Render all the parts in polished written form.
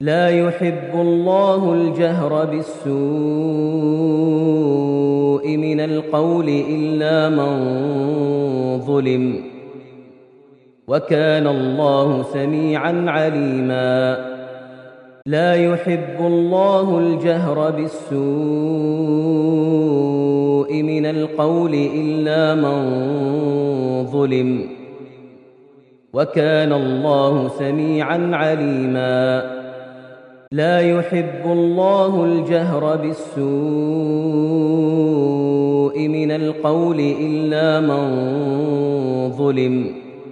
لا يحب الله الجهر بالسوء من القول إلا من ظلم وكان الله سميعا عليما لا يحب الله الجهر بالسوء من القول إلا من ظلم وكان الله سميعا عليما لا يحب الله الجهر بالسوء من القول إلا من ظلم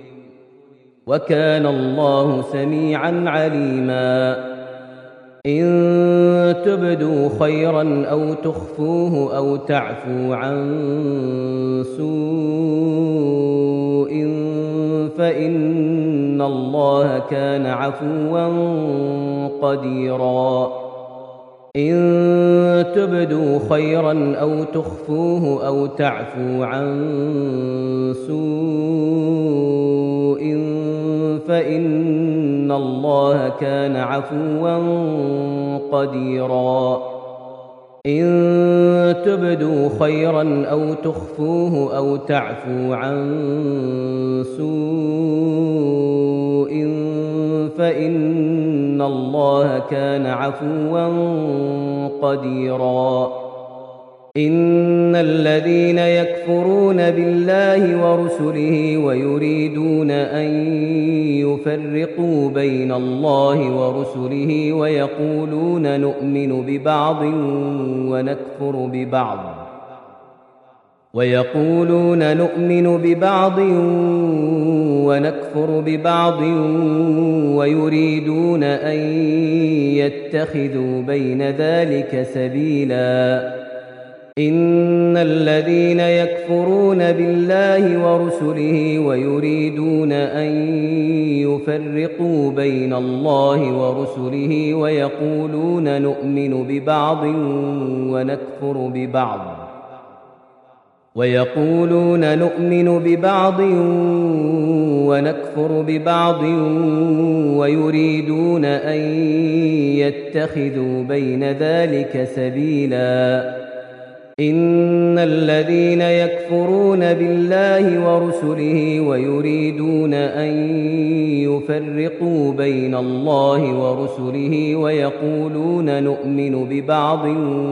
وكان الله سميعا عليما إن تبدوا خيرا أو تخفوه أو تعفو عن سوء فإن الله كان عفوا قديرا إن تبدوا خيرا أو تخفوه أو تعفو عن سوء فإن الله كان عفوا قديرا إن تبدوا خيرا أو تخفوه أو تعفو عن سوء فإن الله كان عفوا قديرا إن الذين يكفرون بالله ورسله ويريدون أن يفرقوا بين الله ورسله ويقولون نؤمن ببعض ونكفر ببعض ويريدون أن يتخذوا بين ذلك سبيلا إن الذين يكفرون بالله ورسله ويريدون أن يفرقوا بين الله ورسله ويقولون نؤمن ببعض ونكفر ببعض ويريدون أن يتخذوا بين ذلك سبيلا إن الذين يكفرون بالله ورسله ويريدون أن يفرقوا بين الله ورسله ويقولون نؤمن ببعض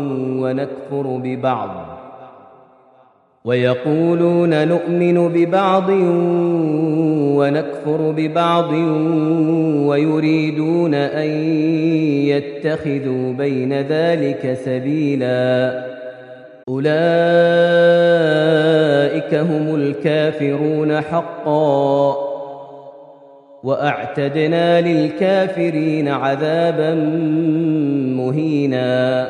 ونكفر ببعض ويريدون أن يتخذوا بين ذلك سبيلا أولئك هم الكافرون حقا وأعتدنا للكافرين عذابا مهينا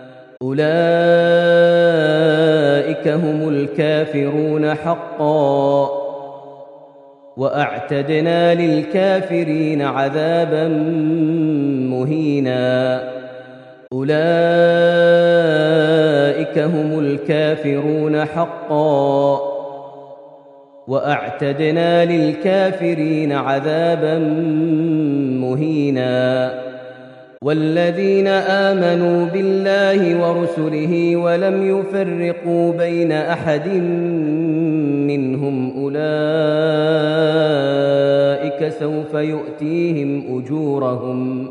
أولئك هم الكافرون حقا وأعتدنا للكافرين عذابا مهينا أولئك هم الكافرون حقا وأعتدنا للكافرين عذابا مهينا والذين آمنوا بالله ورسله ولم يفرقوا بين أحد منهم أولئك سوف يؤتيهم أجورهم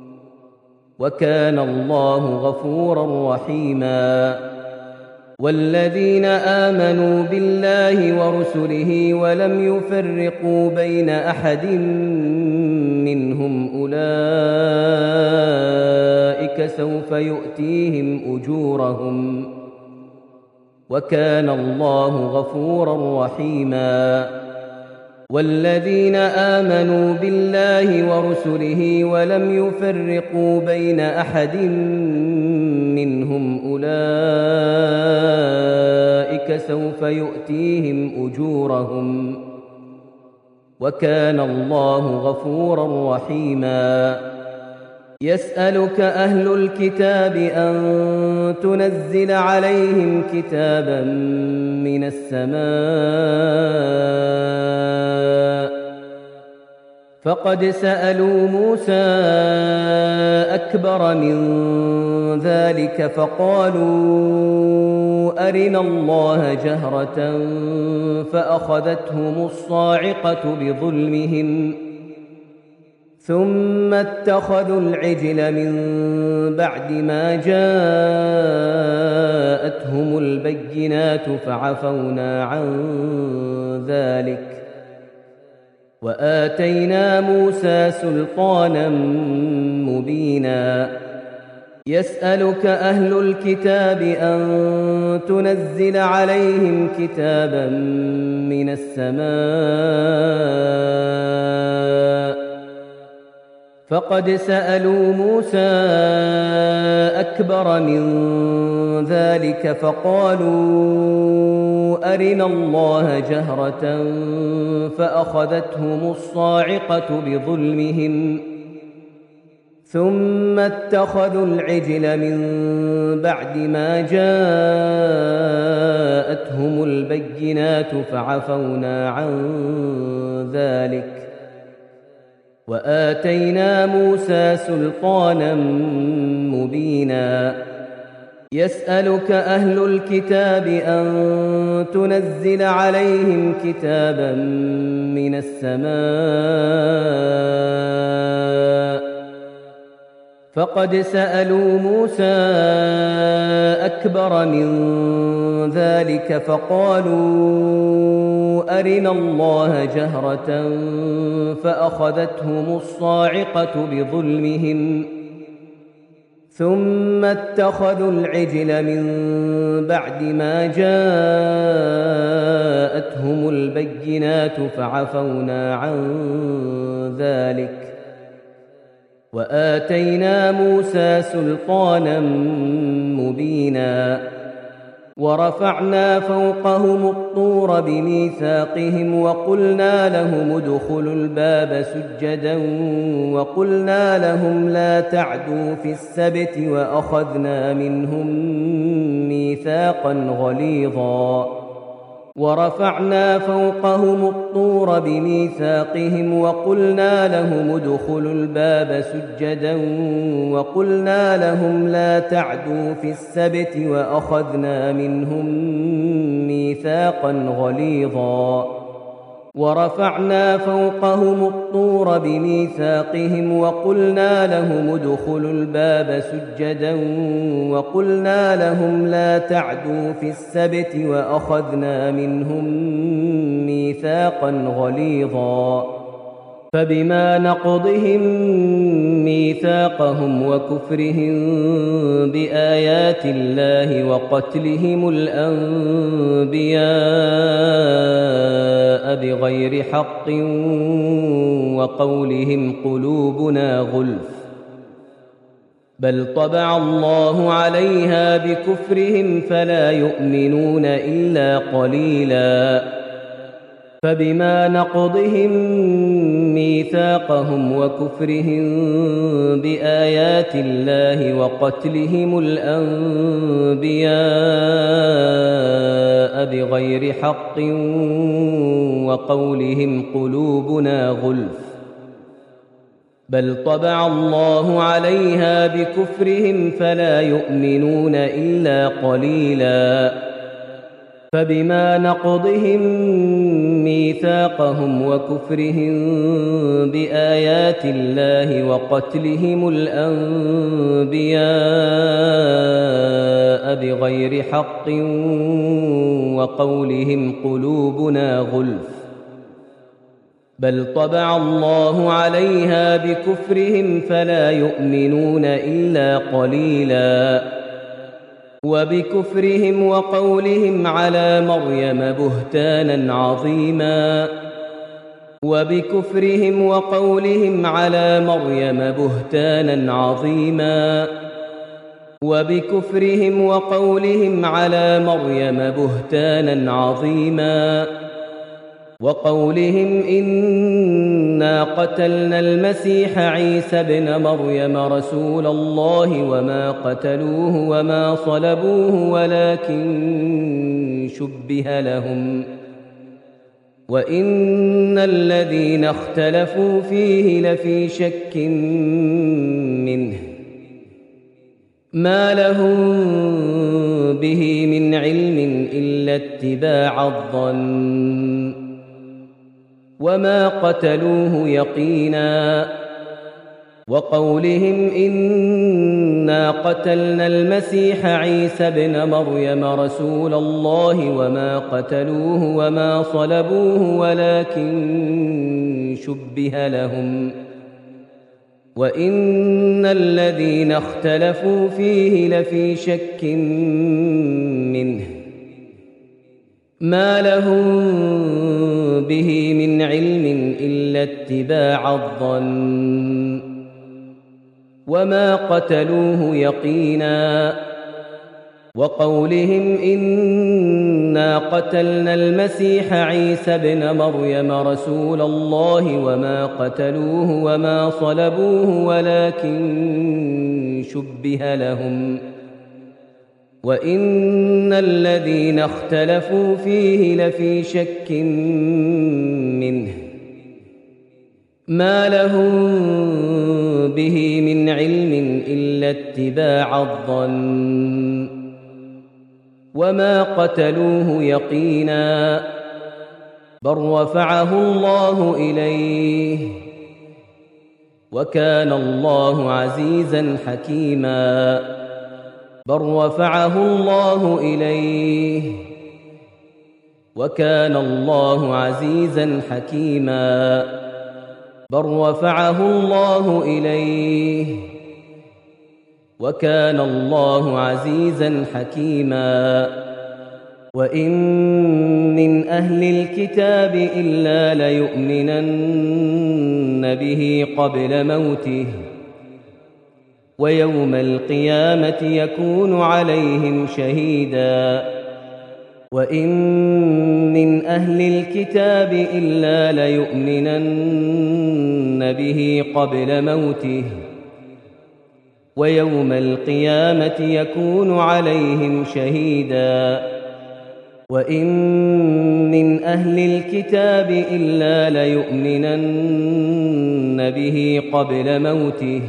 وكان الله غفورا رحيما والذين آمنوا بالله ورسله ولم يفرقوا بين أحد منهم أولئك سوف يؤتيهم أجورهم وكان الله غفورا رحيما والذين آمنوا بالله ورسله ولم يفرقوا بين أحد منهم أولئك سوف يؤتيهم أجورهم وكان الله غفورا رحيما يسألك أهل الكتاب أن تنزل عليهم كتابا من السماء فقد سألوا موسى أكبر من ذلك فقالوا أرنا الله جهرة فأخذتهم الصاعقة بظلمهم ثم اتخذوا العجل من بعد ما جاءتهم البينات فعفونا عن ذلك وآتينا موسى سلطانا مبينا يسألك أهل الكتاب أن تنزل عليهم كتابا من السماء فقد سألوا موسى أكبر من ذلك فقالوا أرنا الله جهرة فأخذتهم الصاعقة بظلمهم ثم اتخذوا العجل من بعد ما جاءتهم البينات فعفونا عن ذلك وآتينا موسى سلطانا مبينا يسألك أهل الكتاب أن تنزل عليهم كتابا من السماء فقد سألوا موسى أكبر من ذلك فقالوا أرنا الله جهرة فأخذتهم الصاعقة بظلمهم ثم اتخذوا العجل من بعد ما جاءتهم البينات فعفونا عن ذلك وآتينا موسى سلطانا مبينا ورفعنا فوقهم الطور بميثاقهم وقلنا لهم ادخلوا الباب سجدا وقلنا لهم لا تعدوا في السبت وأخذنا منهم ميثاقا غليظا ورفعنا فوقهم الطور بميثاقهم وقلنا لهم ادخلوا الباب سجدا وقلنا لهم لا تعدوا في السبت وأخذنا منهم ميثاقا غليظا ورفعنا فوقهم الطور بميثاقهم وقلنا لهم ادخلوا الباب سجدا وقلنا لهم لا تعدوا في السبت وأخذنا منهم ميثاقا غليظا فبما نقضهم ميثاقهم وكفرهم بآيات الله وقتلهم الأنبياء بغير حق وقولهم قلوبنا غلف بل طبع الله عليها بكفرهم فلا يؤمنون إلا قليلا فبما نقضهم ميثاقهم وكفرهم بآيات الله وقتلهم الأنبياء بغير حق وقولهم قلوبنا غلف بل طبع الله عليها بكفرهم فلا يؤمنون إلا قليلا فبما نقضهم ميثاقهم وكفرهم بآيات الله وقتلهم الأنبياء بغير حق وقولهم قلوبنا غلف بل طبع الله عليها بكفرهم فلا يؤمنون إلا قليلا وبكفرهم وقولهم على مريم بهتانا عظيما وبكفرهم وقولهم على مريم بهتانا عظيما وبكفرهم وقولهم على مريم بهتانا عظيما وقولهم إنا قتلنا المسيح عيسى ابن مريم رسول الله وما قتلوه وما صلبوه ولكن شبه لهم وإن الذين اختلفوا فيه لفي شك منه ما لهم به من علم إلا اتباع الظن وما قتلوه يقينا وقولهم إنا قتلنا المسيح عيسى ابن مريم رسول الله وما قتلوه وما صلبوه ولكن شبه لهم وإن الذين اختلفوا فيه لفي شك منه ما لهم به من علم إلا اتباع الظن وما قتلوه يقينا وقولهم إنا قتلنا المسيح عيسى ابن مريم رسول الله وما قتلوه وما صلبوه ولكن شبه لهم وإن الذين اختلفوا فيه لفي شك منه ما لهم به من علم إلا اتباع الظن وما قتلوه يقينا بل رفعه الله إليه وكان الله عزيزا حكيما بل رفعه الله إليه وكان الله عزيزا حكيما بل رفعه الله إليه وكان الله عزيزا حكيما وإن من أهل الكتاب إلا ليؤمنن به قبل موته ويوم القيامة يكون عليهم شهيدا وإن من أهل الكتاب إلا ليؤمنن به قبل موته ويوم القيامة يكون عليهم شهيدا وإن من أهل الكتاب إلا ليؤمنن به قبل موته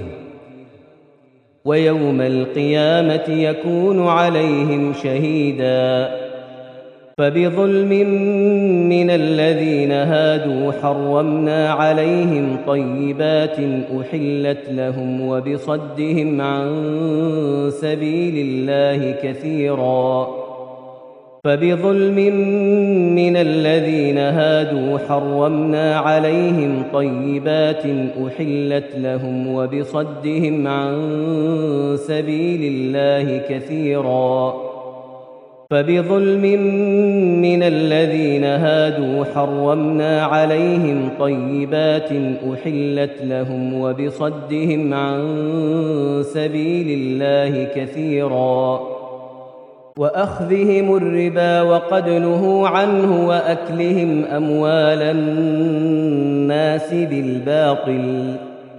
ويوم القيامة يكون عليهم شهيدا فبظلم من الذين هادوا حرمنا عليهم طيبات أحلت لهم وبصدهم عن سبيل الله كثيرا فبظلم من الذين هادوا حرمنا عليهم طيبات أحلت لهم وبصدهم عن سبيل الله كثيرا فبظلم من الذين هادوا حرمنا عليهم طيبات أحلت لهم وبصدهم عن سبيل الله كثيرا وأخذهم الربا وقد نهوا عنه وأكلهم أموال الناس بالباطل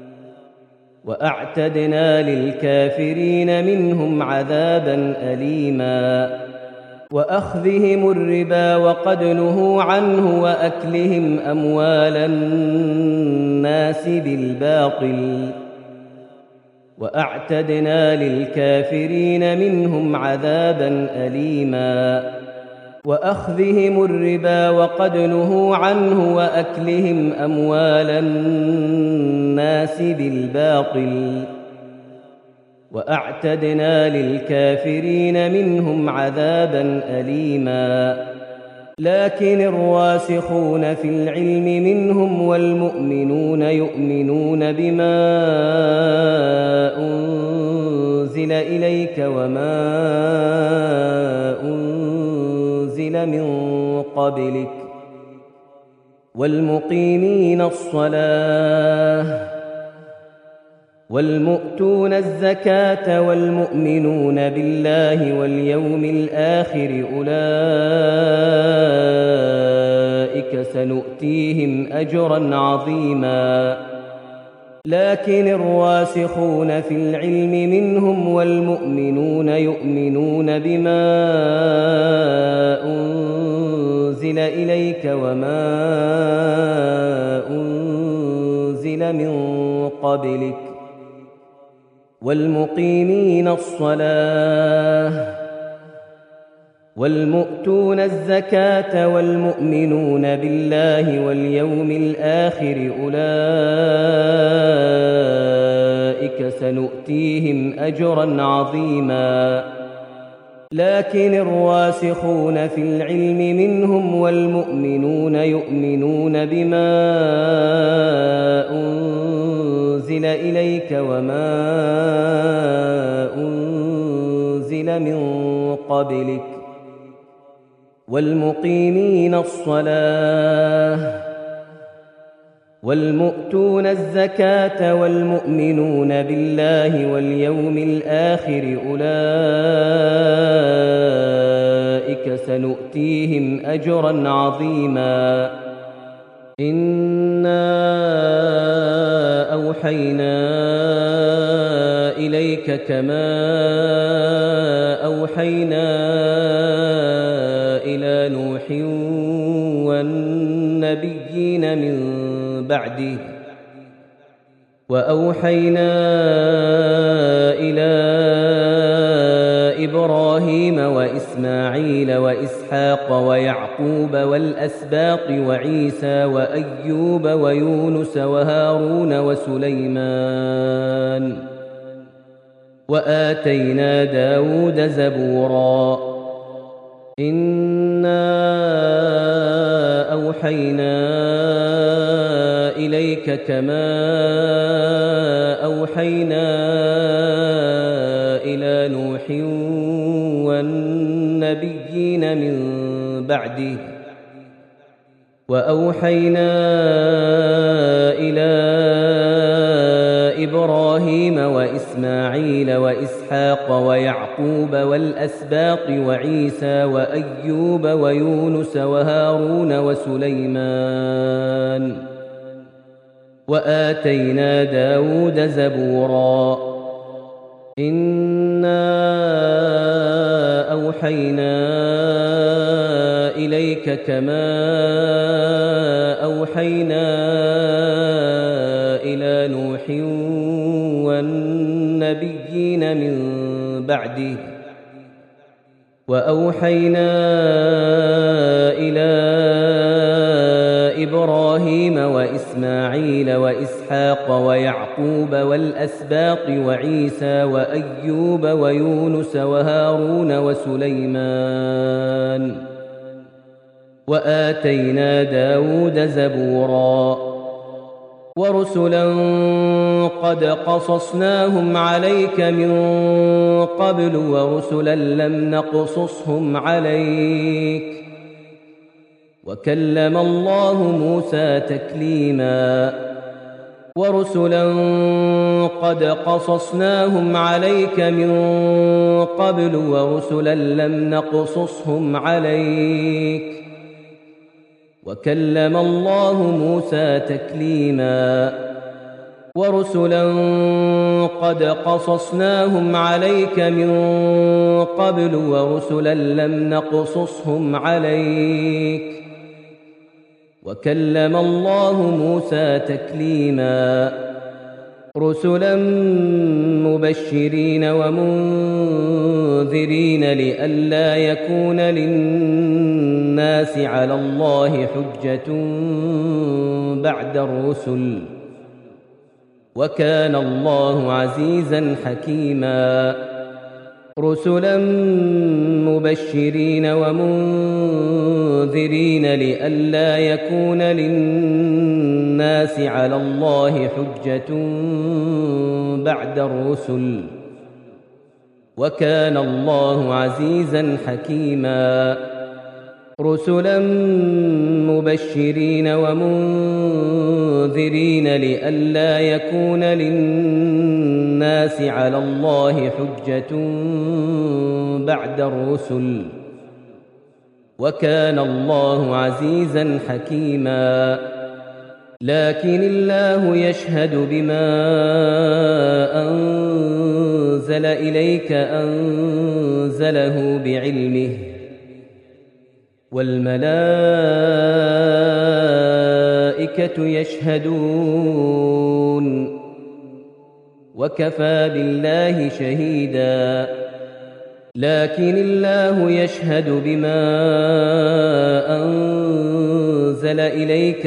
وأعتدنا للكافرين منهم عذابا أليما وأخذهم الربا وقد نهوا عنه وأكلهم أموال الناس بالباطل وأعتدنا للكافرين منهم عذابا أليما وأخذهم الربا وقد نهوا عنه وأكلهم أموال الناس بالباطل وأعتدنا للكافرين منهم عذابا أليما لكن الراسخون في العلم منهم والمؤمنون يؤمنون بما أنزل إليك وما أنزل من قبلك والمقيمين الصلاة والمؤتون الزكاة والمؤمنون بالله واليوم الآخر أولئك سنؤتيهم أجرا عظيما لكن الراسخون في العلم منهم والمؤمنون يؤمنون بما أنزل إليك وما أنزل من قبلك والمقيمين الصلاة والمؤتون الزكاة والمؤمنون بالله واليوم الآخر أولئك سنؤتيهم أجرا عظيما لكن الراسخون في العلم منهم والمؤمنون يؤمنون بما أنزل إليك وما أنزل من قبلك والمقيمين الصلاة والمؤتون الزكاة والمؤمنون بالله واليوم الآخر أولئك سنؤتيهم أجرا عظيما إنا أوحينا إليك كما أوحينا إلى نوح والنبيين من بعده وأوحينا إلى إبراهيم وإسماعيل وإسحاق ويعقوب والأسباط وعيسى وأيوب ويونس وهارون وسليمان وآتينا داود زبورا إنا أوحينا إليك كما أوحينا إلى نوح والنبيين من بعده وأوحينا إلى إبراهيم وإسماعيل وإسحاق ويعقوب والأسباط وعيسى وأيوب ويونس وهارون وسليمان وآتينا داود زبورا إنا أوحينا إليك كما أوحينا إلى نوح والنبيين من بعده وأوحينا إلى إبراهيم وإسماعيل وإسحاق ويعقوب والأسباط وعيسى وأيوب ويونس وهارون وسليمان وآتينا داود زبورا ورسلا قد قصصناهم عليك من قبل ورسلا لم نقصصهم عليك وكلم الله موسى تكليما ورسلا قد قصصناهم عليك من قبل ورسلا لم نقصصهم عليك وكلم الله موسى تكليما ورسلا قد قصصناهم عليك من قبل ورسلا لم نقصصهم عليك وكلم الله موسى تكليما رسلا مبشرين ومنذرين لئلا يكون للناس على الله حجة بعد الرسل وكان الله عزيزا حكيما رسلا مبشرين ومنذرين لئلا يكون للناس على الله حجة بعد الرسل وكان الله عزيزا حكيما رسلا مبشرين ومنذرين لئلا يكون للناس على الله حجة بعد الرسل وكان الله عزيزا حكيما لكن الله يشهد بما أنزل إليك أنزله بعلمه والملائكة يشهدون وكفى بالله شهيدا لكن الله يشهد بما أنزل إليك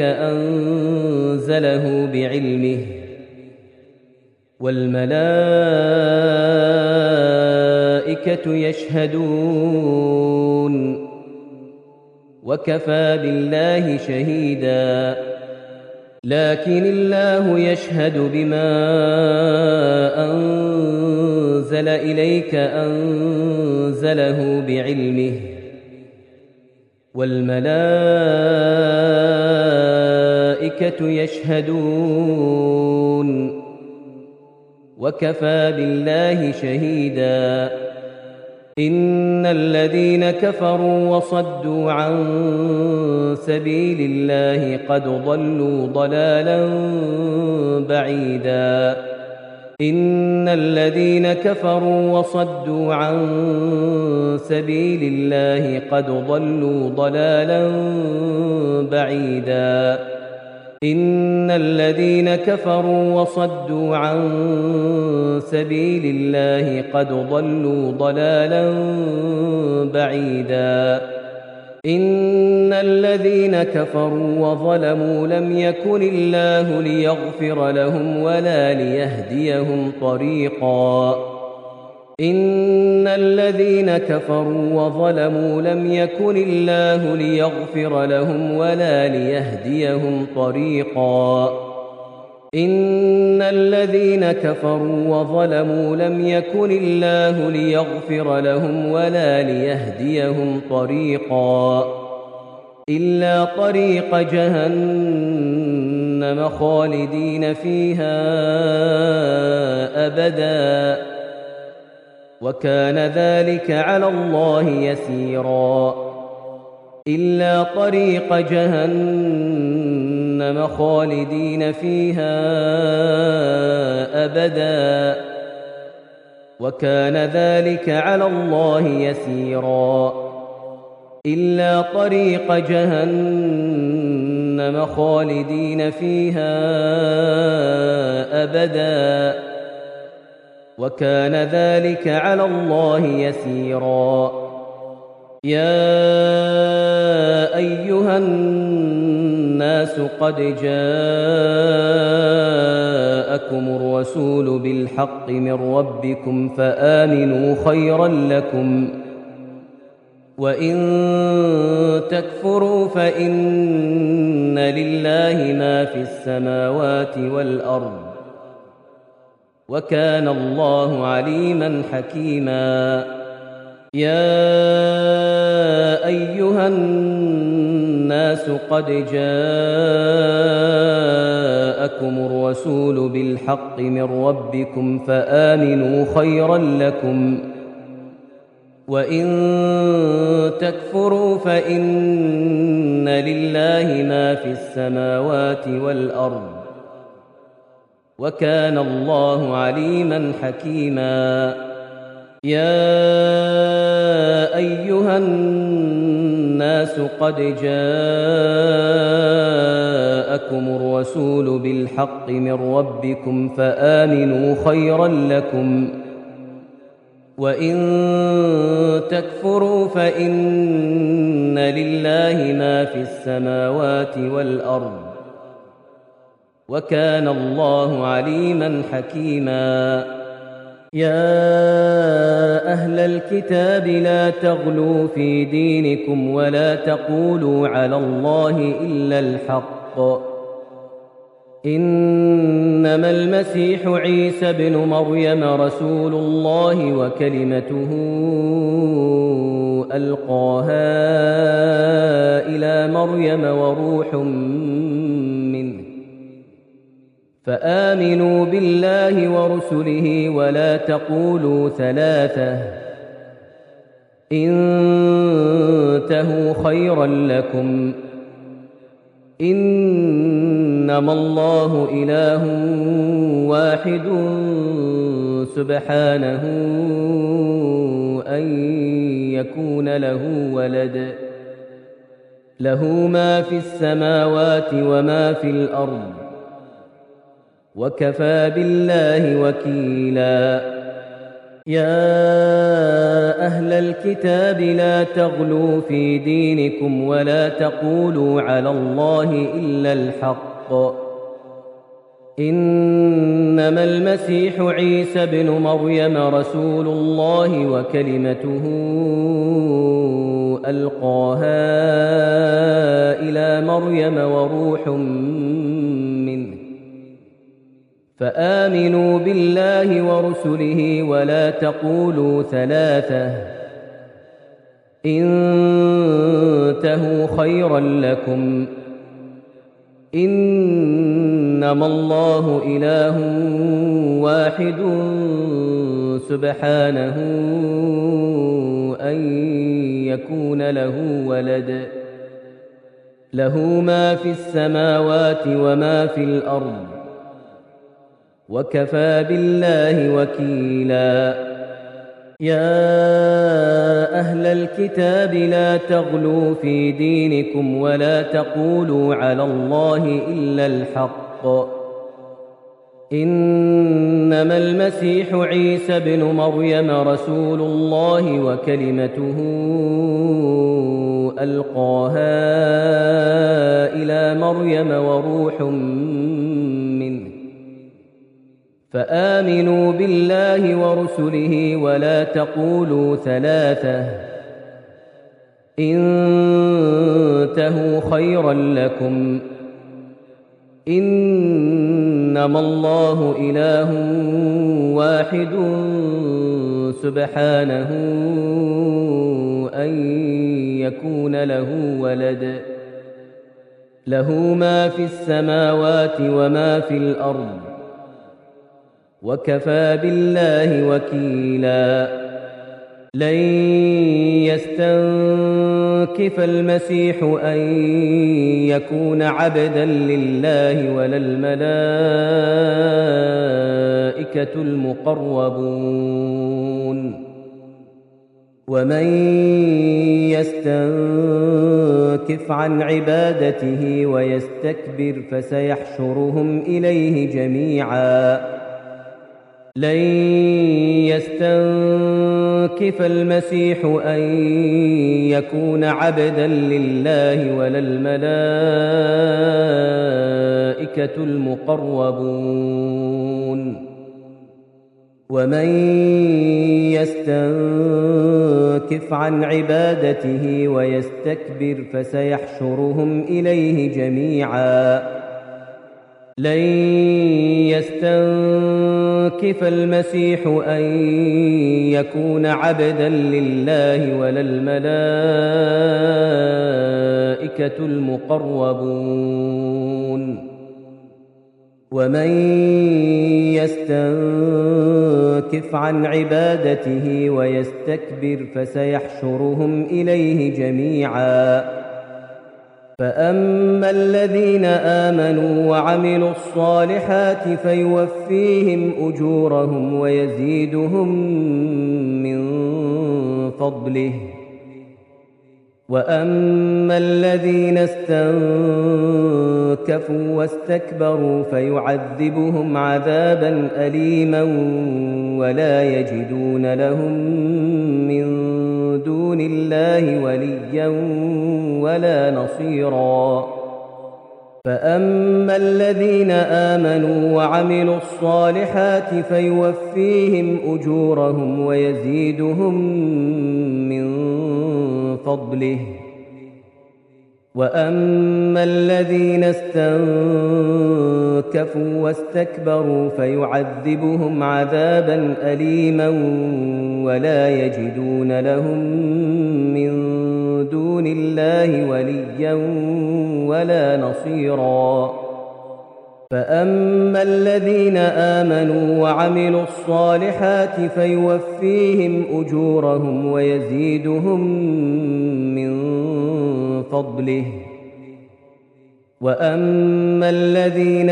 أنزله بعلمه والملائكة يشهدون وكفى بالله شهيدا لكن الله يشهد بما أنزل إليك أنزله بعلمه والملائكة يشهدون وكفى بالله شهيدا إن الذين كفروا وصدوا عن سبيل الله قد ضلوا ضلالا بعيدا إن الذين كفروا وصدوا عن سبيل الله قد ضلوا ضلالا بعيدا إن الذين كفروا وصدوا عن سبيل الله قد ضلوا ضلالا بعيدا إن الذين كفروا وظلموا لم يكن الله ليغفر لهم ولا ليهديهم طريقا إن الذين كفروا وظلموا لم يكن الله ليغفر لهم ولا ليهديهم طريقا إن الذين كفروا وظلموا لم يكن الله ليغفر لهم ولا ليهديهم طريقا إلا طريق جهنم خالدين فيها أبدا وكان ذلك على الله يسيرا إلا طريق جهنم خالدين فيها أبدا وكان ذلك على الله يسيرا إلا طريق جهنم خالدين فيها أبدا وكان ذلك على الله يسيرا يا أيها الناس قد جاءكم الرسول بالحق من ربكم فآمنوا خيرا لكم وإن تكفروا فإن لله ما في السماوات والأرض وكان الله عليما حكيما يا أيها الناس قد جاءكم الرسول بالحق من ربكم فآمنوا خيرا لكم وإن تكفروا فإن لله ما في السماوات والأرض وكان الله عليما حكيما يا أيها الناس قد جاءكم الرسول بالحق من ربكم فآمنوا خيرا لكم وإن تكفروا فإن لله ما في السماوات والأرض وكان الله عليما حكيما يا أهل الكتاب لا تغلوا في دينكم ولا تقولوا على الله إلا الحق إنما المسيح عيسى بن مريم رسول الله وكلمته ألقاها إلى مريم وروح منه فآمنوا بالله ورسله ولا تقولوا ثلاثة انتهوا خيرا لكم إنما الله إله واحد سبحانه أن يكون له ولد له ما في السماوات وما في الأرض وكفى بالله وكيلا يا أهل الكتاب لا تغلوا في دينكم ولا تقولوا على الله إلا الحق إنما المسيح عيسى بن مريم رسول الله وكلمته ألقاها إلى مريم وروح منه فآمنوا بالله ورسله ولا تقولوا ثلاثة انتهوا خيرا لكم إنما الله إله واحد سبحانه أن يكون له ولد له ما في السماوات وما في الأرض وكفى بالله وكيلا يا أهل الكتاب لا تغلوا في دينكم ولا تقولوا على الله إلا الحق إنما المسيح عيسى بن مريم رسول الله وكلمته ألقاها إلى مريم وروح منه فآمنوا بالله ورسله ولا تقولوا ثلاثة انتهوا خيرا لكم إنما الله إله واحد سبحانه أن يكون له ولد له ما في السماوات وما في الأرض وكفى بالله وكيلا لن يستنكف المسيح أن يكون عبدا لله ولا الملائكة المقربون ومن يستنكف عن عبادته ويستكبر فسيحشرهم إليه جميعا لن يستنكف المسيح أن يكون عبدا لله ولا الملائكة المقربون ومن يستنكف عن عبادته ويستكبر فسيحشرهم إليه جميعا لن يستنكف المسيح أن يكون عبدا لله ولا الملائكة المقربون ومن يستنكف عن عبادته ويستكبر فسيحشرهم إليه جميعا فأما الذين آمنوا وعملوا الصالحات فيوفيهم أجورهم ويزيدهم من فضله وأما الذين استنكفوا واستكبروا فيعذبهم عذابا أليما ولا يجدون لهم من دون الله وليا ولا نصيرا فأما الذين آمنوا وعملوا الصالحات فيوفيهم أجورهم ويزيدهم من فضله وأما الذين استنكفوا واستكبروا فيعذبهم عذابا أليما ولا يجدون لهم من دون الله وليا ولا نصيرا فأما الذين آمنوا وعملوا الصالحات فيوفيهم أجورهم ويزيدهم من فضله وأما الذين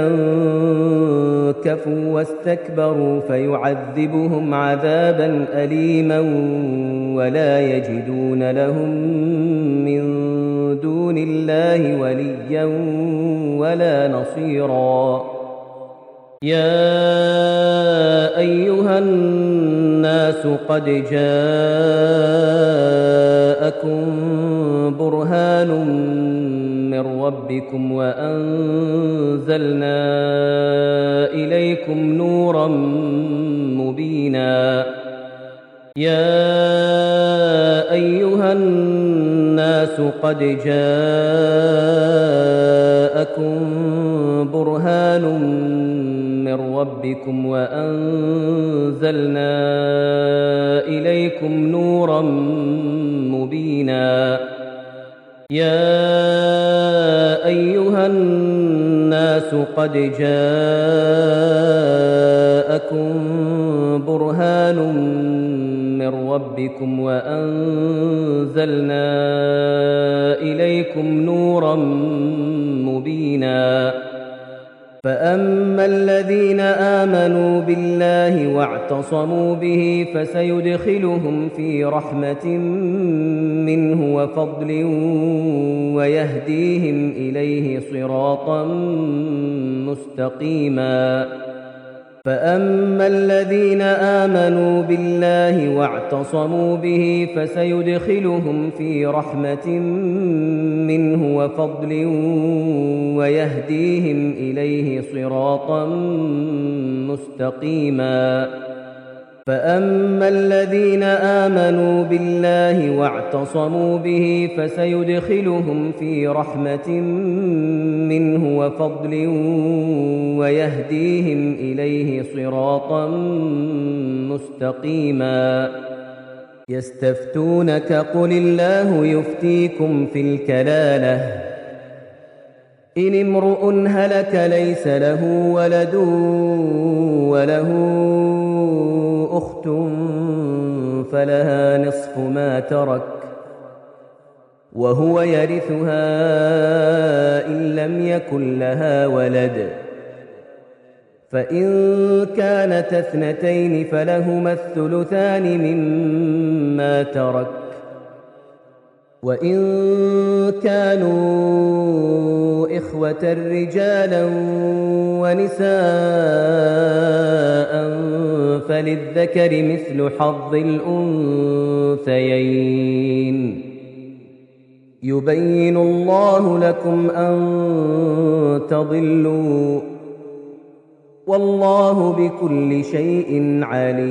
استنكفوا واستكبروا فيعذبهم عذابا أليما ولا يجدون لهم من دون الله وليا ولا نصيرا يا أيها الناس قد جاءكم برهان من ربكم وأنزلنا إليكم نورا مبينا يا أيها الناس قد جاءكم برهان من ربكم وأنزلنا إليكم نورا مبينا يا أيها الناس قد جاءكم برهان من ربكم وأنزلنا إليكم نورا مبينا فأما الذين آمنوا بالله واعتصموا به فسيدخلهم في رحمة منه وفضل ويهديهم إليه صراطا مستقيما فأما الذين آمنوا بالله واعتصموا به فسيدخلهم في رحمة منه وفضل ويهديهم إليه صراطا مستقيما فأما الذين آمنوا بالله واعتصموا به فسيدخلهم في رحمة منه وفضل ويهديهم إليه صراطا مستقيما يستفتونك قل الله يفتيكم في الكلالة إن امرؤ هلك ليس له ولد وله أخت فلها نصف ما ترك وهو يرثها إن لم يكن لها ولد فإن كانت اثنتين فلهما الثلثان مما ترك وإن كانوا إخوة رجالا ونساء فللذكر مثل حظ الأنثيين يبين الله لكم أن تضلوا والله بكل شيء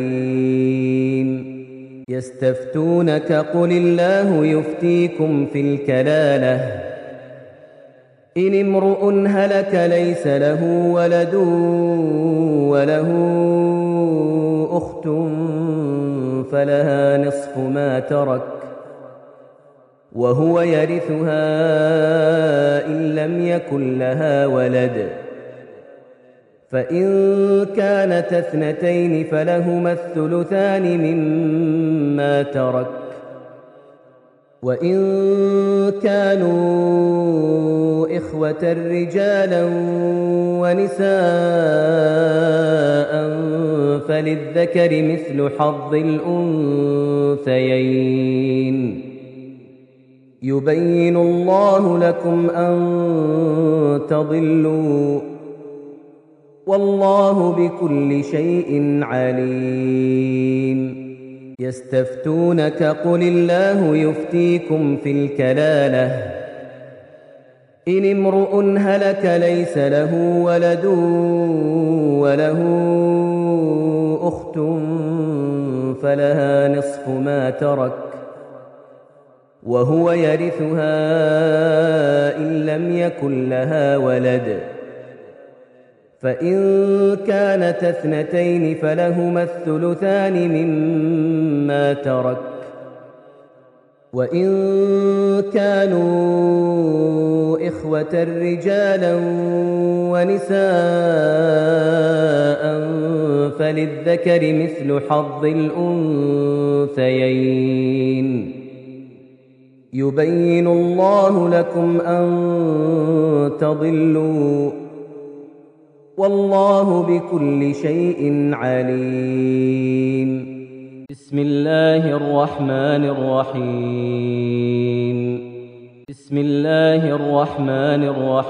عليم يستفتونك قل الله يفتيكم في الكلالة إن امرؤ هلك ليس له ولد وله أخت فلها نصف ما ترك وهو يرثها إن لم يكن لها ولد فإن كانت اثنتين فلهما الثلثان مما ترك وإن كانوا إخوة رجالا ونساء فللذكر مثل حظ الأنثيين يبين الله لكم أن تضلوا والله بكل شيء عليم يستفتونك قل الله يفتيكم في الكلالة إن امرؤ هلك ليس له ولد وله أخت فلها نصف ما ترك وهو يرثها إن لم يكن لها ولد فإن كانت اثنتين فلهما الثلثان مما ترك وإن كانوا إخوة رجالا ونساء فللذكر مثل حظ الأنثيين يبين الله لكم أن تضلوا والله بكل شيء عليم يستفتونك قل الله يفتيكم في الكلالة إن امرؤ هلك ليس له ولد وله أخت فلها نصف ما ترك وهو يرثها إن لم يكن لها ولد فإن كانت اثنتين فلهما الثلثان مما ترك وإن كانوا إخوة رجالا ونساء فللذكر مثل حظ الأنثيين يبين الله لكم أن تضلوا والله بكل شيء عليم. بسم الله الرحمن الرحيم. بسم الله الرحمن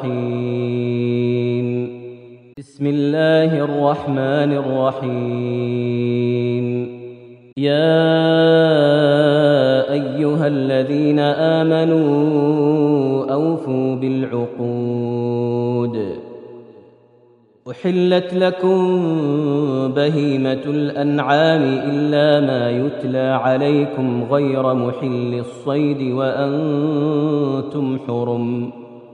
الرحيم. بسم الله الرحمن الرحيم. يا أيها الذين آمنوا أوفوا بالعقود. أحلت لكم بهيمة الأنعام إلا ما يتلى عليكم غير محل الصيد وأنتم حرم.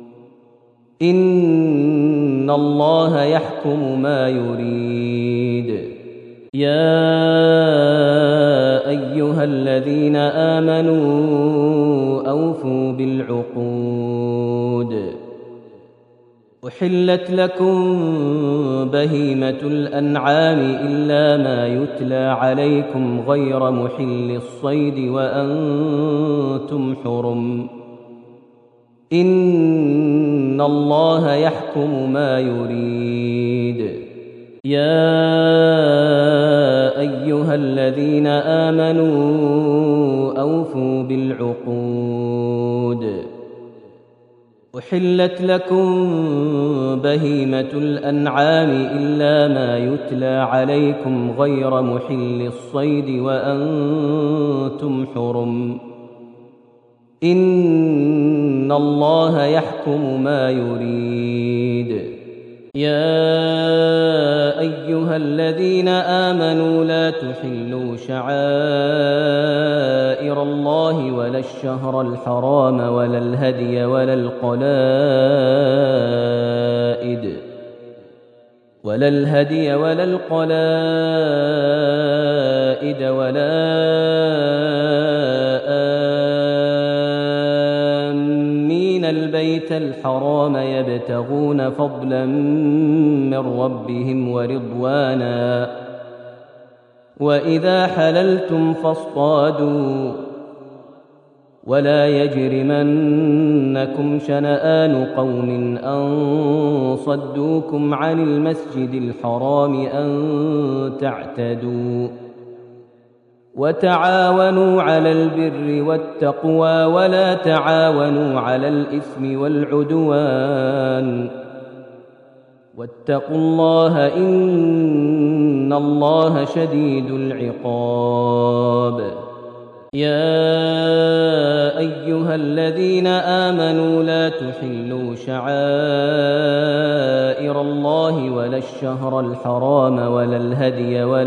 إن الله يحكم ما يريد. يا أيها الذين آمنوا أوفوا بالعقود. أحلت لكم بهيمة الأنعام إلا ما يتلى عليكم غير محل الصيد وأنتم حرم. إن الله يحكم ما يريد. يا أيها الذين آمنوا أوفوا بالعقود. أحلت لكم بهيمة الأنعام إلا ما يتلى عليكم غير محل الصيد وأنتم حرم. إن الله يحكم ما يريد. يا أيها الذين آمنوا لا تحلوا شعائر الله ولا الشهر الحرام ولا الهدي ولا القلائد ولا آمين البيت الحرام يبتغون فضلا من ربهم ورضوانا. وإذا حللتم فاصطادوا ولا يجرمنكم شنآن قوم أن صدوكم عن المسجد الحرام أن تعتدوا. وتعاونوا على البر والتقوى ولا تعاونوا على الإثم والعدوان. واتقوا الله إن الله شديد العقاب. يا أيها الذين آمنوا لا تحلوا شعائر الله ولا الشهر الحرام ولا الهدي ولا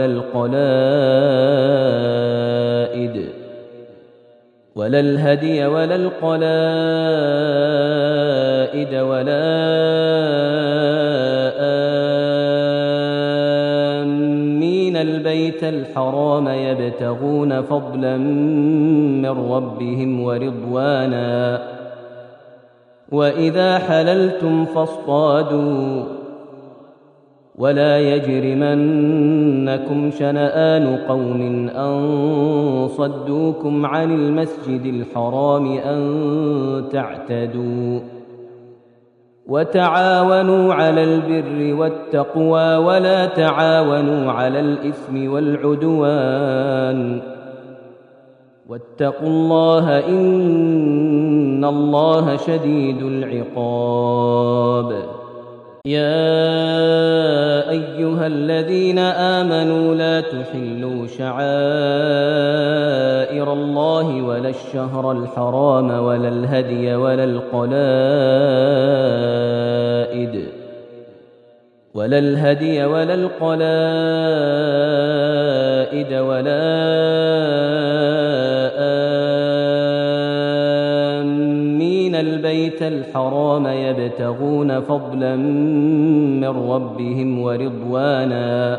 القلائد ولا آمين البيت الحرام يبتغون فضلا من ربهم ورضوانا. وإذا حللتم فاصطادوا ولا يجرمنكم شنآن قوم أن صدوكم عن المسجد الحرام أن تعتدوا. وتعاونوا على البر والتقوى ولا تعاونوا على الإثم والعدوان. واتقوا الله إن الله شديد العقاب. يا أيها الذين آمنوا لا تحلوا شعائر الله ولا الشهر الحرام ولا الهدي ولا القلائد ولا آمين البيت الحرام يبتغون فضلا من ربهم ورضوانا.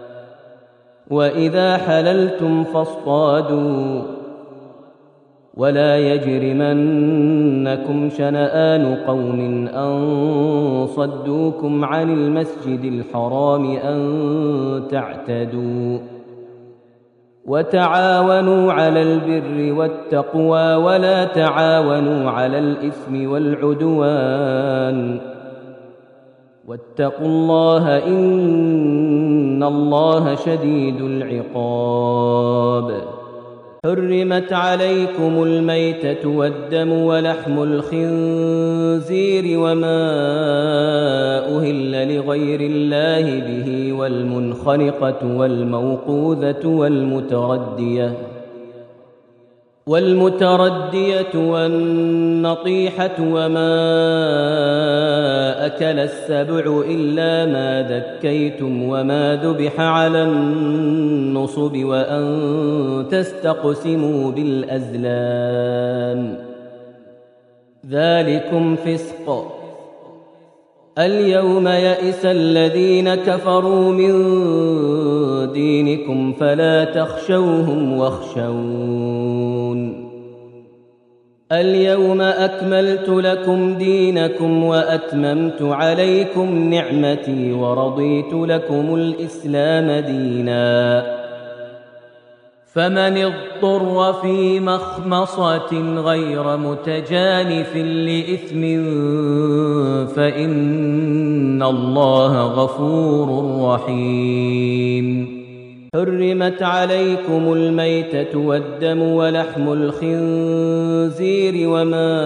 وإذا حللتم فاصطادوا ولا يجرمنكم شنآن قوم أن صدوكم عن المسجد الحرام أن تعتدوا. وتعاونوا على البر والتقوى ولا تعاونوا على الإثم والعدوان واتقوا الله إن الله شديد العقاب. حرمت عليكم الميتة والدم ولحم الخنزير وما أهل لغير الله به والمنخنقة والموقوذة والمتردية والنطيحة وما أكل السبع إلا ما ذكيتم وما ذبح على النصب وأن تستقسموا بالأزلام ذلكم فسق. اليوم يئس الذين كفروا من دينكم فلا تخشوهم واخشون. اليوم أكملت لكم دينكم وأتممت عليكم نعمتي ورضيت لكم الإسلام دينا. فمن اضطر في مخمصة غير متجانف لإثم فإن الله غفور رحيم. حرمت عليكم الميتة والدم ولحم الخنزير وما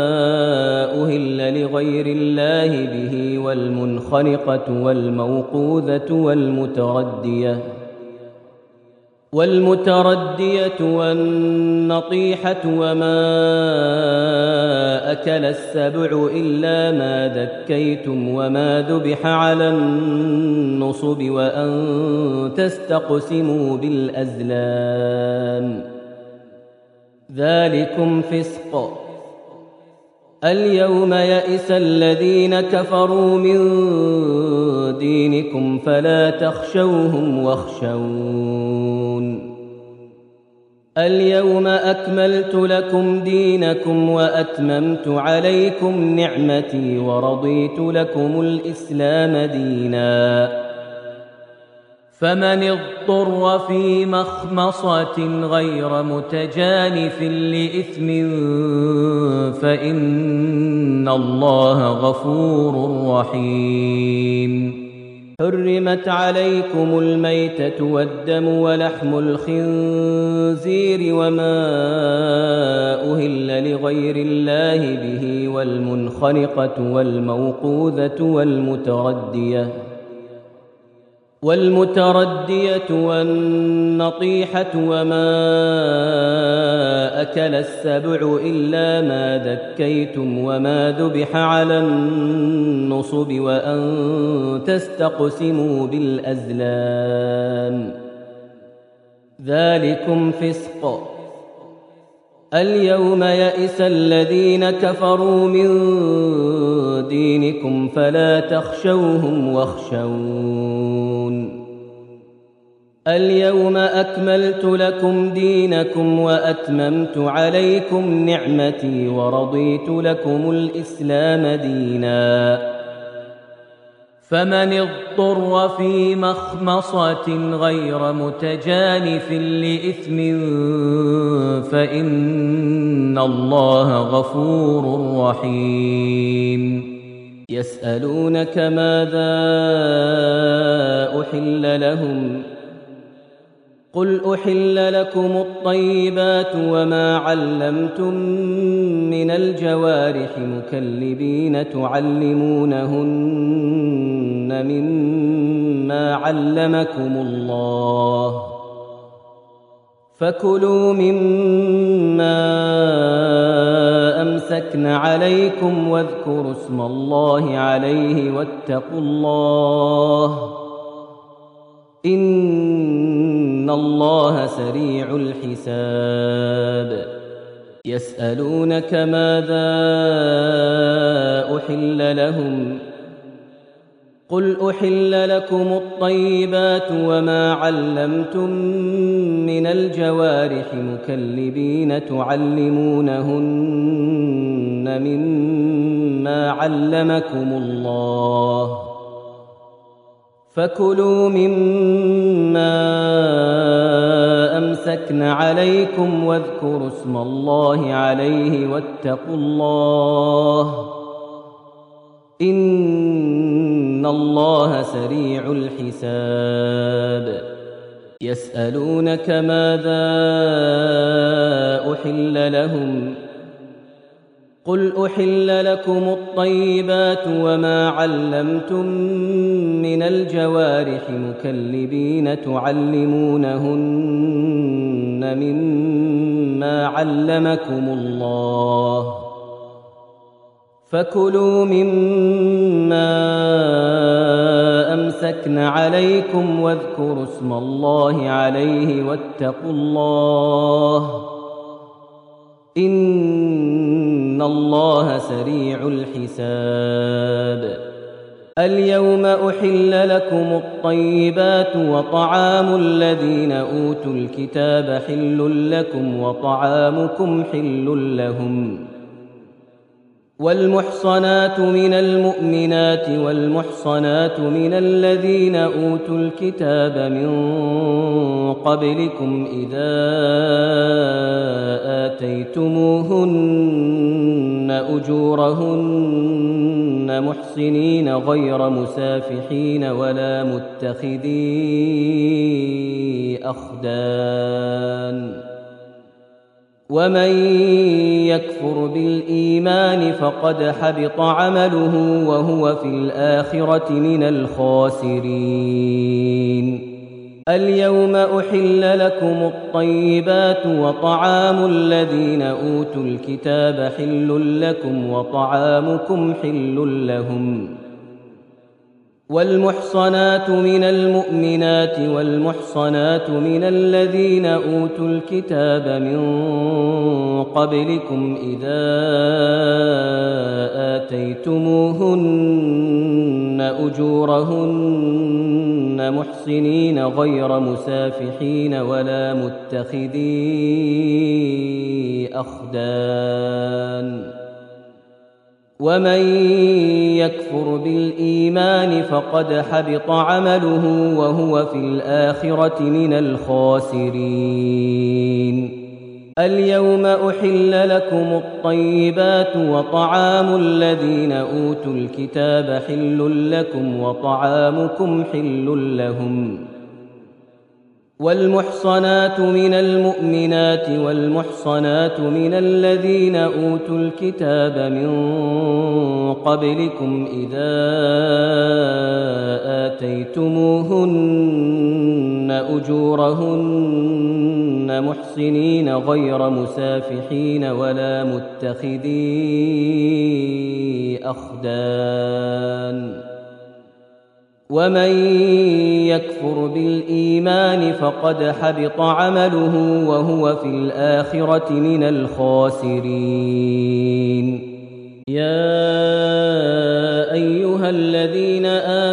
أهل لغير الله به والمنخنقة والموقوذة والمتردية والنطيحة وما أكل السبع إلا ما ذكيتم وما ذبح على النصب وأن تستقسموا بالأزلام ذلكم فسق. اليوم يئس الذين كفروا من دينكم فلا تخشوهم واخشون. اليوم أكملت لكم دينكم وأتممت عليكم نعمتي ورضيت لكم الإسلام دينا. فمن اضطر في مخمصة غير متجانف لإثم فإن الله غفور رحيم. حرمت عليكم الميتة والدم ولحم الخنزير وما أهل لغير الله به والمنخنقة والموقوذة والمتردية والنطيحة وما أكل السبع إلا ما ذكيتم وما ذبح على النصب وأن تستقسموا بالأزلام ذلكم فسق. اليوم يئس الذين كفروا من دينكم فلا تخشوهم واخشون. اليوم أكملت لكم دينكم وأتممت عليكم نعمتي ورضيت لكم الإسلام دينا. فمن اضطر في مخمصة غير متجانف لإثم فإن الله غفور رحيم. يسألونك ماذا أحل لهم قل أحل لكم الطيبات وما علمتم من الجوارح مكلبين تعلمونهن مما علمكم الله فكلوا مما أمسكن عليكم واذكروا اسم الله عليه واتقوا الله إن الله سريع الحساب. يسألونك ماذا أحل لهم قل أحل لكم الطيبات وما علمتم من الجوارح مكلبين تعلمونهن مما علمكم الله فكلوا مما أمسكن عليكم واذكروا اسم الله عليه واتقوا الله إن الله سريع الحساب يسألونك ماذا أحل لهم قل أحل لكم الطيبات وما علمتم من الجوارح مكلبين تعلمونهن مما علمكم الله فكلوا مما أمسكن عليكم واذكروا اسم الله عليه واتقوا الله إن الله سريع الحساب اليوم أحل لكم الطيبات وطعام الذين أوتوا الكتاب حل لكم وطعامكم حل لهم والمحصنات من المؤمنات والمحصنات من الذين أوتوا الكتاب من قبلكم إذا آتيتموهن أجورهن محصنين غير مسافحين ولا متخذي أخدان ومن يكفر بالإيمان فقد حبط عمله وهو في الآخرة من الخاسرين اليوم أحل لكم الطيبات وطعام الذين أوتوا الكتاب حل لكم وطعامكم حل لهم والمحصنات من المؤمنات والمحصنات من الذين أوتوا الكتاب من قبلكم إذا آتيتموهن أجورهن محصنين غير مسافحين ولا متخذي أخدان ومن يكفر بالإيمان فقد حبط عمله وهو في الآخرة من الخاسرين اليوم أحل لكم الطيبات وطعام الذين أوتوا الكتاب حل لكم وطعامكم حل لهم والمحصنات من المؤمنات والمحصنات من الذين أوتوا الكتاب من قبلكم إذا آتيتموهن أجورهن محصنين غير مسافحين ولا متخذي أخدان ومن يكفر بالإيمان فقد حبط عمله وهو في الآخرة من الخاسرين يا أيها الذين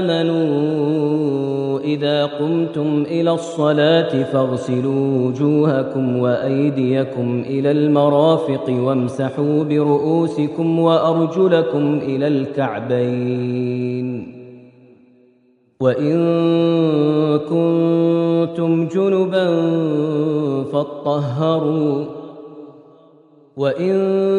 آمنوا إذا قمتم إلى الصلاة فاغسلوا وجوهكم وأيديكم إلى المرافق وامسحوا برؤوسكم وأرجلكم إلى الكعبين وإن كنتم جنبا فاطهروا وإن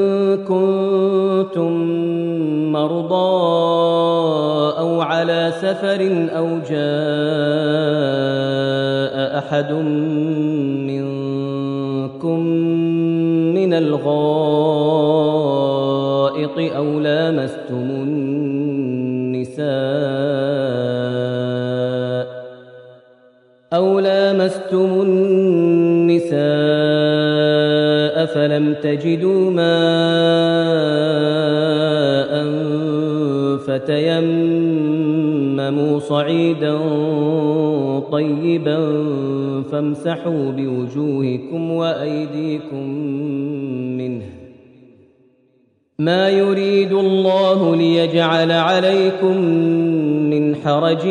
كنتم مرضى أو على سفر أو جاء أحد منكم من الغائط أو لامستم النساء فلم تجدوا ماء فتيمموا صعيدا طيبا فامسحوا بوجوهكم وأيديكم منه ما يريد الله ليجعل عليكم من حرج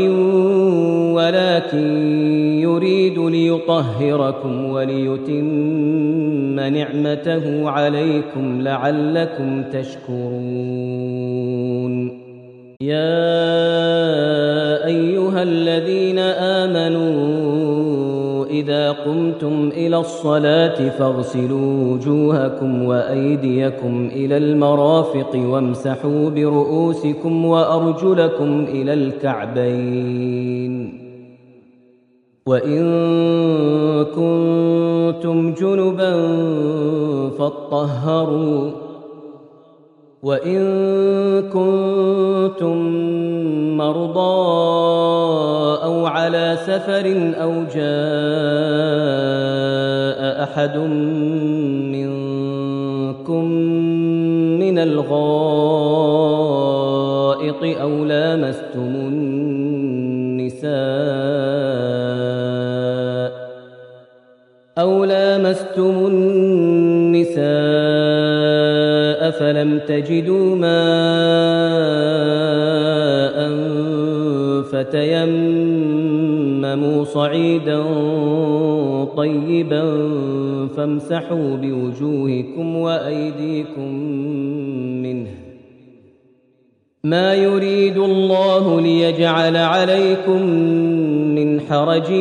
ولكن يريد ليطهركم وليتم نعمته عليكم لعلكم تشكرون يا أيها الذين آمنوا إذا قمتم إلى الصلاة فاغسلوا وجوهكم وأيديكم إلى المرافق وامسحوا برؤوسكم وأرجلكم إلى الكعبين وإن كنتم جنبا فاطهروا وإن كنتم مرضى أو على سفر أو جاء أحد منكم من الغائط أو لامستم النساء فلم تجدوا ماء فتيمموا صعيدا طيبا فامسحوا بوجوهكم وأيديكم منه ما يريد الله ليجعل عليكم من حرج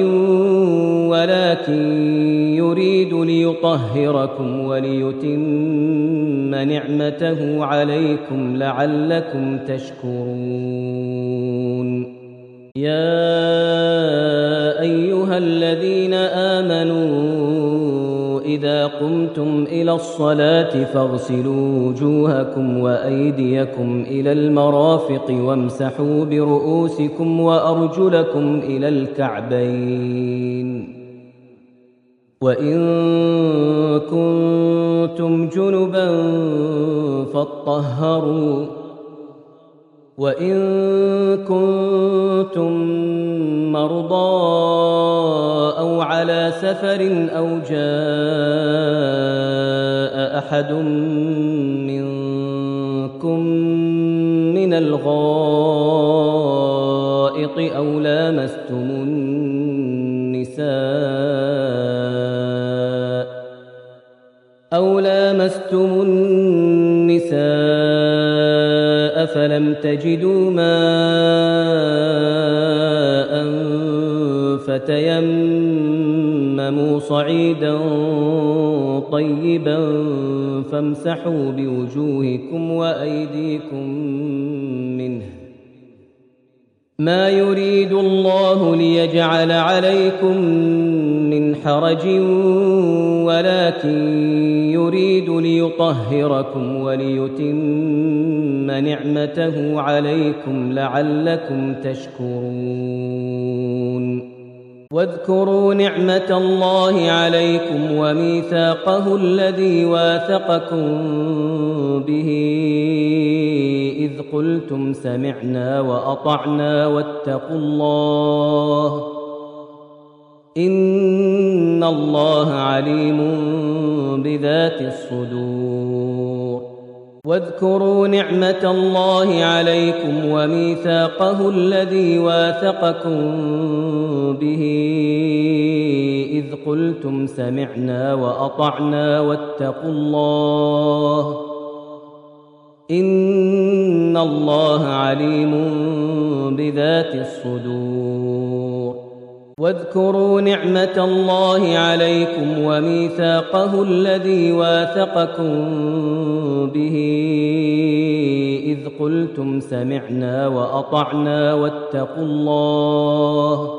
ولكن يريد ليطهركم وليتم نعمته عليكم لعلكم تشكرون يا أيها الذين آمنوا إذا قمتم إلى الصلاة فاغسلوا وجوهكم وأيديكم إلى المرافق وامسحوا برؤوسكم وأرجلكم إلى الكعبين وإن كنتم جنبا فاطهروا وإن كنتم مرضى أو على سفر أو جاء أحد منكم من الغائط أو لامستم النساء فلم تجدوا ماء فتيمموا صعيدا طيبا فامسحوا بوجوهكم وأيديكم منه ما يريد الله ليجعل عليكم من حرج ولكن يريد ليطهركم وليتم نعمته عليكم لعلكم تشكرون واذكروا نعمة الله عليكم وميثاقه الذي واثقكم به إذ قلتم سمعنا وأطعنا واتقوا الله إن الله عليم بذات الصدور واذكروا نعمة الله عليكم وميثاقه الذي واثقكم به إذ قلتم سمعنا وأطعنا واتقوا الله إن الله عليم بذات الصدور واذكروا نعمة الله عليكم وميثاقه الذي واثقكم به إذ قلتم سمعنا وأطعنا واتقوا الله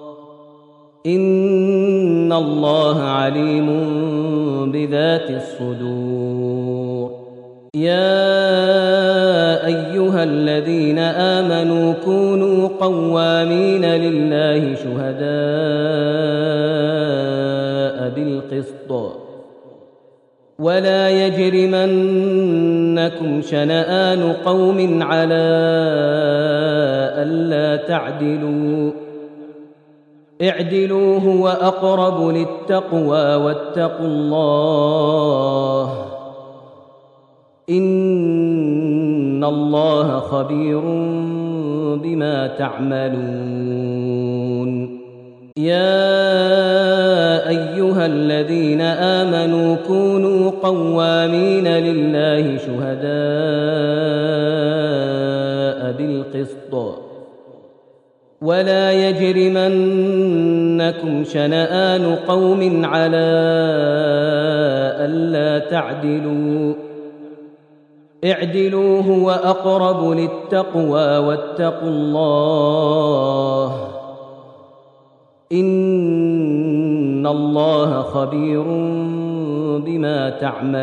إن الله عليم بذات الصدور يا أيها الذين آمنوا كونوا قوامين لله شهداء بالقسط ولا يجرمنكم شنآن قوم على ألا تعدلوا اعدلوا هو أقرب للتقوى واتقوا الله إن الله خبير بما تعملون يا أيها الذين آمنوا كونوا قوامين لله شهداء بالقسط ولا يجرمنكم شنآن قوم على ألا تعدلوا اعدلوا هو أقرب للتقوى واتقوا الله إن الله خبير بما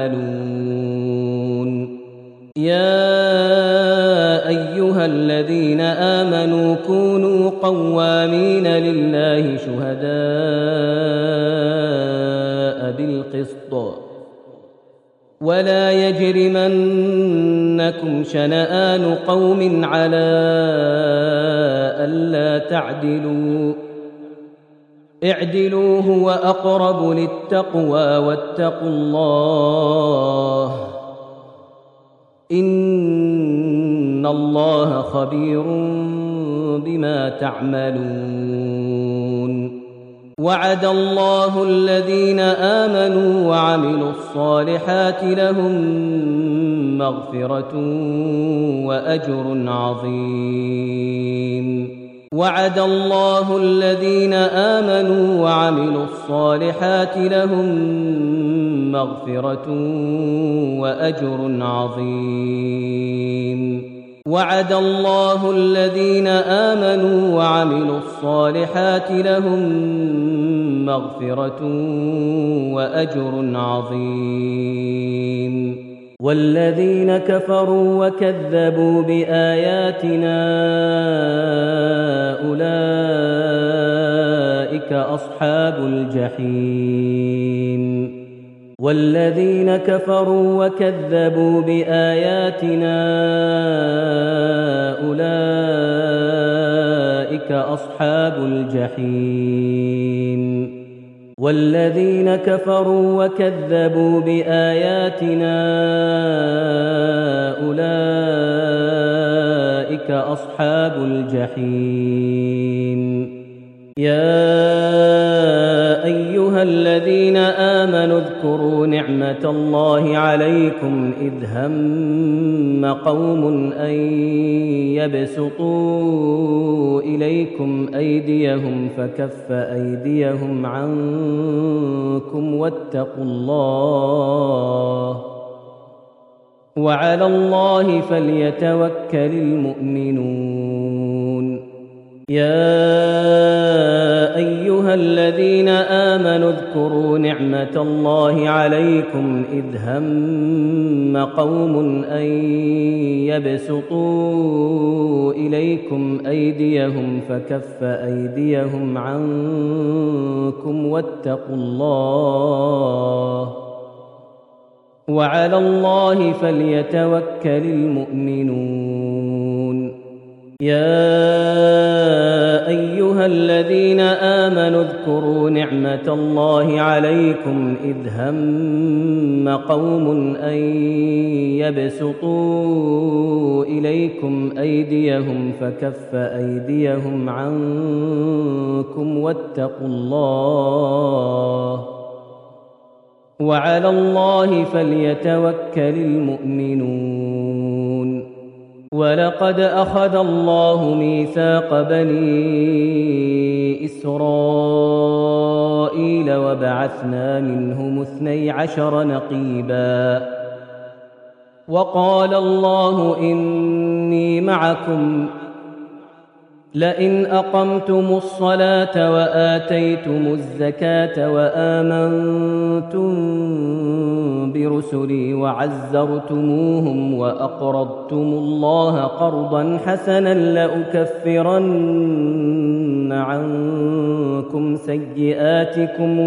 تعملون يا أيها الذين آمنوا كونوا قوامين لله شهداء بالقسط ولا يجرمنكم شنآن قوم على ألا تعدلوا اعدلوا هو أقرب للتقوى واتقوا الله إن الله خبير بما تعملون وعد الله الذين آمنوا وعملوا الصالحات لهم مغفرة وأجر عظيم وعد الله الذين آمنوا وعملوا الصالحات لهم مغفرة وأجر عظيم وعد الله الذين آمنوا وعملوا الصالحات لهم مغفرة وأجر عظيم والذين كفروا وكذبوا بآياتنا أولئك أصحاب الجحيم والذين كفروا وكذبوا بآياتنا أولئك أصحاب الجحيم والذين كفروا وكذبوا بآياتنا أولئك أصحاب الجحيم يا أيها الذين آمنوا اذكروا نعمة الله عليكم إذ هم قوم أن يبسطوا إليكم أيديهم فكف أيديهم عنكم واتقوا الله وعلى الله فليتوكل المؤمنون يا أيها الذين آمنوا اذكروا نعمة الله عليكم إذ هم قوم أن يبسطوا إليكم أيديهم فكف أيديهم عنكم واتقوا الله وعلى الله فليتوكل المؤمنون يا أيها الذين آمنوا اذكروا نعمة الله عليكم إذ هم قوم أن يبسطوا إليكم أيديهم فكف أيديهم عنكم واتقوا الله وعلى الله فليتوكل المؤمنون ولقد أخذ الله ميثاق بني إسرائيل وبعثنا منهم 12 نقيبا وقال الله إني معكم لئن أقمتم الصلاة وآتيتم الزكاة وآمنتم برسلي وعزرتموهم وأقرضتم الله قرضا حسنا لأكفرن عنكم سيئاتكم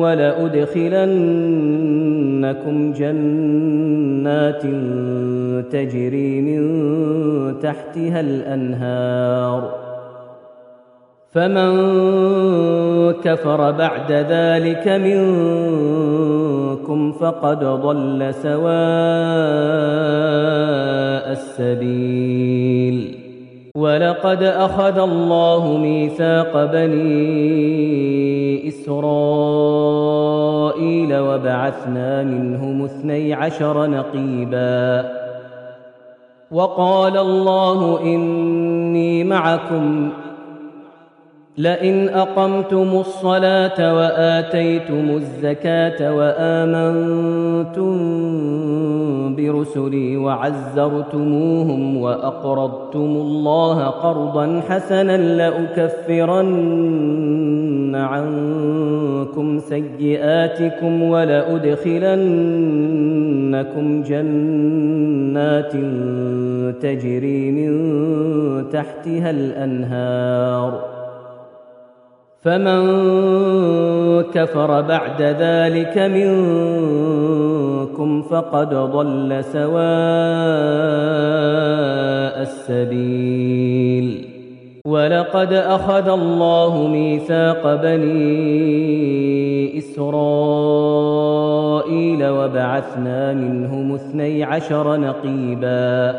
ولأدخلنكم جنات تجري من تحتها الأنهار فمن كفر بعد ذلك منكم فقد ضل سواء السبيل ولقد أخذ الله ميثاق بني إسرائيل وبعثنا منهم 12 نقيبا وقال الله إني معكم لئن أقمتم الصلاة وآتيتم الزكاة وآمنتم برسلي وعزرتموهم وأقرضتم الله قرضا حسنا لأكفرن عنكم سيئاتكم ولأدخلنكم جنات تجري من تحتها الأنهار فمن كفر بعد ذلك منكم فقد ضل سواء السبيل ولقد أخذ الله ميثاق بني إسرائيل وبعثنا منهم 12 نقيبا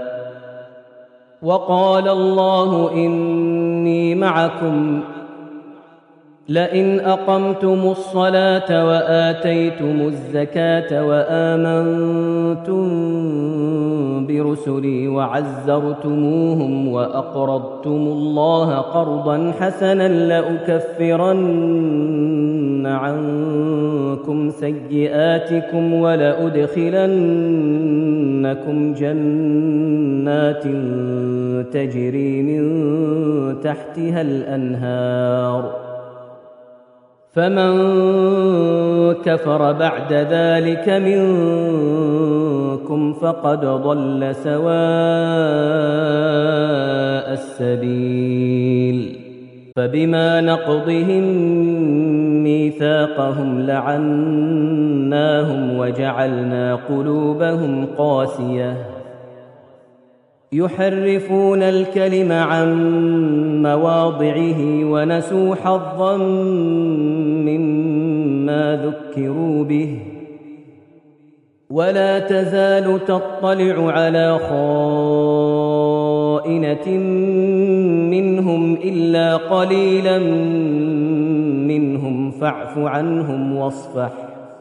وقال الله إني معكم لئن أقمتم الصلاة وآتيتم الزكاة وآمنتم برسلي وعزرتموهم وأقرضتم الله قرضا حسنا لأكفرن عنكم سيئاتكم ولأدخلنكم جنات تجري من تحتها الأنهار فمن كفر بعد ذلك منكم فقد ضل سواء السبيل فبما نقضهم ميثاقهم لعناهم وجعلنا قلوبهم قاسية يحرفون الكلم عن مواضعه ونسوا حظا مما ذكروا به ولا تزال تطلع على خائنة منهم إلا قليلا منهم فاعف عنهم واصفح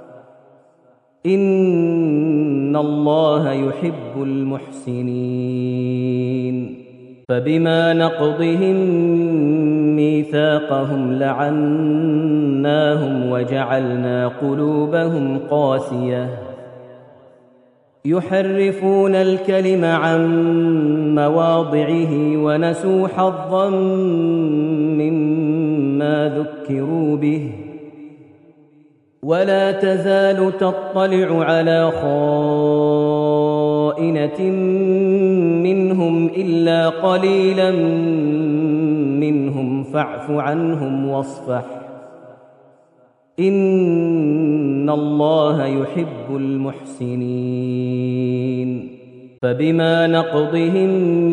إن الله يحب المحسنين فبما نقضهم ميثاقهم لعناهم وجعلنا قلوبهم قاسية يحرفون الكلم عن مواضعه ونسوا حظا مما ذكروا به ولا تزال تطلع على خائنة منهم إلا قليلا منهم فاعف عنهم واصفح إن الله يحب المحسنين فبما نقضهم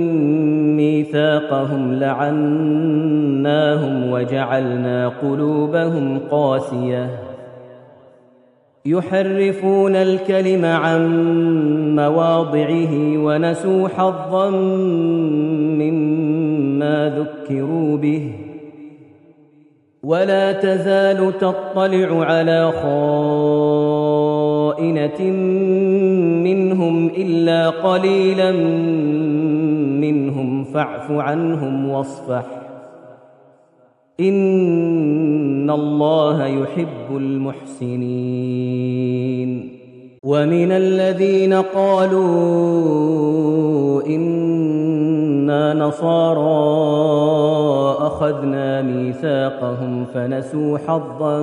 ميثاقهم لعناهم وجعلنا قلوبهم قاسية يحرفون الكلم عن مواضعه ونسوا حظا مما ذكروا به ولا تزال تطلع على خائنة منهم إلا قليلا منهم فاعف عنهم واصفح إن الله يحب المحسنين ومن الذين قالوا إنا نصارى أخذنا ميثاقهم فنسوا حظا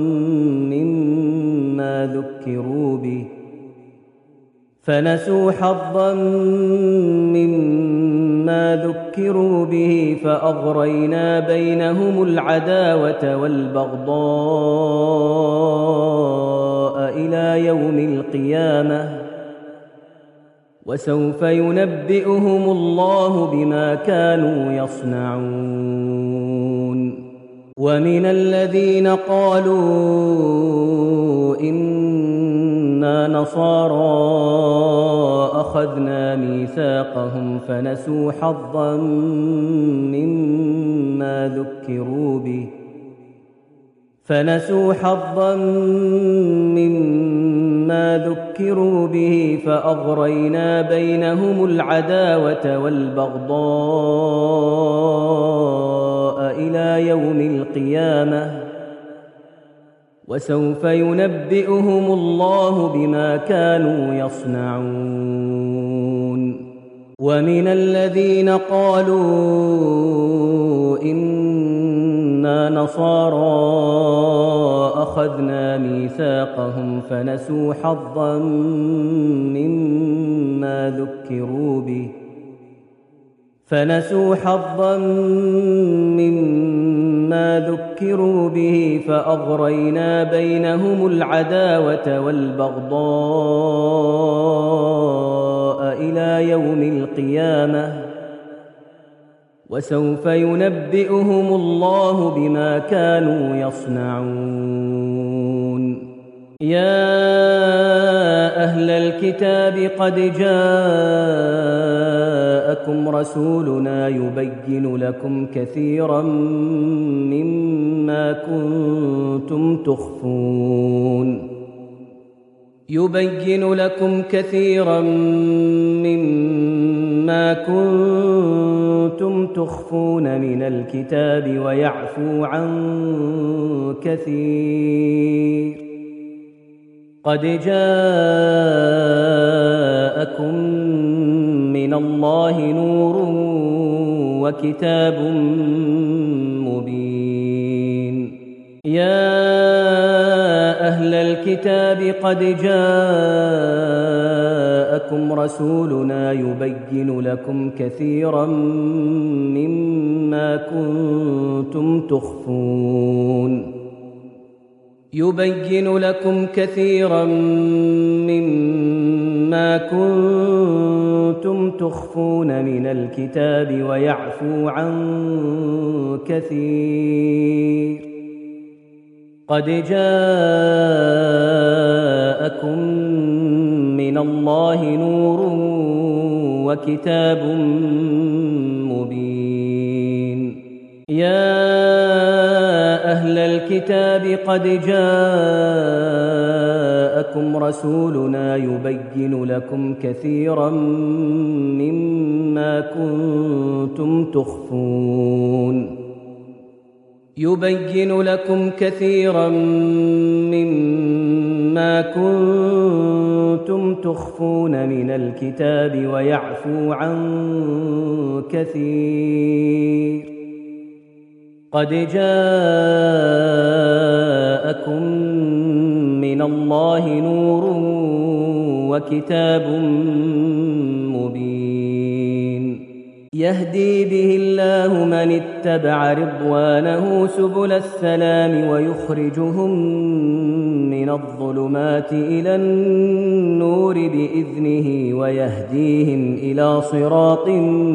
مما ذكروا به فأغرينا بينهم العداوة والبغضاء إلى يوم القيامة وسوف ينبئهم الله بما كانوا يصنعون ومن الذين قالوا إنا نصارى أخذنا ميثاقهم فنسوا حظا مما ذكروا به فأغرينا بينهم العداوة والبغضاء إلى يوم القيامة وسوف ينبئهم الله بما كانوا يصنعون ومن الذين قالوا إنا نصارى أخذنا ميثاقهم فنسوا حظا مما ذكروا به فأغرينا بينهم العداوة والبغضاء إلى يوم القيامة وسوف ينبئهم الله بما كانوا يصنعون يا أهل الكتاب قد جاءكم رسولنا يبين لكم كثيرا مما كنتم تخفون من الكتاب ويعفو عن كثير قد جاءكم من الله نور وكتاب مبين يا أهل الكتاب قد جاءكم رسولنا يبين لكم كثيرا مما كنتم تخفون من الكتاب ويعفو عن كثير قد جاءكم من الله نور وكتاب مبين يا أهل الكتاب قد جاءكم رسولنا يبين لكم كثيرا مما كنتم تخفون من الكتاب ويعفو عن كثير قد جاءكم من الله نور وكتاب مبين يهدي به الله من اتبع رضوانه سبل السلام ويخرجهم من الظلمات إلى النور بإذنه ويهديهم إلى صراط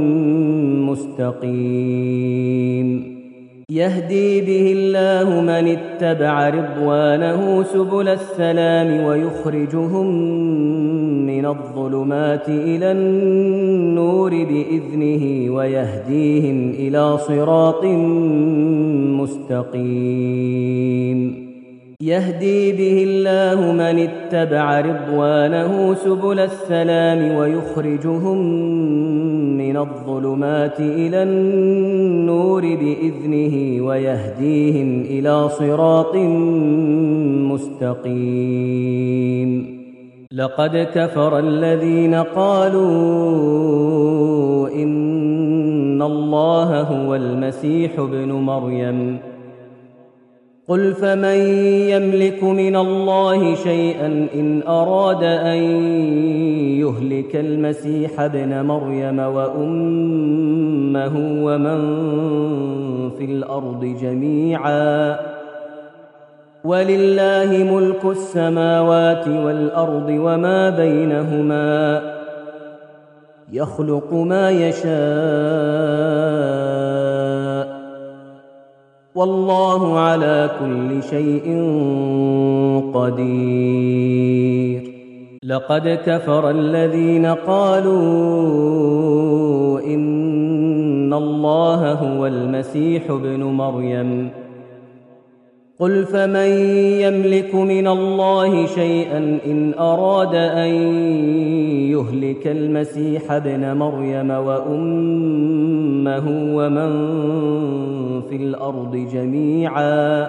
مستقيم يهدي به الله من اتبع رضوانه سبل السلام ويخرجهم من الظلمات إلى النور بإذنه ويهديهم إلى صراط مستقيم يهدي به الله من اتبع رضوانه سبل السلام ويخرجهم من الظلمات إلى النور بإذنه ويهديهم إلى صراط مستقيم لقد كفر الذين قالوا إن الله هو المسيح ابن مريم قل فمن يملك من الله شيئا إن أراد أن يهلك المسيح ابن مريم وأمه ومن في الأرض جميعا ولله ملك السماوات والأرض وما بينهما يخلق ما يشاء والله على كل شيء قدير لقد كفر الذين قالوا إن الله هو المسيح ابن مريم قل فمن يملك من الله شيئا إن أراد أن يهلك المسيح ابن مريم وأمه ومن في الأرض جميعا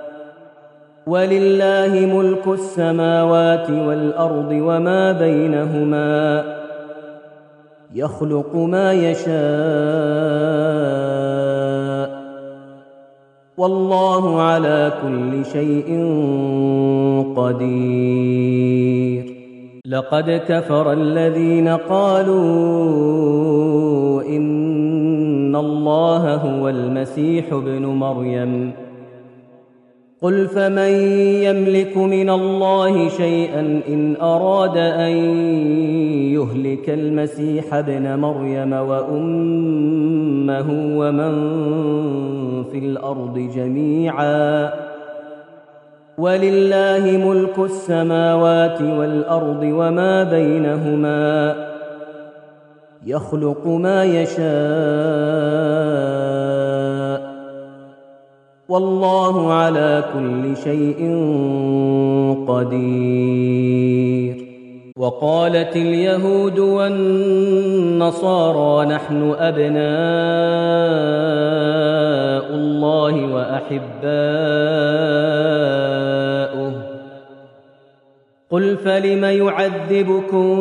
ولله ملك السماوات والأرض وما بينهما يخلق ما يشاء والله على كل شيء قدير. لقد كفر الذين قالوا إن الله هو المسيح ابن مريم قل فمن يملك من الله شيئا إن أراد أن يهلك المسيح ابن مريم وأمه ومن في الأرض جميعا ولله ملك السماوات والأرض وما بينهما يخلق ما يشاء والله على كل شيء قدير. وقالت اليهود والنصارى نحن أبناء الله وأحباؤه قل فلم يعذبكم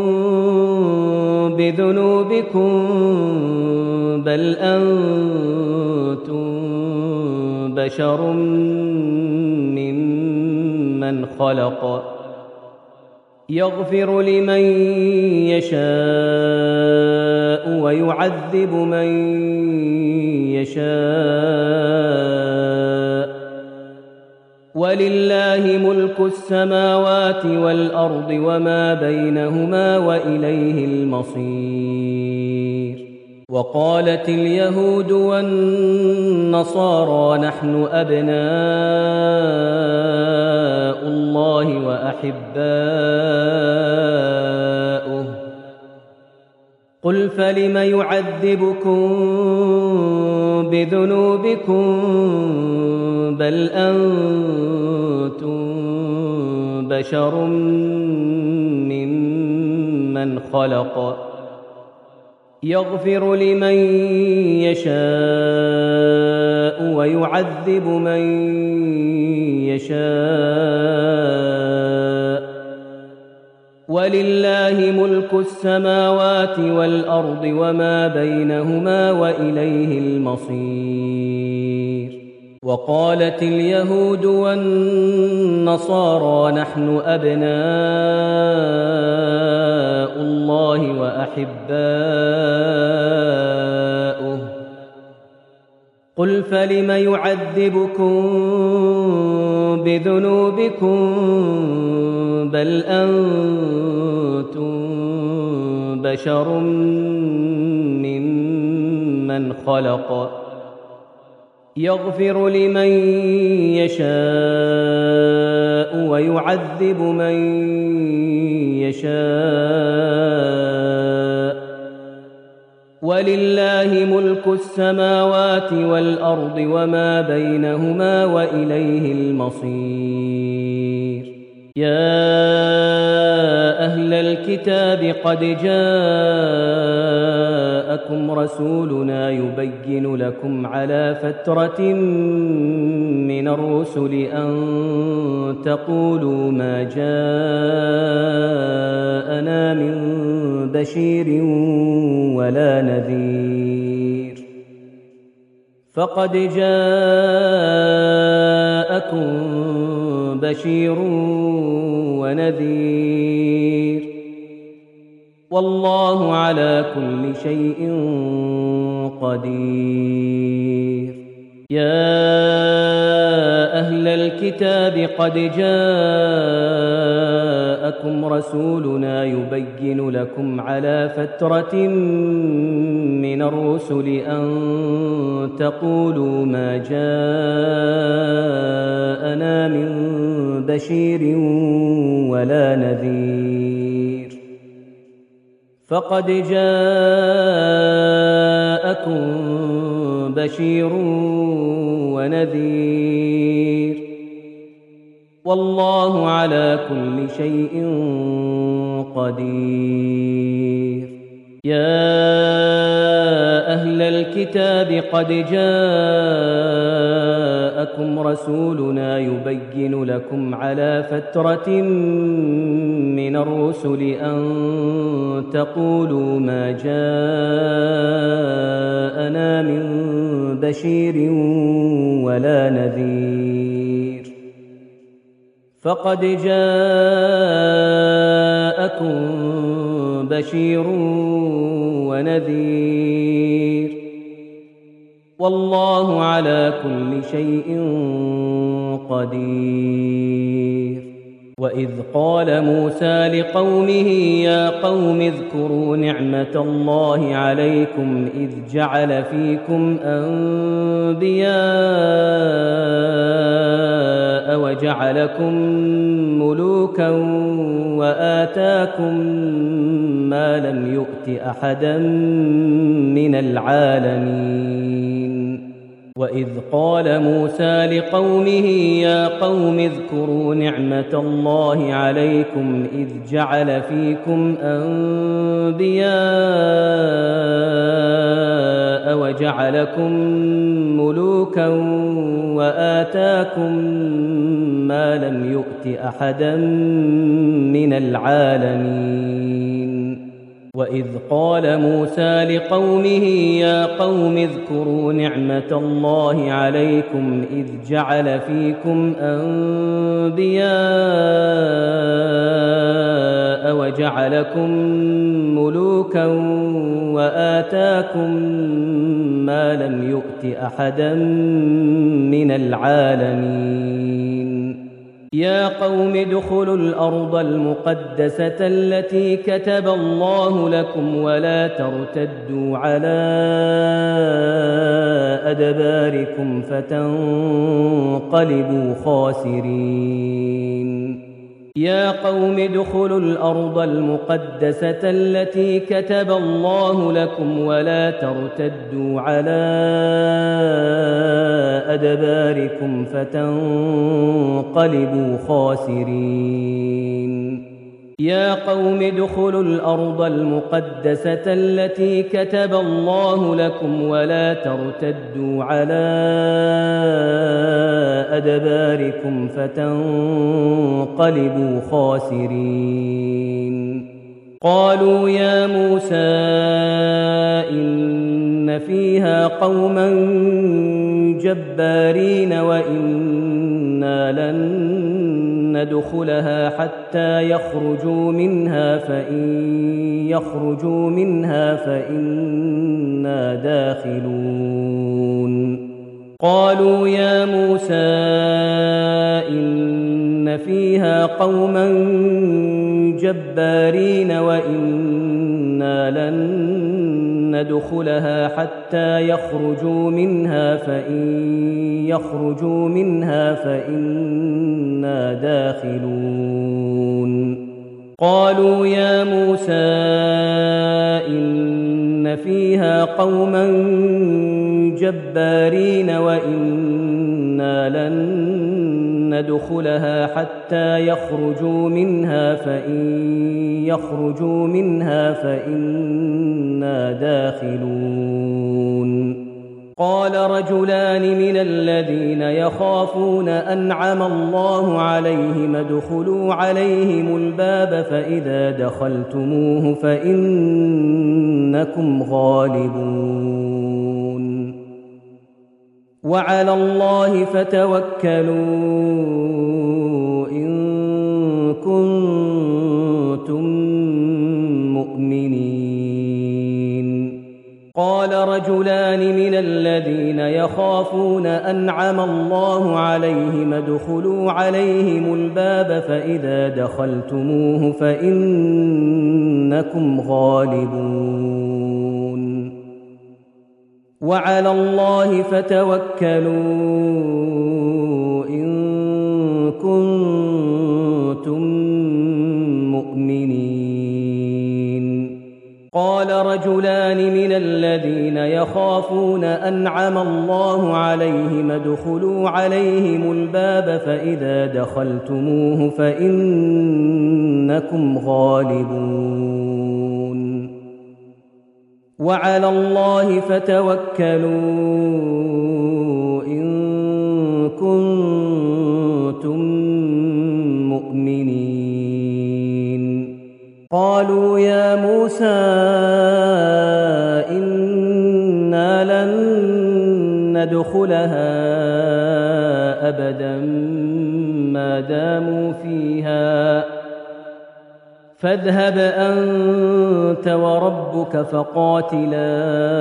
بذنوبكم بل أنتم بشر ممن خلق يغفر لمن يشاء ويعذب من يشاء ولله ملك السماوات والأرض وما بينهما وإليه المصير. وقالت اليهود والنصارى نحن أبناء الله وأحباؤه قل فلم يعذبكم بذنوبكم بل أنتم بشر ممن خلق يغفر لمن يشاء ويعذب من يشاء ولله ملك السماوات والأرض وما بينهما وإليه المصير. وقالت اليهود والنصارى نحن أبناء الله وأحباؤه قل فلم يعذبكم بذنوبكم بل أنتم بشر ممن خلق يغفر لمن يشاء ويعذب من يشاء ولله ملك السماوات والأرض وما بينهما وإليه المصير. يا أهل الكتاب قد جاءكم رسولنا يبين لكم على فترة من الرسل أن تقولوا ما جاءنا من بشير ولا نذير فقد جاءكم بشير ونذير والله على كل شيء قدير. يا أهل الكتاب قد جاءكم رسولنا يبين لكم على فترة من الرسل أن تقولوا ما جاءنا من بشير ولا نذير فقد جاءكم بشير ونذير والله على كل شيء قدير. يا أهل الكتاب قد جاءكم رسولنا يبين لكم على فترة من الرسل أن تقولوا ما جاءنا من بشير ولا نذير، فقد جاءكم بشير ونذير، والله على كل شيء قدير. وإذ قال موسى لقومه يا قوم اذكروا نعمة الله عليكم إذ جعل فيكم أنبياء وجعلكم ملوكا وآتاكم ما لم يؤت أحدا من العالمين. وإذ قال موسى لقومه يا قوم اذكروا نعمة الله عليكم إذ جعل فيكم أنبياء وجعلكم ملوكا وآتاكم ما لم يؤت أحدا من العالمين. وإذ قال موسى لقومه يا قوم اذكروا نعمة الله عليكم إذ جعل فيكم أنبياء وجعلكم ملوكا وآتاكم ما لم يؤت أحدا من العالمين. يا قوم ادخلوا الأرض المقدسة التي كتب الله لكم ولا ترتدوا على أدباركم فتنقلبوا خاسرين. يا قوم ادخلوا الأرض المقدسة التي كتب الله لكم ولا ترتدوا على أدباركم فتنقلبوا خاسرين. يا قوم ادخلوا الأرض المقدسة التي كتب الله لكم ولا ترتدوا على أدباركم فتنقلبوا خاسرين. قالوا يا موسى إن فيها قوما جبارين وإنا لن ندخلها حتى يخرجوا منها فإن يخرجوا منها فإنا داخلون. قالوا يا موسى إن فيها قوما جبارين وإنا لن ندخلها حتى يخرجوا منها فإن يخرجوا منها فإنا داخلون. قالوا يا موسى إن فيها قوما جبارين وإنا لن ندخلها حتى يخرجوا منها فإن يخرجوا منها فإنا داخلون. قال رجلان من الذين يخافون أنعم الله عليهم ادخلوا عليهم الباب فإذا دخلتموه فإنكم غالبون وعلى الله فتوكلوا إن كنتم مؤمنين. قال رجلان من الذين يخافون أنعم الله عليهم ادخلوا عليهم الباب فإذا دخلتموه فإنكم غالبون وعلى الله فتوكلوا إن كنتم مؤمنين. قال رجلان من الذين يخافون أنعم الله عليهم ادخلوا عليهم الباب فإذا دخلتموه فإنكم غالبون وعلى الله فتوكلوا إن كنتم مؤمنين قالوا يا موسى إنا لن ندخلها أبدا ما داموا فيها فاذهب أنت وربك فقاتلا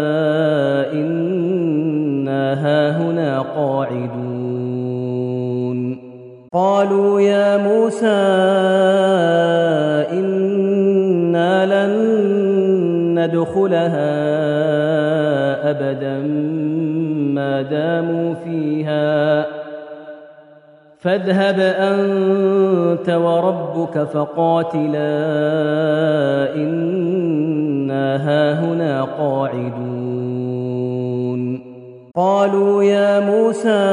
إنا هاهنا قاعدون قالوا يا موسى إنا لن ندخلها أبدا ما داموا فيها فاذهب أنت وربك فقاتلا إنا هاهنا قاعدون قالوا يا موسى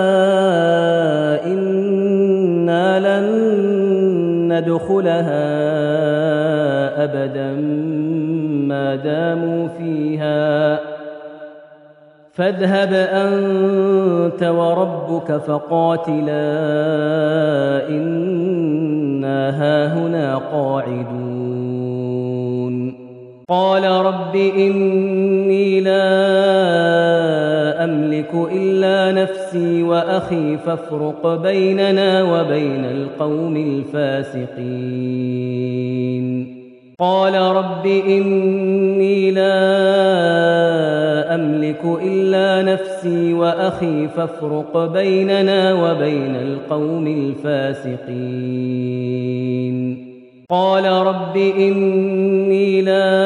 إنا لن ندخلها أبدا ما داموا فيها فاذهب أنت وربك فقاتلا إنا هاهنا قاعدون قال رب إني لا أملك إلا نفسي وأخي فافرق بيننا وبين القوم الفاسقين قال رب إني لا أملك إلا نفسي وأخي فافرق بيننا وبين القوم الفاسقين قال رب إني لا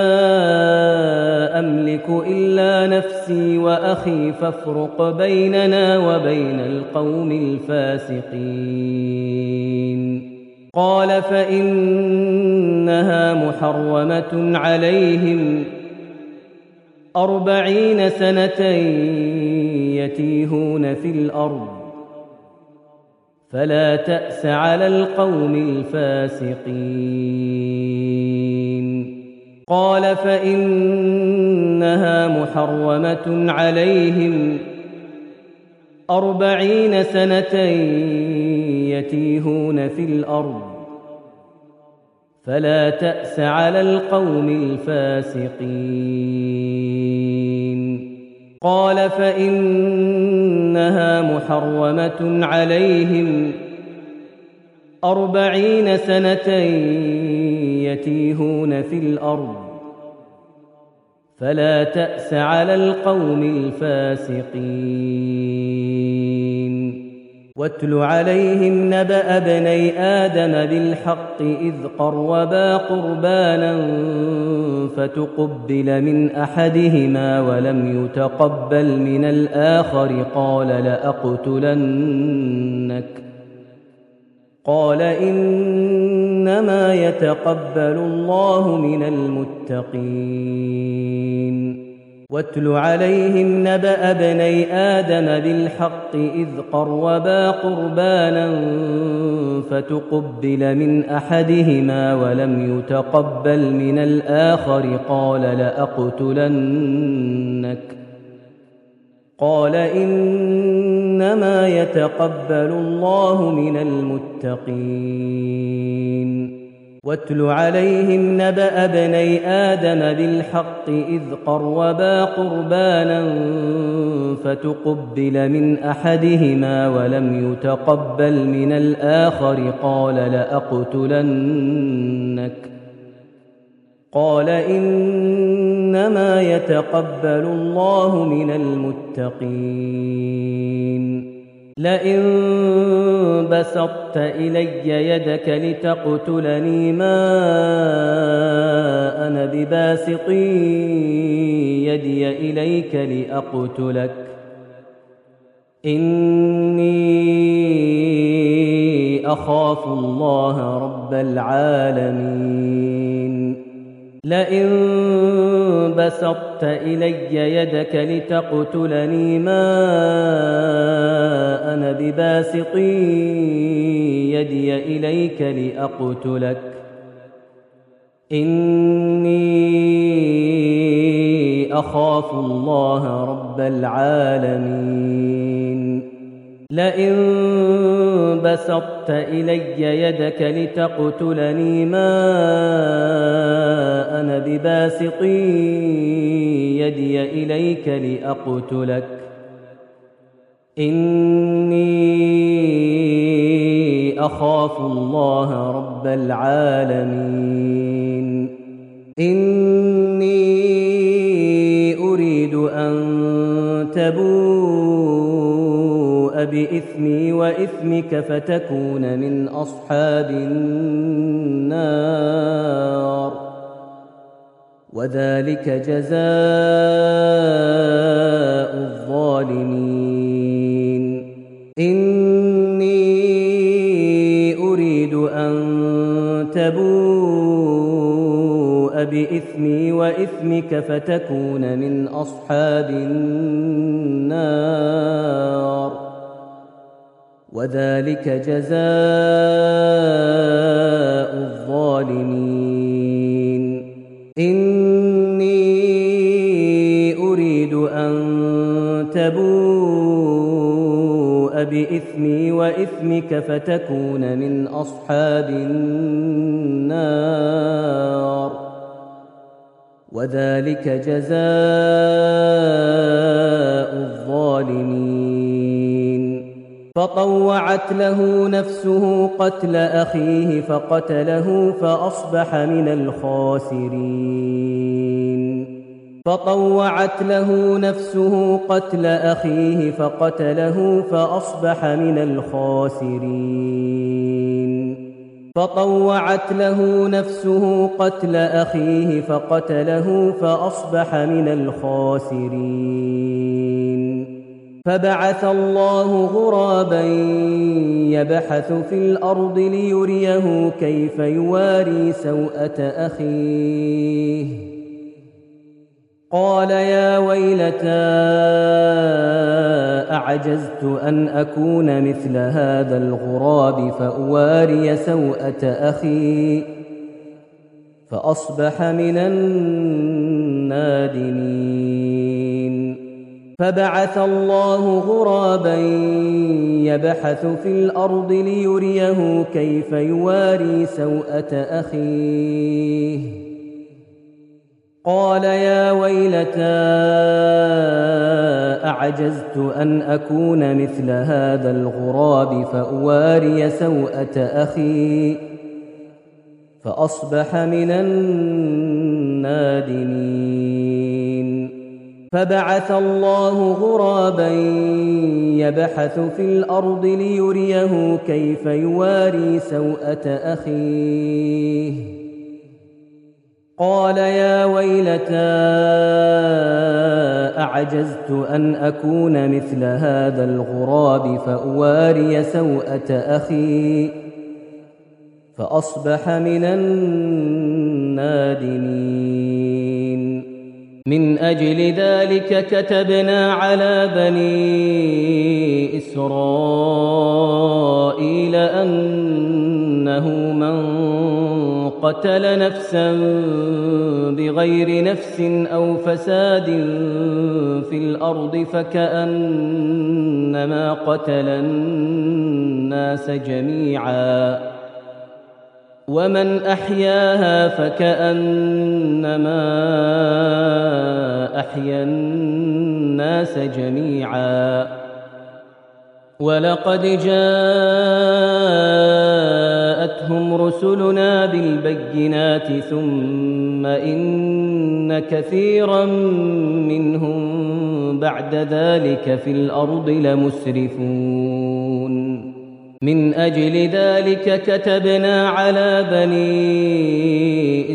أملك إلا نفسي وأخي فافرق بيننا وبين القوم الفاسقين قال فإنها محرمة عليهم 40 سنة يتيهون في الأرض فلا تأس على القوم الفاسقين قال فإنها محرمة عليهم 40 سنة يتيهون في الأرض فلا تأس على القوم الفاسقين قال فإنها محرمة عليهم 40 سنة يتيهون في الأرض فلا تأس على القوم الفاسقين واتل عليهم نبأ ابني آدم بالحق إذ قربا قربانا فتقبل من أحدهما ولم يتقبل من الآخر قال لأقتلنك قال إنما يتقبل الله من المتقين واتل عليهم نبأ ابني آدم بالحق إذ قربا قربانا فتقبل من أحدهما ولم يتقبل من الآخر قال لأقتلنك قال إنما يتقبل الله من المتقين واتل عليهم نبأ ابني آدم بالحق إذ قربا قربانا فتقبل من أحدهما ولم يتقبل من الآخر قال لأقتلنك قال إنما يتقبل الله من المتقين لئن بسطت إلي يدك لتقتلني ما أنا بباسط يدي إليك لأقتلك إني أخاف الله رب العالمين لئن بسطت إلي يدك لتقتلني ما أنا بباسط يدي إليك لأقتلك إني أخاف الله رب العالمين لئن بسطت إلي يدك لتقتلني ما أنا بباسط يدي إليك لأقتلك إني أخاف الله رب العالمين إني أريد أن تبوء بإثمي وإثمك فتكون من أصحاب النار وذلك جزاء الظالمين إني أريد أن تبوء بإثمي وإثمك فتكون من أصحاب النار وذلك جزاء الظالمين إني أريد أن تبوء بإثمي وإثمك فتكون من أصحاب النار وذلك جزاء الظالمين فطوعت له نفسه قتل أخيه فقتله فأصبح من الخاسرين فطوعت له نفسه قتل أخيه فقتله فأصبح من الخاسرين فطوعت له نفسه قتل أخيه فقتله فأصبح من الخاسرين فبعث الله غرابا يبحث في الأرض ليريه كيف يواري سوءة أخيه قال يا ويلتى أعجزت أن أكون مثل هذا الغراب فأواري سوءة أخي فأصبح من النادمين فبعث الله غرابا يبحث في الأرض ليريه كيف يواري سوءة أخيه قال يا ويلتى أعجزت أن أكون مثل هذا الغراب فأواري سوءة أخي فأصبح من النادمين فبعث الله غرابا يبحث في الأرض ليريه كيف يواري سوءة أخيه قال يا ويلتى أعجزت أن أكون مثل هذا الغراب فأواري سوءة أخي فأصبح من النادمين من أجل ذلك كتبنا على بني إسرائيل أنه من قتل نفسا بغير نفس أو فساد في الأرض فكأنما قتل الناس جميعا ومن أحياها فكأنما أحيا الناس جميعا ولقد جاءتهم رسلنا بالبينات ثم إن كثيرا منهم بعد ذلك في الأرض لمسرفون من أجل ذلك كتبنا على بني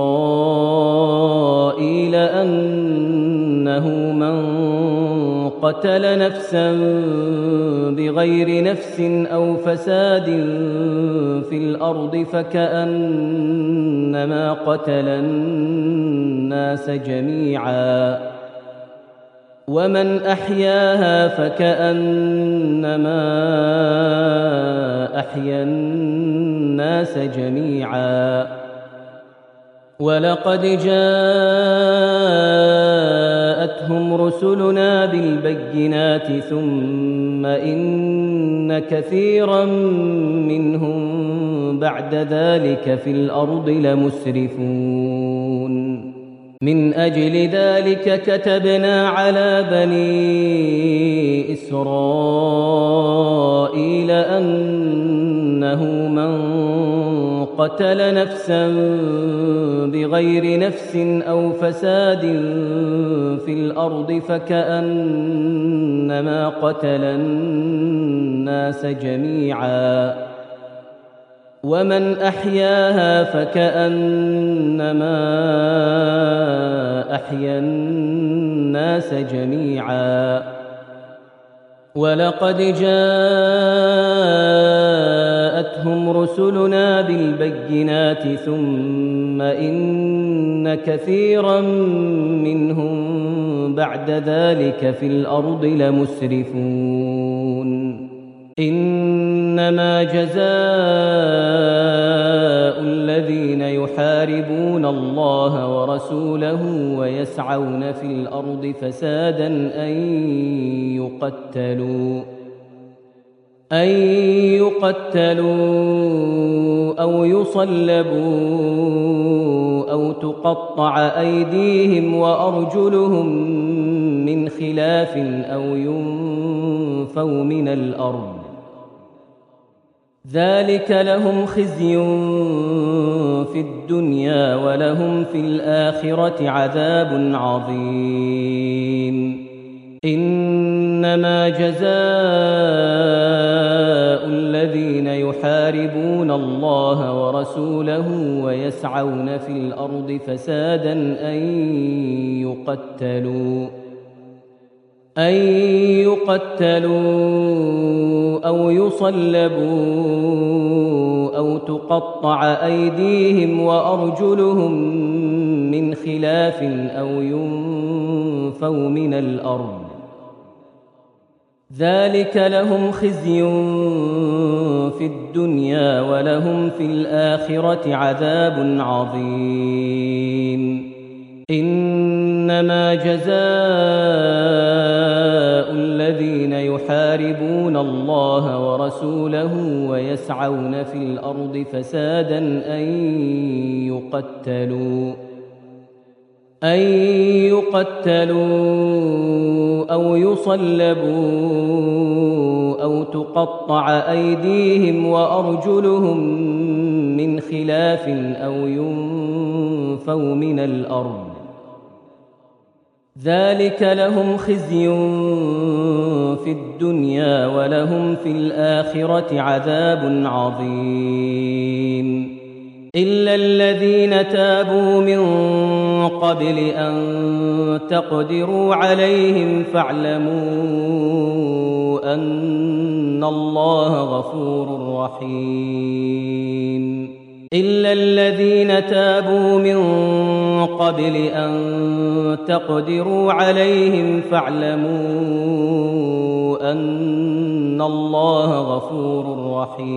إسرائيل أنه من قتل نفسا بغير نفس أو فساد في الأرض فكأنما قتل الناس الناس جميعا ومن أحياها فكأنما أحيا الناس جميعا ولقد جاءتهم رسلنا بالبينات ثم إن كثيرا منهم بعد ذلك في الأرض لمسرفون من أجل ذلك كتبنا على بني إسرائيل أنه من قتل نفسا بغير نفس أو فساد في الأرض فكأنما قتل الناس جميعا ومن أحياها فكأنما أحيا الناس جميعا ولقد جاءتهم رسلنا بالبينات ثم إن كثيرا منهم بعد ذلك في الأرض لمسرفون إنما جزاء الذين يحاربون الله ورسوله ويسعون في الأرض فسادا أن يقتلوا أو يصلبوا أو تقطع أيديهم وأرجلهم من خلاف أو ينفوا من الأرض ذلك لهم خزي في الدنيا ولهم في الآخرة عذاب عظيم إنما جزاء الذين يحاربون الله ورسوله ويسعون في الأرض فسادا أن يقتلوا أو يصلبوا أو تقطع أيديهم وأرجلهم من خلاف أو ينفوا من الأرض ذلك لهم خزي في الدنيا ولهم في الآخرة عذاب عظيم إنما جزاء الذين يحاربون الله ورسوله ويسعون في الأرض فسادا أن يقتلوا أو يصلبوا أو تقطع أيديهم وأرجلهم من خلاف أو ينفوا من الأرض ذلك لهم خزي في الدنيا ولهم في الآخرة عذاب عظيم إلا الذين تابوا من قبل أن تقدروا عليهم فاعلموا أن الله غفور رحيم إلا الذين تابوا من قبل أن تقدروا عليهم فاعلموا أن الله غفور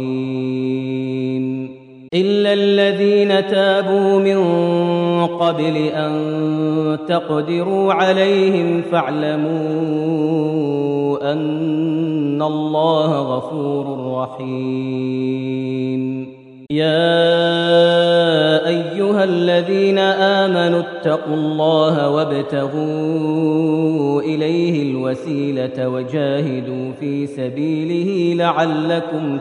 رحيم إلا الذين تابوا من قبل أن تقدروا عليهم فاعلموا أن الله غفور رحيم يا أيها الذين آمنوا اتقوا الله وابتغوا إليه الوسيلة وجاهدوا في سبيله لعلكم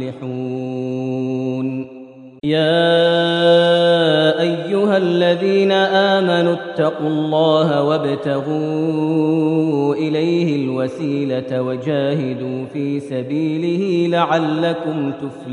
تفلحون يا أيها الذين آمنوا اتقوا الله وابتغوا إليه الوسيلة وجاهدوا في سبيله لعلكم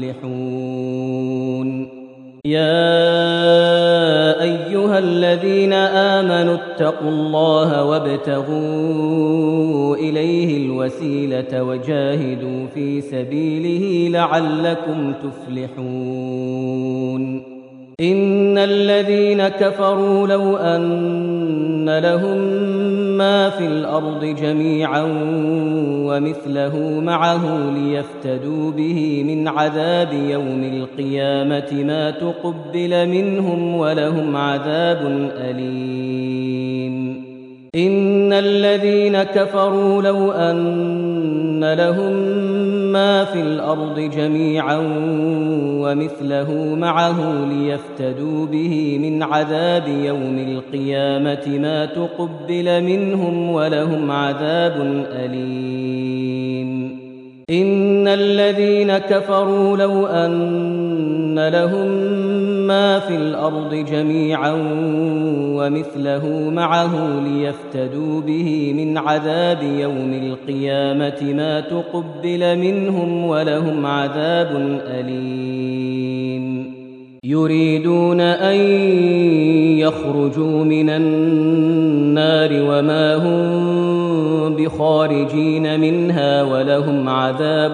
تفلحون يا أيها الذين آمنوا اتقوا الله وابتغوا إليه الوسيلة وجاهدوا في سبيله لعلكم تفلحون إن الذين كفروا لو أن لهم ما في الأرض جميعا ومثله معه ليفتدوا به من عذاب يوم القيامة ما تقبل منهم ولهم عذاب أليم إن الذين كفروا لو أن لهم ما في الأرض جميعا ومثله معه ليفتدوا به من عذاب يوم القيامة ما تقبل منهم ولهم عذاب أليم إن الذين كفروا لو أن لهم ما في الأرض جميعا ومثله معه ليفتدوا به من عذاب يوم القيامة ما تقبل منهم ولهم عذاب أليم يريدون أن يخرجوا من النار وما هم بخارجين منها ولهم عذاب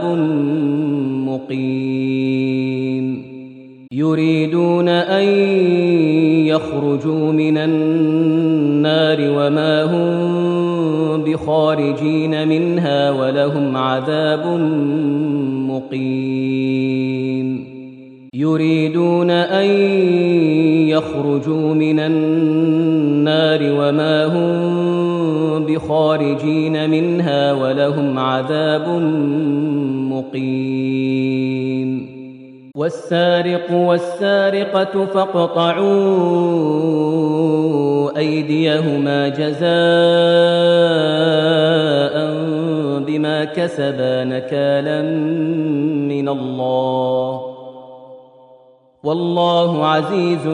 مقيم يريدون أن يخرجوا من النار وما هم بخارجين منها ولهم عذاب مقيم يريدون أن يخرجوا من النار وما هم بخارجين منها ولهم عذاب مقيم والسارق والسارقة فاقطعوا أيديهما جزاء بما كسبا نكالا من الله والله عزيز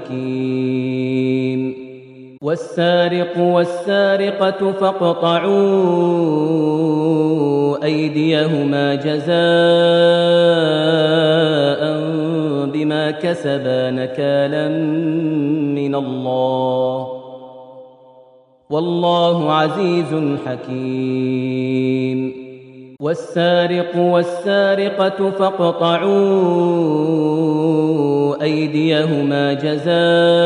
حكيم والسارق والسارقة فاقطعوا أيديهما جزاء بما كسبا نكالا من الله والله عزيز حكيم والسارق والسارقة فاقطعوا أيديهما جزاء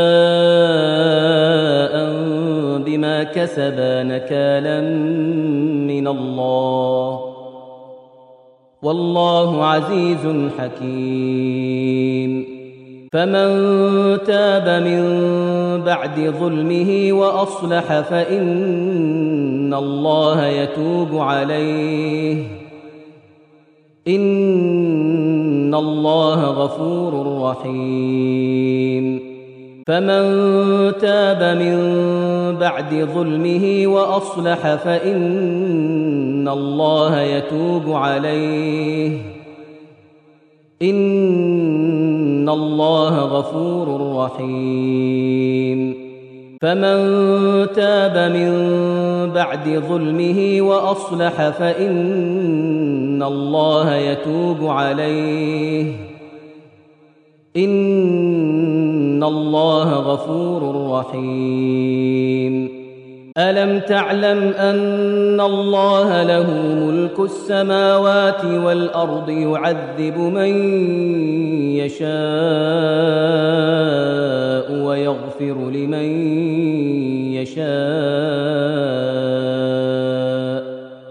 بما كسبا نكالا من الله والله عزيز حكيم فمن تاب من بعد ظلمه وأصلح فإن الله يتوب عليه إن الله غفور رحيم فمن تاب من بعد ظلمه وأصلح فإن الله يتوب عليه إن الله غفور رحيم فمن تاب من بعد ظلمه وأصلح فإن الله يتوب عليه إن الله غفور رحيم ألم تعلم أن الله له ملك السماوات والأرض يعذب من يشاء ويغفر لمن يشاء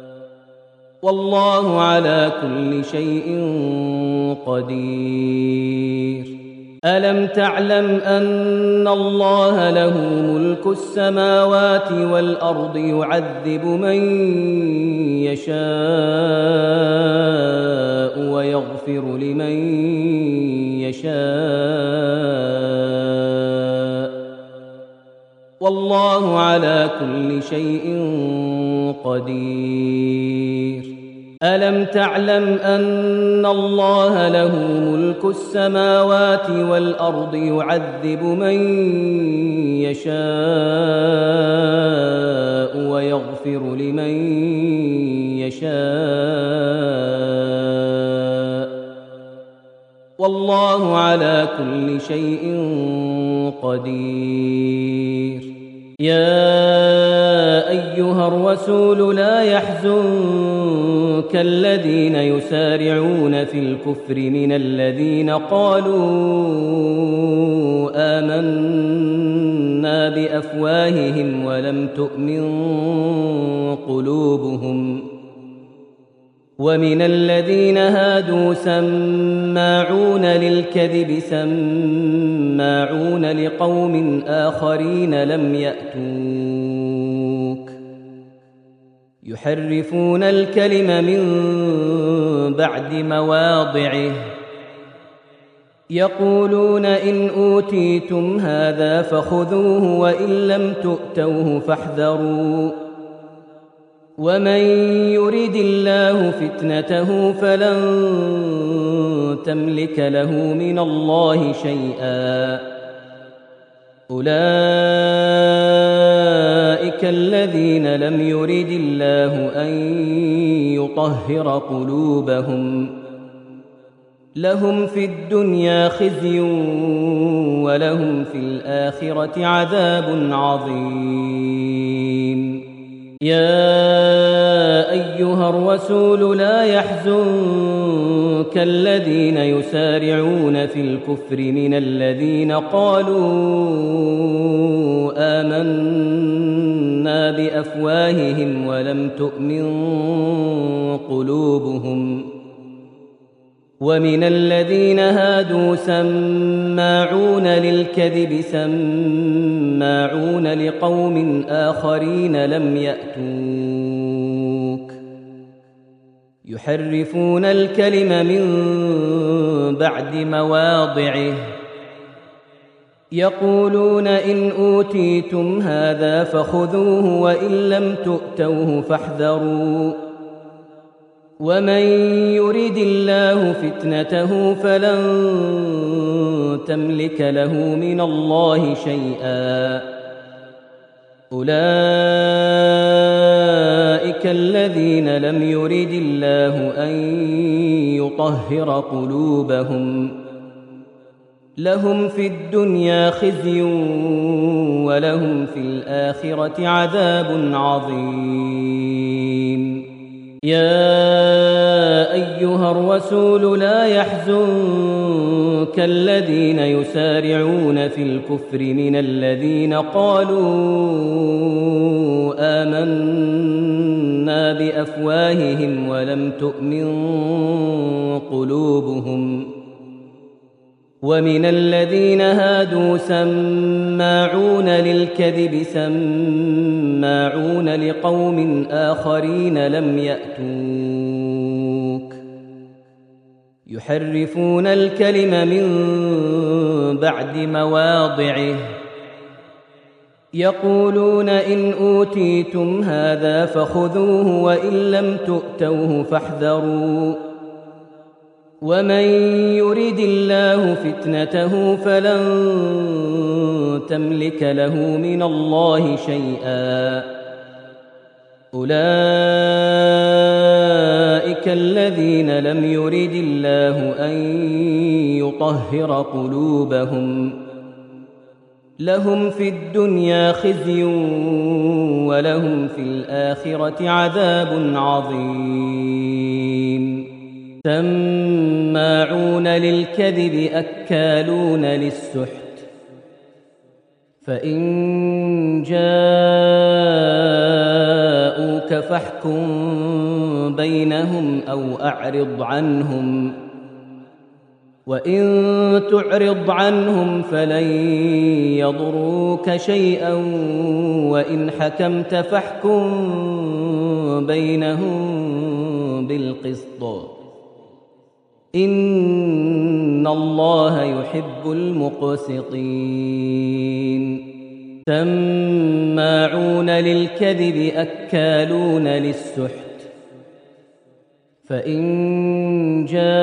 والله على كل شيء قدير ألم تعلم أن الله له ملك السماوات والأرض يعذب من يشاء ويغفر لمن يشاء والله على كل شيء قدير ألم تعلم أن الله له ملك السماوات والأرض يعذب من يشاء ويغفر لمن يشاء والله على كل شيء قدير يا أيها الرسول لا يحزنك الذين يسارعون في الكفر من الذين قالوا آمنا بأفواههم ولم تؤمن قلوبهم ومن الذين هادوا سماعون للكذب سماعون لقوم آخرين لم يأتوك يحرفون الكلم من بعد مواضعه يقولون إن أوتيتم هذا فخذوه وإن لم تؤتوه فاحذروا ومن يرد الله فتنته فلن تملك له من الله شيئا أولئك الذين لم يرد الله أن يطهر قلوبهم لهم في الدنيا خزي ولهم في الآخرة عذاب عظيم يا أيها الرسول لا يحزنك الذين يسارعون في الكفر من الذين قالوا آمنا بأفواههم ولم تؤمن قلوبهم ومن الذين هادوا سماعون للكذب سماعون لقوم آخرين لم يأتوك يحرفون الكلم من بعد مواضعه يقولون إن أوتيتم هذا فخذوه وإن لم تؤتوه فاحذروا ومن يرد الله فتنته فلن تملك له من الله شيئا أولئك الذين لم يرد الله أن يطهر قلوبهم لهم في الدنيا خزي ولهم في الآخرة عذاب عظيم يا أيها الرسول لا يحزنك الذين يسارعون في الكفر من الذين قالوا آمنا بأفواههم ولم تؤمن قلوبهم ومن الذين هادوا سماعون للكذب سماعون لقوم آخرين لم يأتوك يحرفون الكلم من بعد مواضعه يقولون إن أوتيتم هذا فخذوه وإن لم تؤتوه فاحذروا ومن يرد الله فتنته فلن تملك له من الله شيئا أولئك الذين لم يرد الله أن يطهر قلوبهم لهم في الدنيا خزي ولهم في الآخرة عذاب عظيم سماعون للكذب أكالون للسحت فإن جاءوك فاحكم بينهم أو أعرض عنهم وإن تعرض عنهم فلن يضروك شيئا وإن حكمت فاحكم بينهم بالقسط إن الله يحب المقسطين سماعون للكذب أكالون للسحت فإن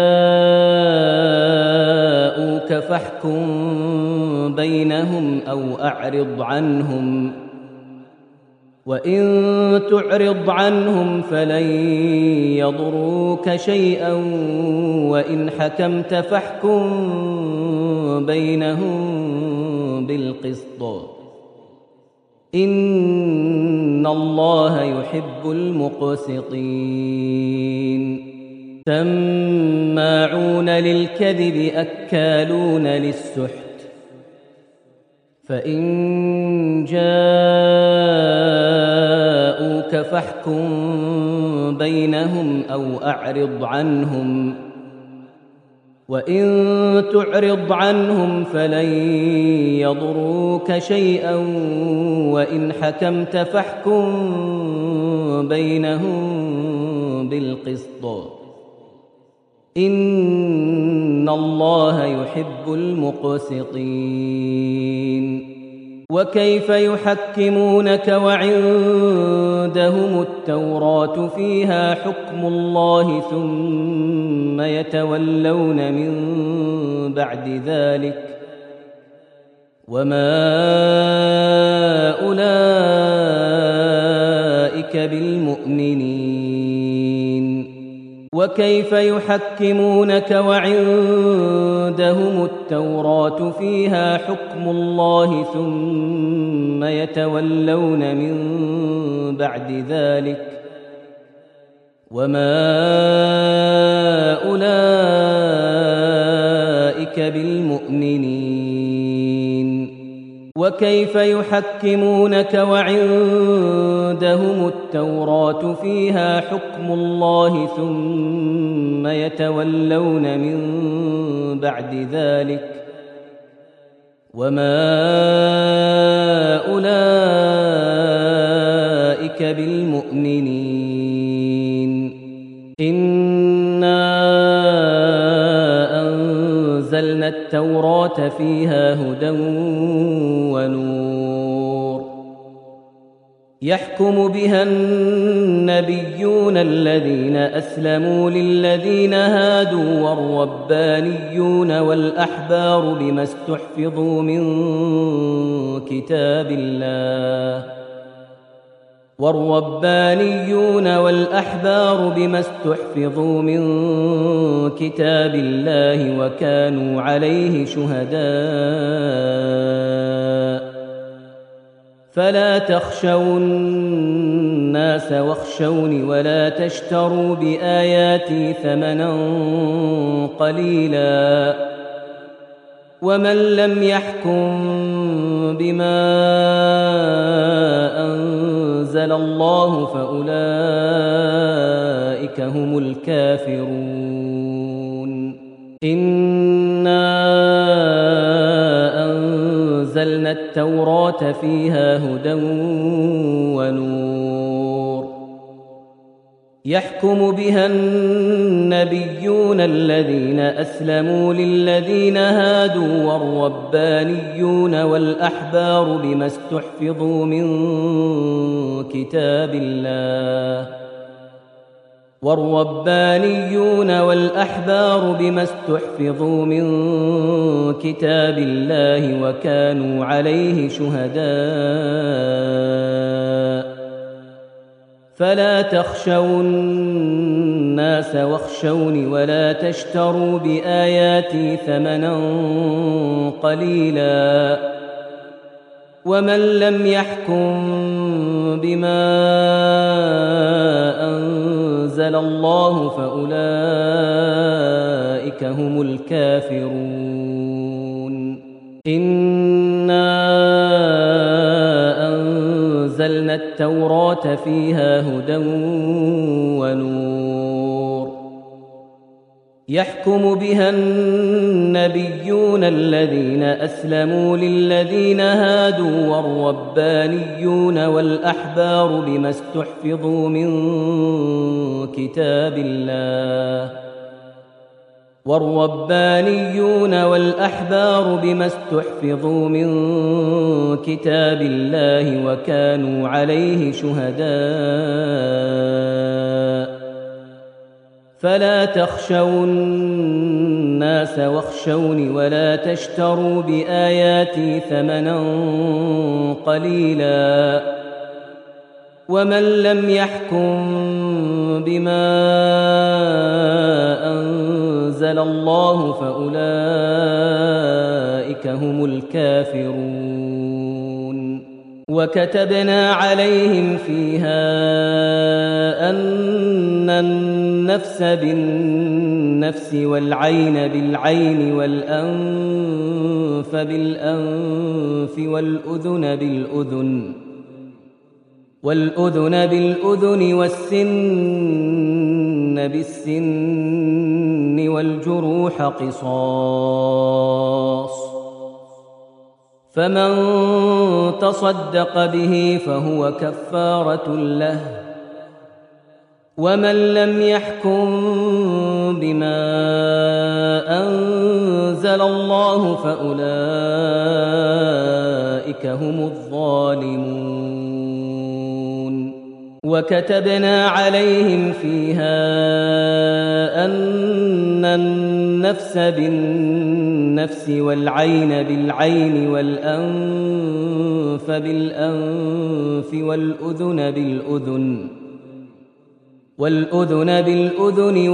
جاءوك فاحكم بينهم أو أعرض عنهم وإن تعرض عنهم فلن يضروك شيئا وإن حكمت فاحكم بينهم بالقسط إن الله يحب المقسطين سماعون للكذب أكالون للسحت فإن جاءوك فاحكم بينهم أو أعرض عنهم، وإن تعرض عنهم فلن يضروك شيئا، وإن حكمت فاحكم بينهم بالقسط، إن الله يحب المقسطين. وكيف يحكمونك وعندهم التوراة فيها حكم الله ثم يتولون من بعد ذلك، وما أولئك بالمؤمنين. وكيف يحكمونك وعندهم التوراة فيها حكم الله ثم يتولون من بعد ذلك، وما أولئك بالمؤمنين. وكيف يحكمونك وعندهم التوراة فيها حكم الله ثم يتولون من بعد ذلك، وما أولئك بالمؤمنين. إنا أنزلنا التوراة فيها هدى ونور، يحكم بها النبيون الذين أسلموا للذين هادوا والربانيون والأحبار بما استحفظوا من كتاب الله وكانوا عليه شهداء. فلا تخشوا الناس واخشوني ولا تشتروا بآياتي ثمنا قليلا، ومن لم يحكم بما أنزل الله فأولئك هم الكافرون. إنا أنزلنا التوراة فيها هدى ونور، يحكم بها النبيون الذين أسلموا للذين هادوا والربانيون والأحبار بما استحفظوا من كتاب الله وكانوا عليه شهداء. فلا تخشوا الناس واخشوني ولا تشتروا بآياتي ثمنا قليلا، ومن لم يحكم بما أنزل الله فأولئك هم الكافرون. إنا أنزلنا التوراة فيها هدى ونور، يحكم بها النبيون الذين أسلموا للذين هادوا والربانيون والأحبار بما استحفظوا من كتاب الله وكانوا عليه شهداء. فلا تخشوا الناس واخشوني ولا تشتروا بآياتي ثمنا قليلا، ومن لم يحكم بما أنزل الله فأولئك هم الكافرون. وكتبنا عليهم فيها أن النفس بالنفس والعين بالعين والأنف بالأنف والأذن بالأذن والسن بالسن والجروح قصاص فمن تصدق به فهو كفارة له ومن لم يحكم بما أنزل الله فأولئك هم الظالمون وكتبنا عليهم فيها أن النفس بالنفس والعين بالعين والأنف بالأنف والأذن بالأذن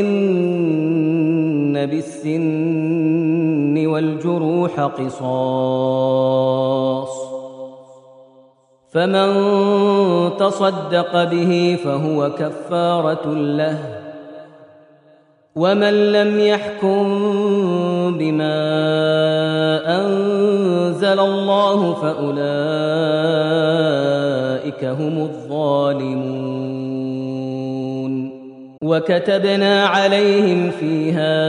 والسن بالسن والجروح قصاص فمن تصدق به فهو كفارة له ومن لم يحكم بما أنزل الله فأولئك هم الظالمون وكتبنا عليهم فيها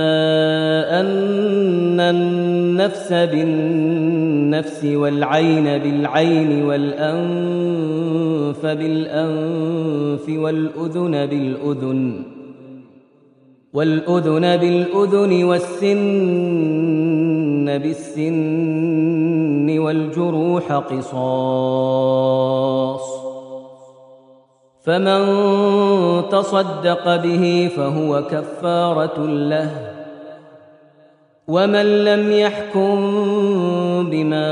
أن النفس بالنفس والعين بالعين والأنف بالأنف والأذن بالأذن والسن بالسن والجروح قصاص فمن تصدق به فهو كفارة له ومن لم يحكم بما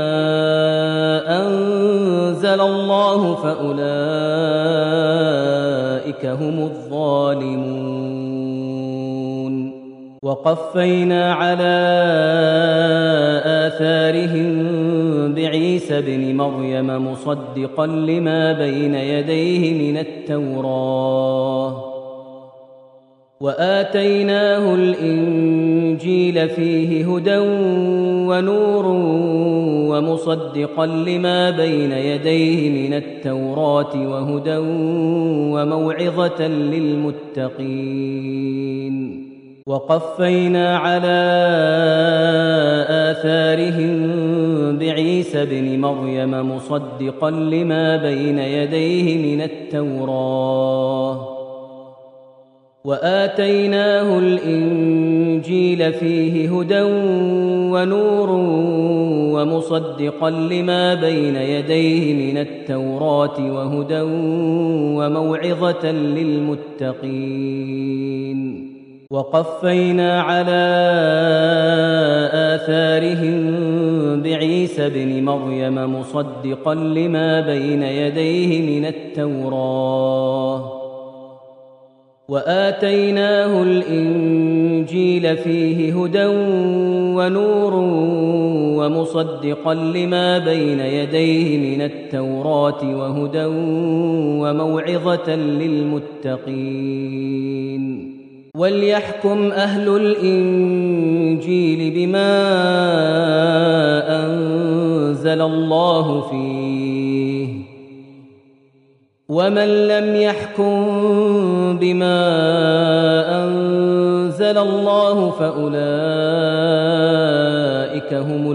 أنزل الله فأولئك هم الظالمون وقفينا على آثارهم بعيسى ابن مريم مصدقا لما بين يديه من التوراة وآتيناه الإنجيل فيه هدى ونور ومصدقا لما بين يديه من التوراة وهدى وموعظة للمتقين وقفينا على آثارهم بعيسى ابن مريم مصدقا لما بين يديه من التوراة وآتيناه الإنجيل فيه هدى ونور ومصدقا لما بين يديه من التوراة وهدى وموعظة للمتقين وقفينا على آثارهم بعيسى ابن مريم مصدقا لما بين يديه من التوراة وآتيناه الإنجيل فيه هدى ونور ومصدقا لما بين يديه من التوراة وهدى وموعظة للمتقين وليحكم أهل الإنجيل بما أنزل الله فيه ومن لم يحكم بما أنزل الله فأولئك هم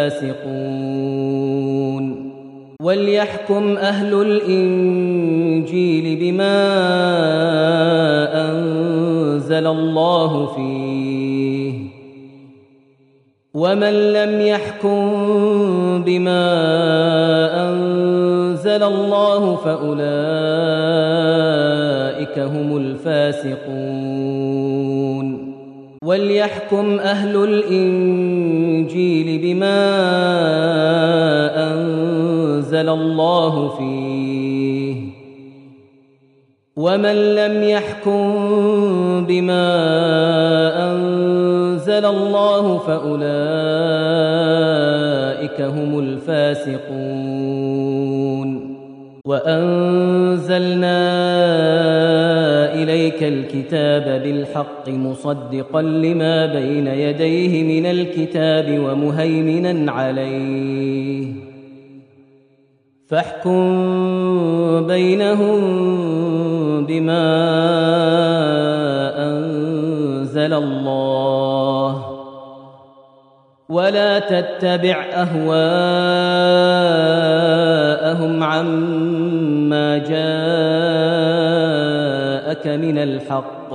الفاسقون وليحكم أهل الإنجيل بما أنزل الله فيه ومن لم يحكم بما أنزل الله فأولئك هم الفاسقون وليحكم أهل الإنجيل بما أنزل الله فيه ومن لم يحكم بما أنزل الله فأولئك هم الفاسقون وأنزلنا إليك إليك الكتاب بالحق مصدقا لما بين يديه من الكتاب ومهيمنا عليه فاحكم بينهم بما أنزل الله ولا تتبع أهواءهم عما جاءك من الحق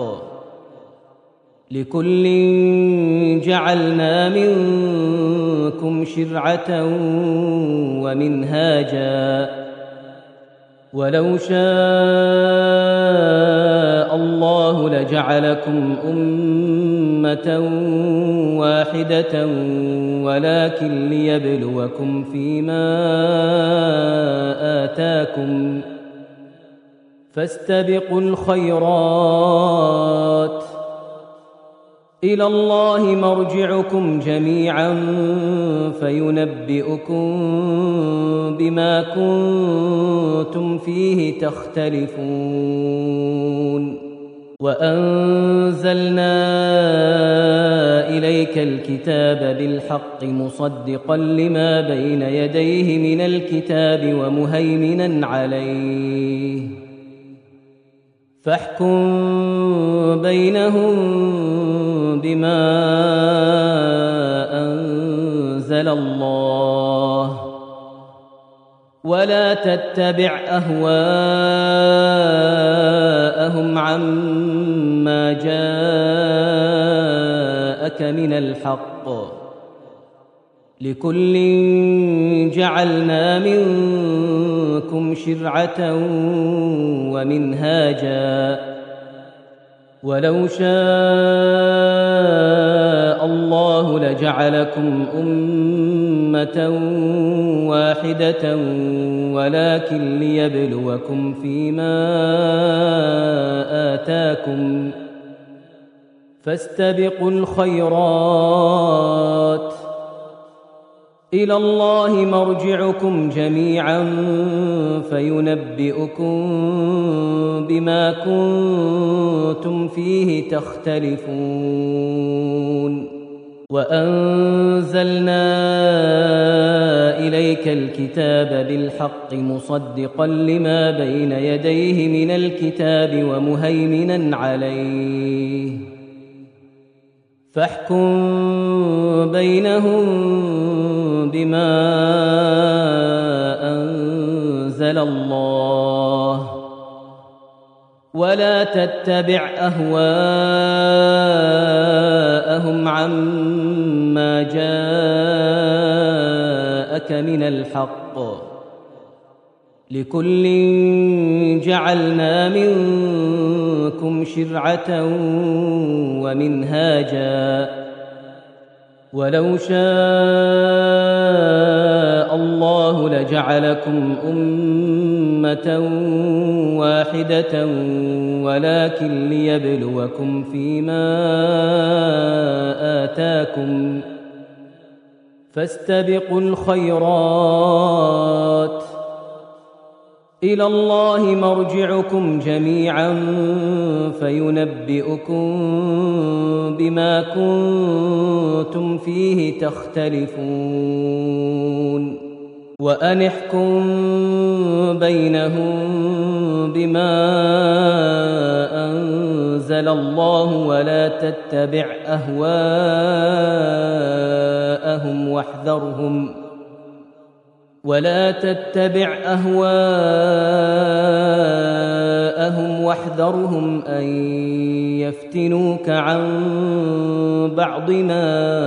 لكل جعلنا منكم شرعة ومنهاجا ولو شاء الله لجعلكم أمة واحدة ولكن ليبلوكم فيما آتاكم فاستبقوا الخيرات إلى الله مرجعكم جميعا فينبئكم بما كنتم فيه تختلفون وأنزلنا إليك الكتاب بالحق مصدقا لما بين يديه من الكتاب ومهيمنا عليه فاحكم بينهم بما أنزل الله ولا تتبع أهواءهم عما جاءك من الحق لكل جعلنا منكم شرعة ومنهاجا ولو شاء الله لجعلكم أمة واحدة ولكن ليبلوكم فيما آتاكم فاستبقوا الخيرات إلى الله مرجعكم جميعا فينبئكم بما كنتم فيه تختلفون وأنزلنا إليك الكتاب بالحق مصدقا لما بين يديه من الكتاب ومهيمنا عليه فاحكم بينهم بما أنزل الله ولا تتبع أهواءهم عما جاءك من الحق لكل جعلنا منكم شرعة ومنهاجا ولو شاء الله لجعلكم أمة واحدة ولكن ليبلوكم فيما آتاكم فاستبقوا الخيرات إلى الله مرجعكم جميعا فينبئكم بما كنتم فيه تختلفون وأن احكم بينهم بما أنزل الله ولا تتبع أهواءهم واحذرهم أن يفتنوك عن بعض ما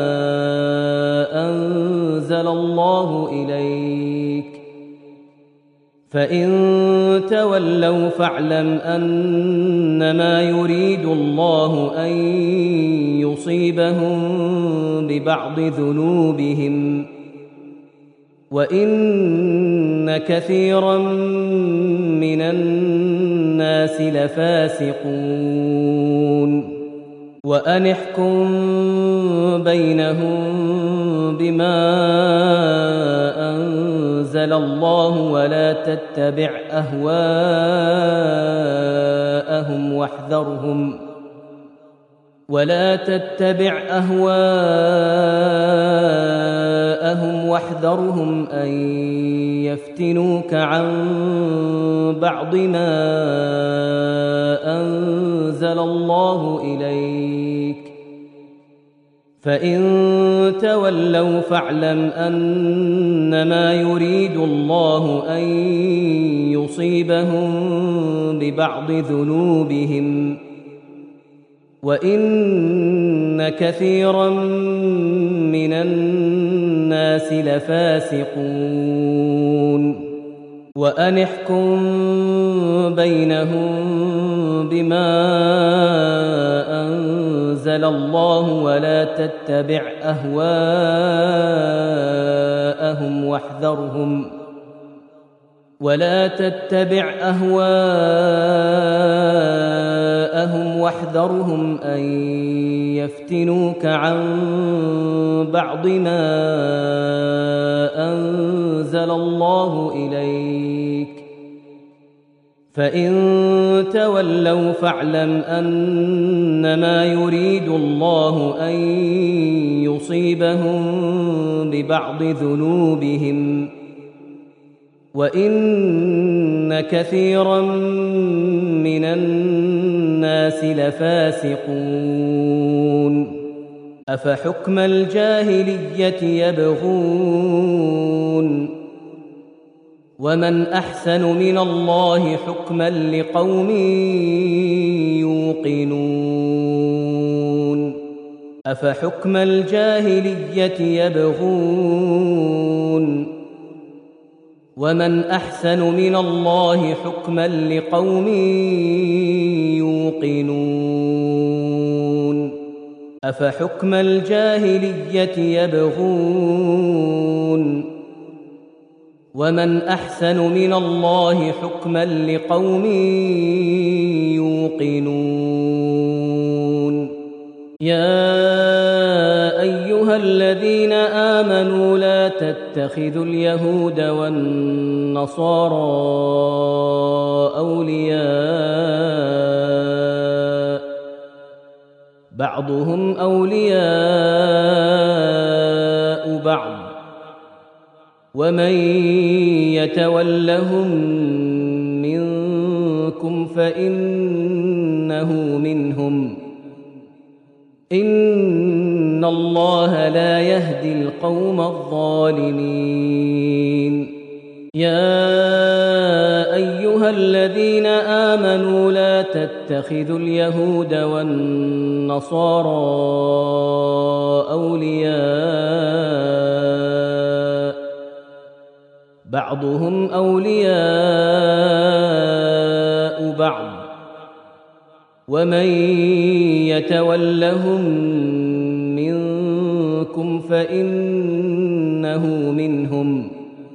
أنزل الله إليك فإن تولوا فاعلم أنما يريد الله أن يصيبهم ببعض ذنوبهم وإن كثيرا من الناس لفاسقون وأن احكم بينهم بما أنزل أنزل الله ولا تتبع أهواءهم واحذرهم أن يفتنوك عن بعض ما أنزل الله إليك فإن تولوا فاعلم أنما يريد الله أن يصيبهم ببعض ذنوبهم وإن كثيرا من الناس لفاسقون وأن احكم بينهم بما أنزل الله ولا تتبع أهواءهم واحذرهم أن يفتنوك عن بعض ما أنزل الله إليك فإن تولوا فاعلم أنما يريد الله أن يصيبهم ببعض ذنوبهم وإن كثيرا من الناس لفاسقون أفحكم الجاهلية يبغون ومن أحسن من الله حكما لقوم يوقنون أفحكم الجاهلية يبغون ومن أحسن من الله حكما لقوم يوقنون أفحكم الجاهلية يبغون ومن أحسن من الله حكما لقوم يوقنون يا أيها الذين آمنوا لا تتخذوا اليهود والنصارى أولياء بعضهم أولياء بعض ومن يتولهم منكم فإنه منهم إن الله لا يهدي القوم الظالمين يا أيها الذين آمنوا لا تتخذوا اليهود والنصارى أولياء بعضهم أولياء بعض ومن يتولهم منكم فإنه منهم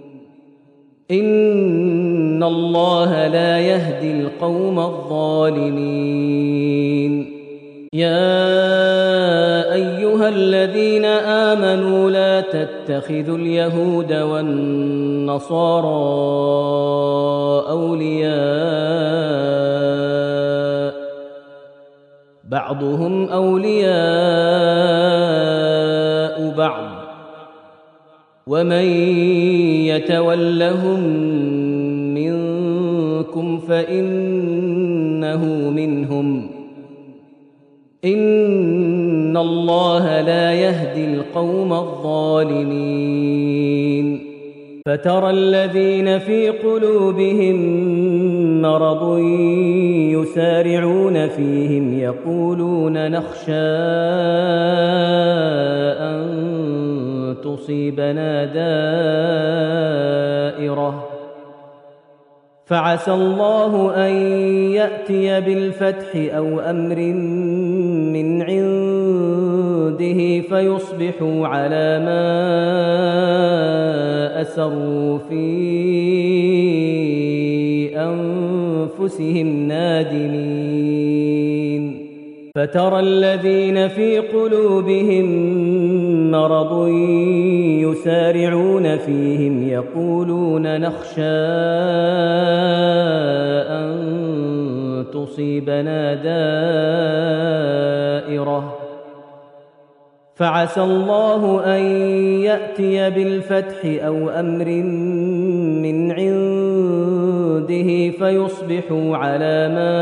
إن الله لا يهدي القوم الظالمين يا أيها الذين آمنوا لا تتخذوا اليهود والنصارى أولياء بعضهم أولياء بعض ومن يتولهم منكم فإنه منهم إن الله لا يهدي القوم الظالمين فترى الذين في قلوبهم مرض يسارعون فيهم يقولون نخشى أن تصيبنا دائرة فعسى الله أن يأتي بالفتح أو أمر من عنده فيصبحوا على ما أسروا في أنفسهم نادمين فترى الذين في قلوبهم مرض يسارعون فيهم يقولون نخشى أن تصيبنا دائرة فعسى الله أن يأتي بالفتح أو أمر من عنده فيصبحوا على ما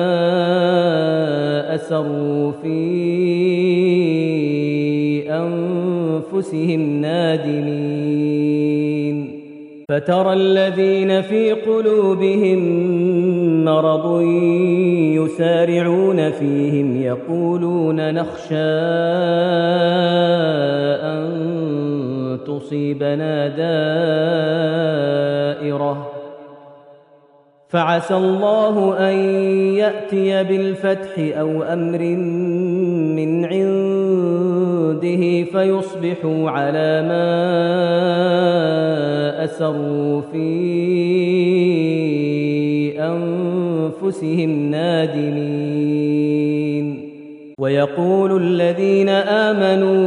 أسروا في أنفسهم نادمين فترى الذين في قلوبهم مرض يسارعون فيهم يقولون نخشى أن تصيبنا دائرة فعسى الله أن يأتي بالفتح أو أمر من عنده فيصبحوا على ما أسروا في أنفسهم نادمين ويقول الذين آمنوا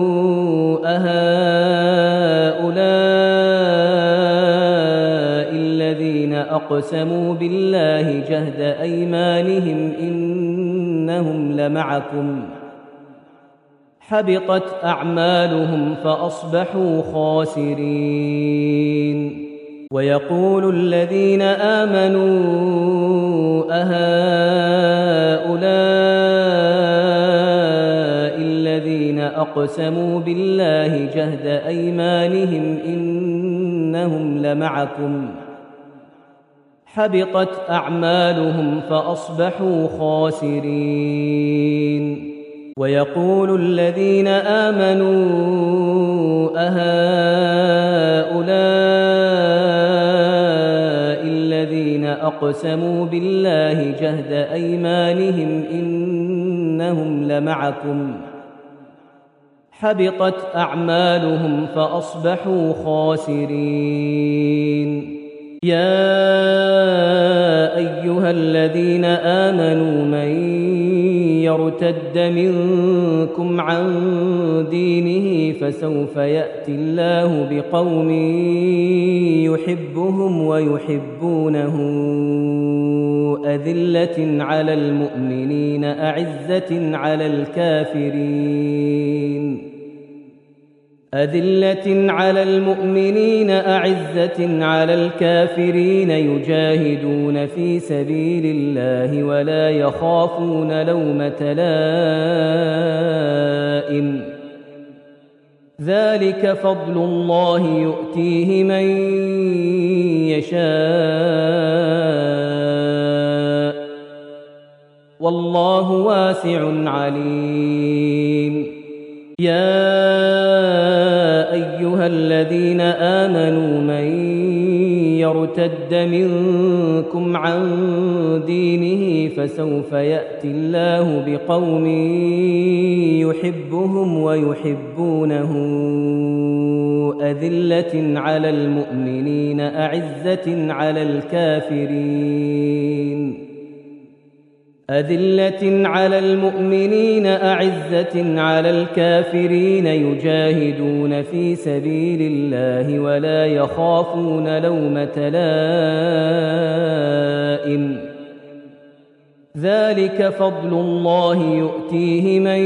أهؤلاء الذين أقسموا بالله جهد أيمانهم إنهم لمعكم حبطت أعمالهم فأصبحوا خاسرين ويقول الذين آمنوا أهؤلاء الذين أقسموا بالله جهد أيمانهم إنهم لمعكم حبطت أعمالهم فأصبحوا خاسرين ويقول الذين آمنوا أهؤلاء الذين أقسموا بالله جهد أيمانهم إنهم لمعكم حبطت أعمالهم فأصبحوا خاسرين يا أيها الذين آمنوا من يرتد منكم عن دينه فسوف يأتي الله بقوم يحبهم ويحبونه أذلة على المؤمنين أعزة على الكافرين يجاهدون في سبيل الله ولا يخافون لومة لائم ذلك فضل الله يؤتيه من يشاء والله واسع عليم يا أيها الذين آمنوا من يرتد منكم عن دينه فسوف يأتي الله بقوم يحبهم ويحبونه أذلة على المؤمنين أعزة على الكافرين يجاهدون في سبيل الله ولا يخافون لومة لائم ذلك فضل الله يؤتيه من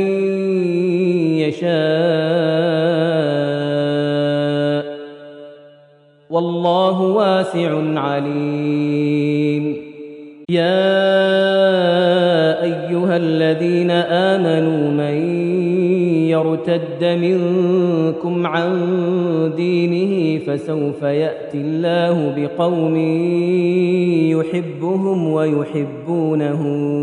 يشاء والله واسع عليم يا أيها الذين آمنوا من يرتد منكم عن دينه فسوف يأتي الله بقوم يحبهم ويحبونه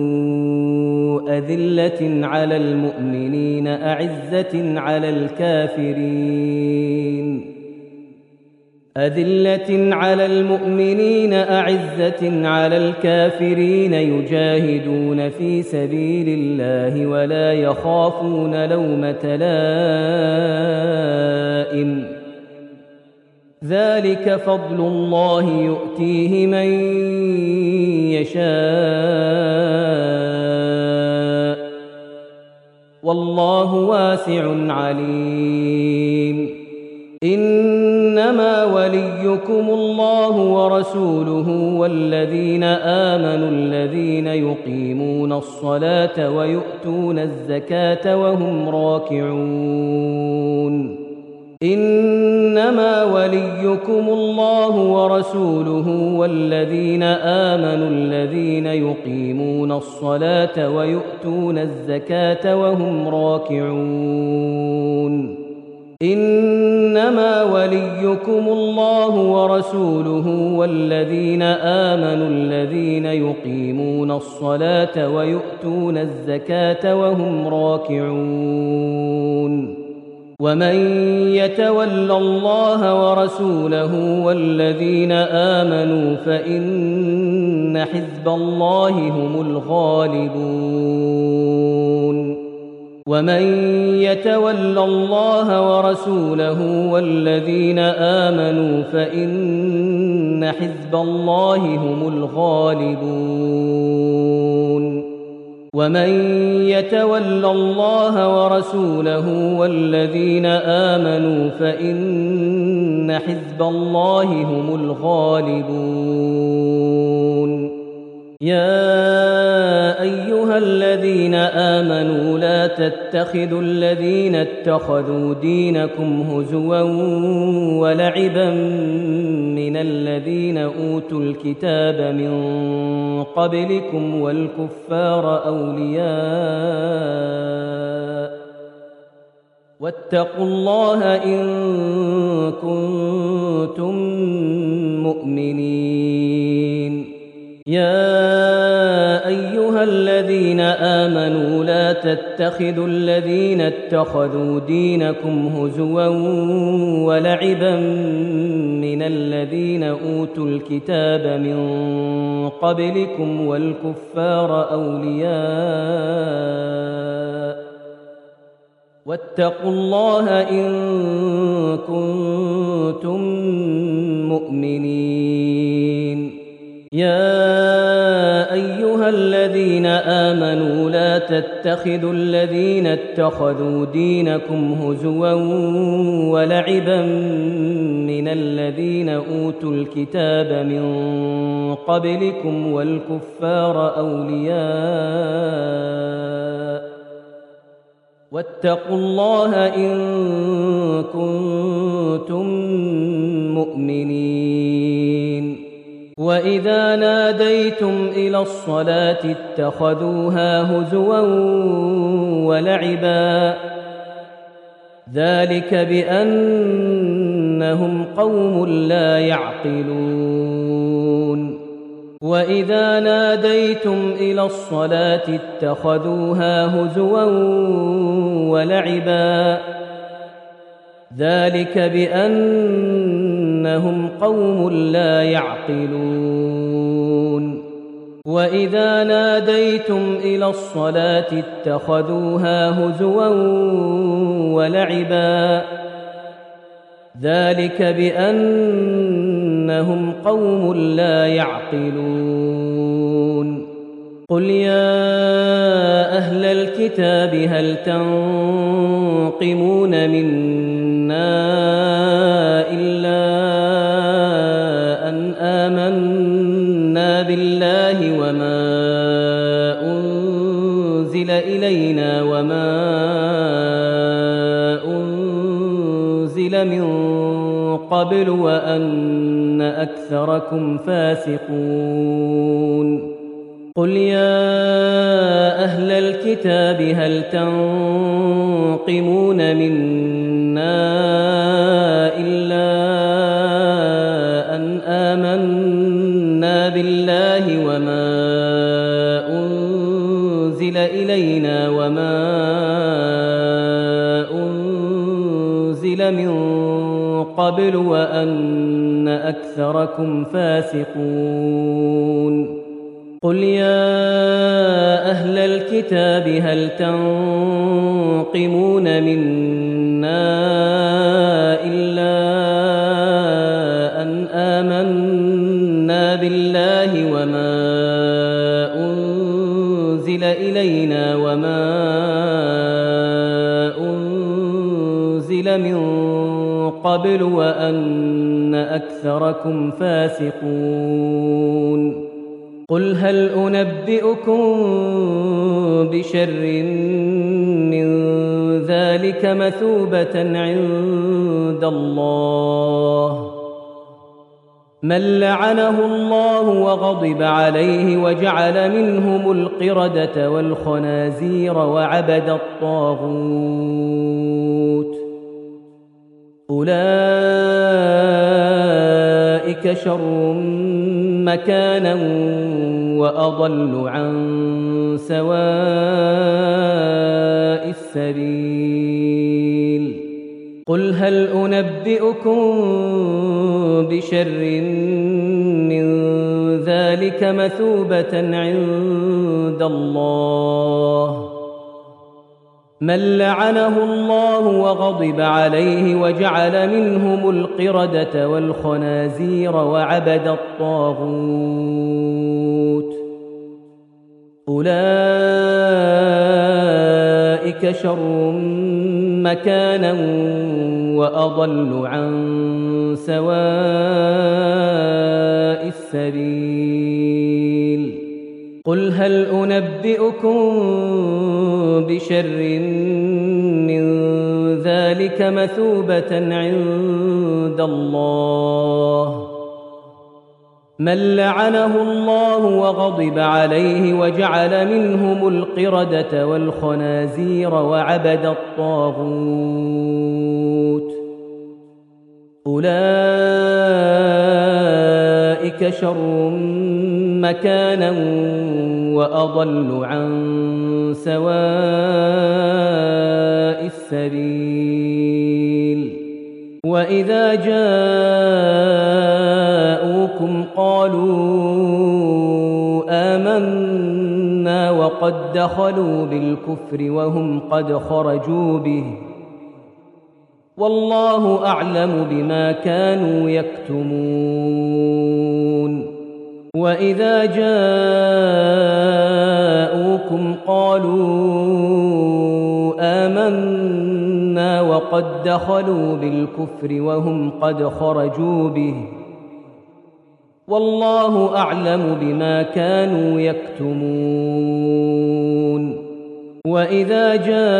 أذلة على المؤمنين أعزة على الكافرين يجاهدون في سبيل الله ولا يخافون لومة لائم ذلك فضل الله يؤتيه من يشاء والله واسع عليم إنما وليكم الله ورسوله والذين آمنوا الذين يقيمون الصلاة ويؤتون الزكاة وهم راكعون إنما وليكم الله ورسوله والذين آمنوا الذين يقيمون الصلاة ويؤتون الزكاة وهم راكعون إنما وليكم الله ورسوله والذين آمنوا الذين يقيمون الصلاة ويؤتون الزكاة وهم راكعون ومن يتول الله ورسوله والذين آمنوا فإن حزب الله هم الغالبون ومن يتول الله ورسوله والذين آمنوا فإن حزب الله هم الغالبون ومن يتول الله ورسوله والذين آمنوا فإن حزب الله هم الغالبون يا أيها الذين آمنوا لا تتخذوا الذين اتخذوا دينكم هزوا ولعبا من الذين أوتوا الكتاب من قبلكم والكفار أولياء واتقوا الله إن كنتم مؤمنين يا أيها الذين آمنوا لا تتخذوا الذين اتخذوا دينكم هزوا ولعبا من الذين أوتوا الكتاب من قبلكم والكفار أولياء واتقوا الله إن كنتم مؤمنين يا أيها الذين آمنوا لا تتخذوا الذين اتخذوا دينكم هزوا ولعبا من الذين أوتوا الكتاب من قبلكم والكفار أولياء واتقوا الله إن كنتم مؤمنين وإذا ناديتم إلى الصلاة اتخذوها هزوا ولعبا ذلك بأنهم قوم لا يعقلون وإذا ناديتم إلى الصلاة اتخذوها هزوا ولعبا ذلك بأنهم قوم لا يعقلون وإذا ناديتم إلى الصلاة اتخذوها هزوا ولعبا ذلك بأنهم قوم لا يعقلون قل يا أهل الكتاب هل تنقمون منا إلا أن آمنا بالله وما أنزل إلينا وما أنزل من قبل وأن أكثركم فاسقون قل يا أهل الكتاب هل تنقمون منا إلا أن آمنا بالله وما أنزل إلينا وما أنزل من قبل وأن أكثركم فاسقون قل يا أهل الكتاب هل تنقمون منا إلا أن آمنا بالله وما أنزل إلينا وما أنزل من قبل وأن أكثركم فاسقون قل هل أنبئكم بشر من ذلك مثوبة عند الله من لعنه الله وغضب عليه وجعل منهم القردة والخنازير وعبد الطاغوت أولئك شر مكانا وأضل عن سواء السبيل قل هل أنبئكم بشر من ذلك مثوبة عند الله من لعنه الله وغضب عليه وجعل منهم القردة والخنازير وعبد الطاغوت أولئك شر مكانا وأضل عن سواء السبيل قل هل أنبئكم بشر من ذلك مثوبة عند الله من لعنه الله وغضب عليه وجعل منهم القردة والخنازير وعبد الطاغوت أولئك شر مكانا وأضل عن سواء السبيل وإذا جاءوكم قالوا آمنا وقد دخلوا بالكفر وهم قد خرجوا به والله أعلم بما كانوا يكتمون وإذا جاءوكم قالوا آمنا وقد دخلوا بالكفر وهم قد خرجوا به والله أعلم بما كانوا يكتمون وإذا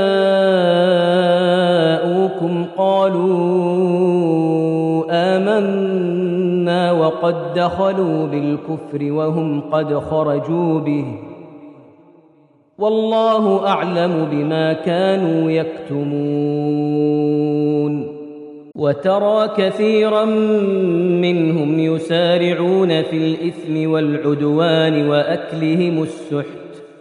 جاءوكم قالوا آمنا وقد دخلوا بالكفر وهم قد خرجوا به والله أعلم بما كانوا يكتمون وترى كثيرا منهم يسارعون في الإثم والعدوان وأكلهم السحت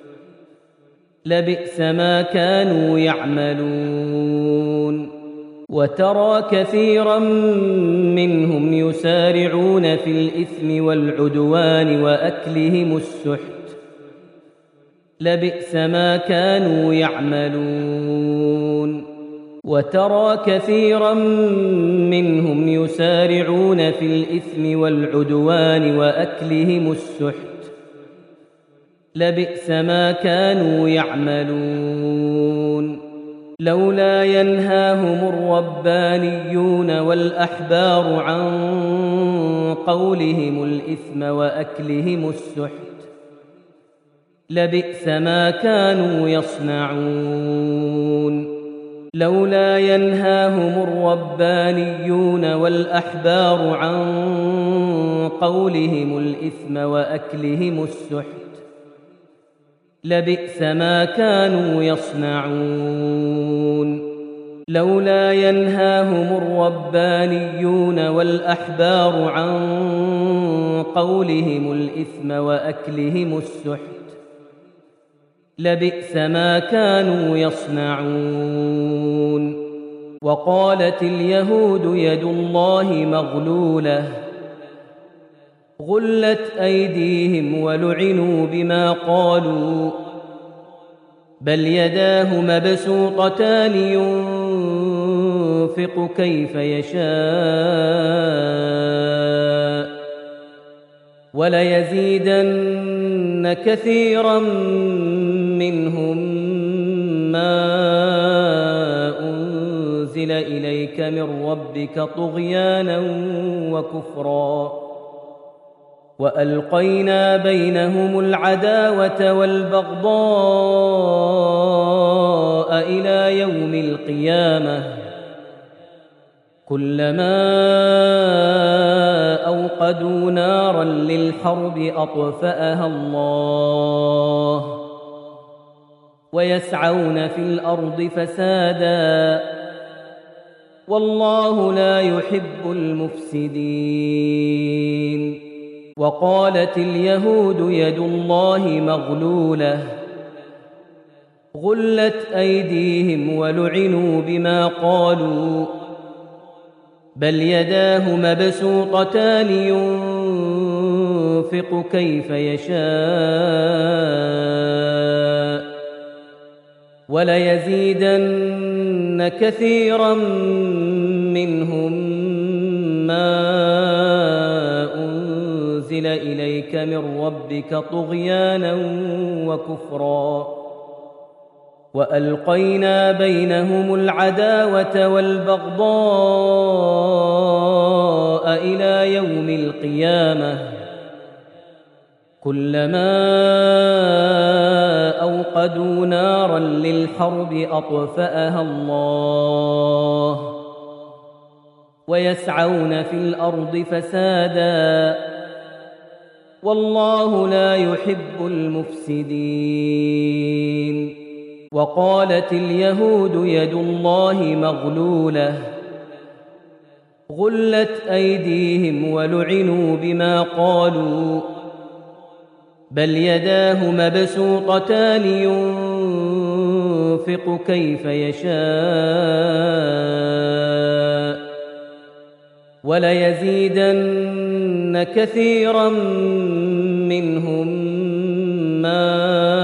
لبئس ما كانوا يعملون وترى كثيرا منهم يسارعون في الإثم والعدوان وأكلهم السحت لبئس ما كانوا يعملون وترى كثيرا منهم يسارعون في الإثم والعدوان وأكلهم السحت لبئس ما كانوا يعملون لولا ينهاهم الربانيون والأحبار عن قولهم الإثم وأكلهم السحت لبئس ما كانوا يصنعون لولا ينهاهم الربانيون والأحبار عن قولهم الإثم وأكلهم السحت لبئس ما كانوا يصنعون لولا ينهاهم الربانيون والأحبار عن قولهم الإثم وأكلهم السحت لبئس ما كانوا يصنعون وقالت اليهود يد الله مغلولة غلت أيديهم ولعنوا بما قالوا بل يداه مبسوطتان ينفق كيف يشاء وليزيدن كثيرا منهم ما أنزل إليك من ربك طغيانا وكفرا وألقينا بينهم العداوة والبغضاء إلى يوم القيامة كلما أوقدوا نارا للحرب أطفأها الله ويسعون في الأرض فسادا والله لا يحب المفسدين وقالت اليهود يد الله مغلولة غلت أيديهم ولعنوا بما قالوا بل يداه مبسوطتان ينفق كيف يشاء وليزيدن كثيرا منهم ما أنزل إليك من ربك طغيانا وكفرا وألقينا بينهم العداوة والبغضاء إلى يوم القيامة كلما أوقدوا نارا للحرب أطفأها الله ويسعون في الأرض فسادا والله لا يحب المفسدين وقالت اليهود يد الله مغلولة غلت أيديهم ولعنوا بما قالوا بل يداه مبسوطتان ينفق كيف يشاء وليزيدن كثيرا منهم ما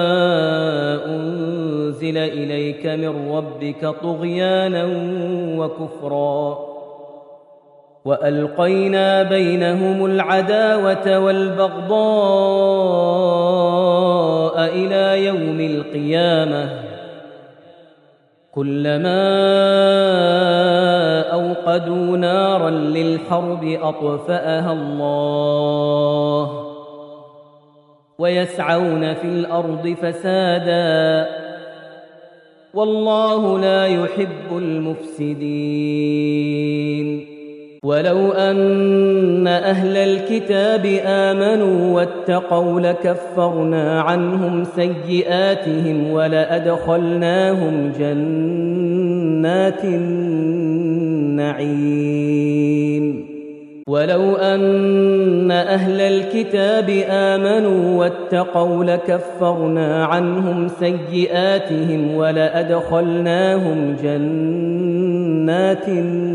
أنزل إليك من ربك طغيانا وكفرا وألقينا بينهم العداوة والبغضاء إلى يوم القيامة كلما أوقدوا نارا للحرب أطفأها الله ويسعون في الأرض فسادا والله لا يحب المفسدين ولو أن أهل الكتاب آمنوا واتقوا لكفرنا عنهم سيئاتهم ولأدخلناهم جنات النعيم ولو أن أهل الكتاب آمنوا واتقوا لكفرنا عنهم سيئاتهم ولأدخلناهم جنات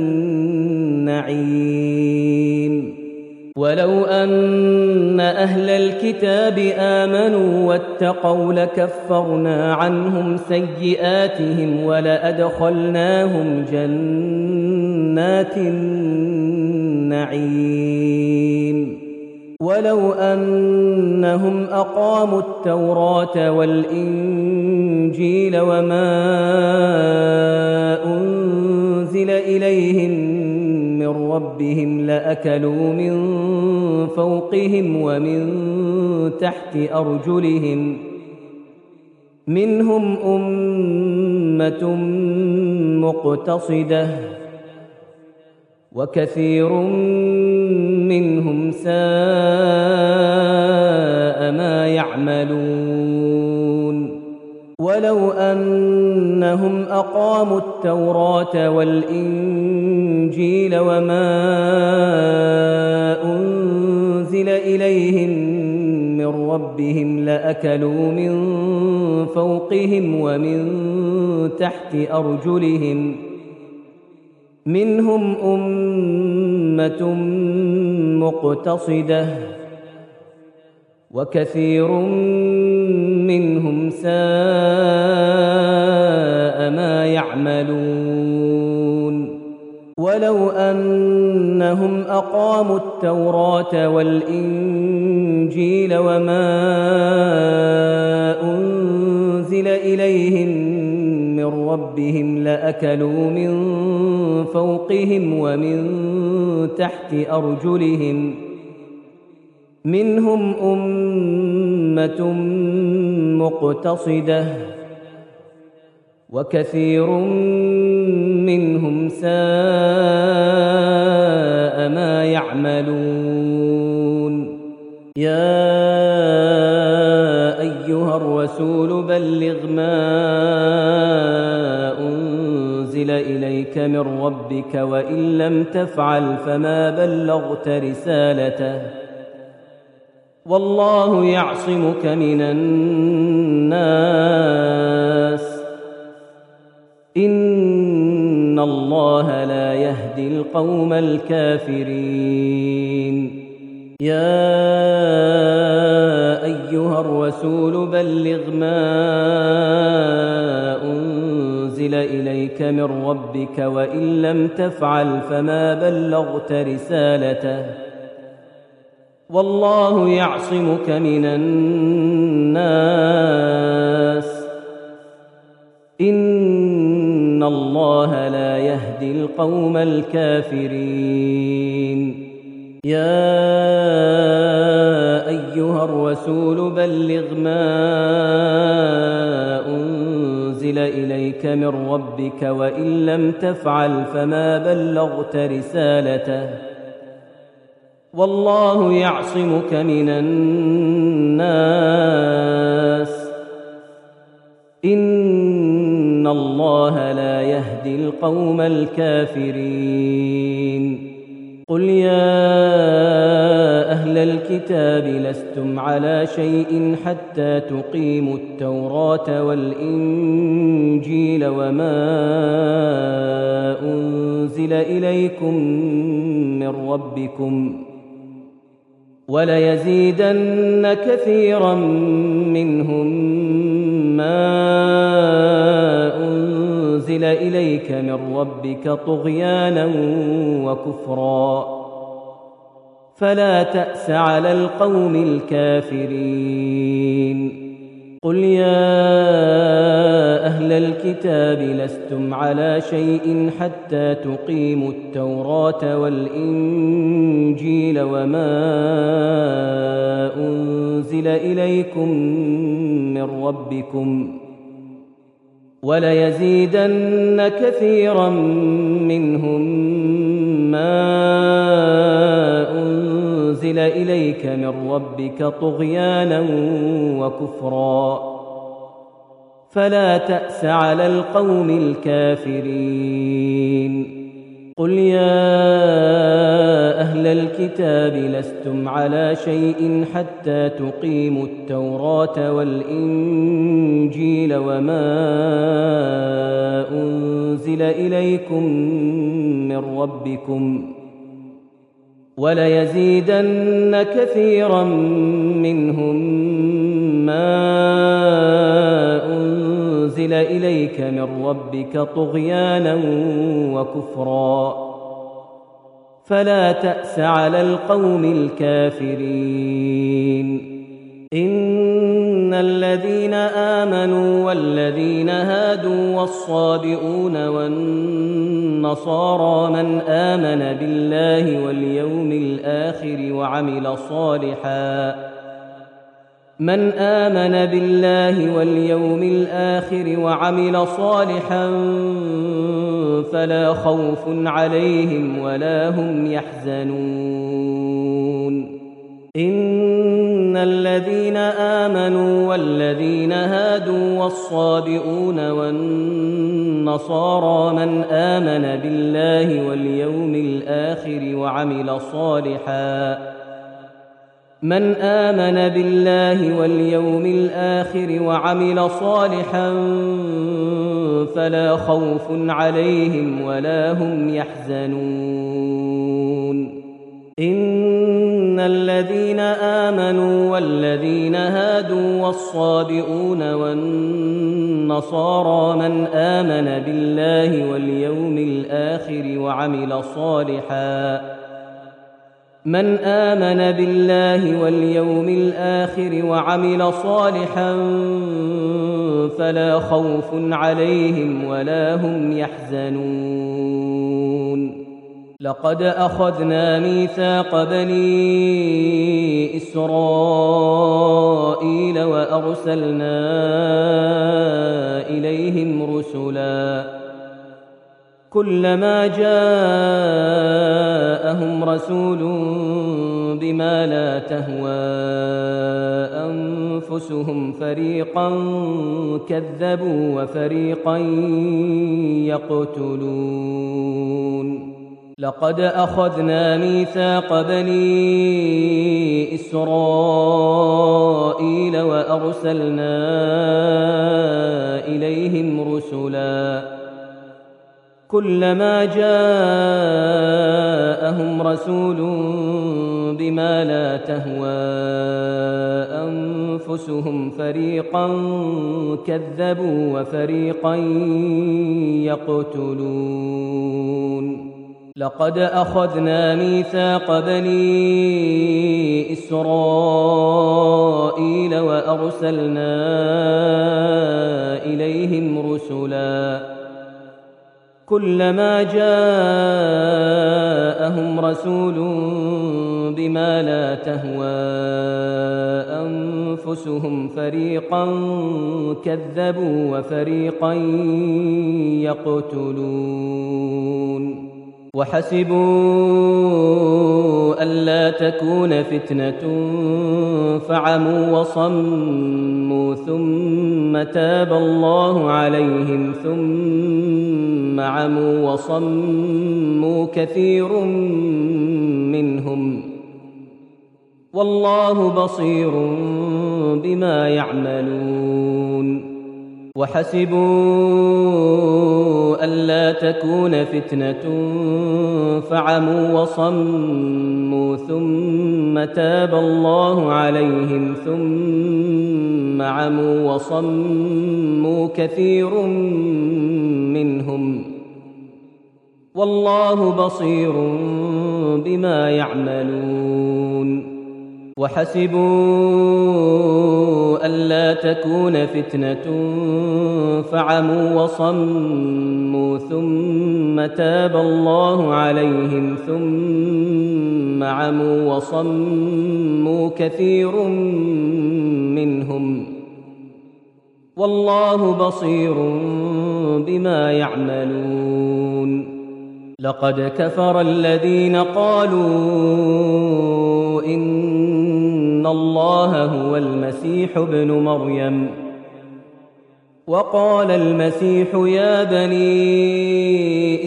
النعيم ولو أن أهل الكتاب آمنوا واتقوا لكفرنا عنهم سيئاتهم ولأدخلناهم جنات النعيم ولو أنهم أقاموا التوراة والإنجيل وما أنزل إليهم من ربهم لأكلوا من فوقهم ومن تحت أرجلهم منهم أمة مقتصدة وكثير منهم ساء ما يعملون ولو أنهم أقاموا التوراة والإنجيل وما أنزل إليهم من ربهم لأكلوا من فوقهم ومن تحت أرجلهم منهم أمة مقتصدة وكثير منهم ساء ما يعملون ولو أنهم أقاموا التوراة والإنجيل وما أنزل إليهم من ربهم لأكلوا من فوقهم ومن تحت أرجلهم منهم أمة مقتصدة وكثير منهم ساء ما يعملون يا أيها الرسول بلغ ما أنزل إليك من ربك وإن لم تفعل فما بلغت رسالته والله يعصمك من الناس إن الله لا يهدي القوم الكافرين يا أيها الرسول بلغ ما أنزل إليك من ربك وإن لم تفعل فما بلغت رسالته والله يعصمك من الناس إن الله لا يهدي القوم الكافرين يا أيها الرسول بلغ ما أنزل إليك من ربك وإن لم تفعل فما بلغت رسالته والله يعصمك من الناس إن الله لا يهدي القوم الكافرين قل يا أهل الكتاب لستم على شيء حتى تقيموا التوراة والإنجيل وما أنزل إليكم من ربكم وليزيدن كثيرا منهم ما أنزل إليك من ربك طغيانا وكفرا فلا تأس على القوم الكافرين قل يا أهل الكتاب لستم على شيء حتى تقيموا التوراة والإنجيل وما أنزل إليكم من ربكم وليزيدن كثيرا منهم ما أنزل إليك من ربك طغيانا وكفرا فلا تأس على القوم الكافرين قل يا أهل الكتاب لستم على شيء حتى تقيموا التوراة والإنجيل وما أنزل إليكم من ربكم وليزيدن كثيرا منهم ما أنزل إليك من ربك طغيانا وكفرا فلا تأس على القوم الكافرين إن الذين آمنوا والذين هادوا والصابئون والنصارى من آمن بالله واليوم الآخر وعمل صالحا فلا خوف عليهم ولا هم يحزنون إن الذين آمنوا والذين هادوا والصابئون والنصارى من آمن بالله واليوم الآخر وعمل صالحا فلا خوف عليهم ولا هم يحزنون إن الذين آمنوا والذين هادوا والصابئون والنصارى من آمن بالله واليوم الآخر من آمن بالله واليوم الآخر وعمل صالحا فلا خوف عليهم ولا هم يحزنون لقد أخذنا ميثاق بني إسرائيل وأرسلنا إليهم رسلا كلما جاءهم رسول بما لا تهوى أنفسهم فريقا كذبوا وفريقا يقتلون لقد أخذنا ميثاق بني إسرائيل وأرسلنا إليهم رسلا كلما جاءهم رسول بما لا تهوى أنفسهم فريقا كذبوا وفريقا يقتلون لقد أخذنا ميثاق بني إسرائيل وأرسلنا إليهم رسلا كلما جاءهم رسول بما لا تهوى أنفسهم فريقا كذبوا وفريقا يقتلون وحسبوا ألا تكون فتنة فعموا وصموا ثم تاب الله عليهم ثم عموا وصموا كثير منهم والله بصير بما يعملون وحسبوا ألا تكون فتنة فعموا وصموا ثم تاب الله عليهم ثم عموا وصموا كثير منهم والله بصير بما يعملون وحسبوا ألا تكون فتنة فعموا وصموا ثم تاب الله عليهم ثم عموا وصموا كثير منهم والله بصير بما يعملون لقد كفر الذين قالوا إن الله هو المسيح ابن مريم وقال المسيح يا بني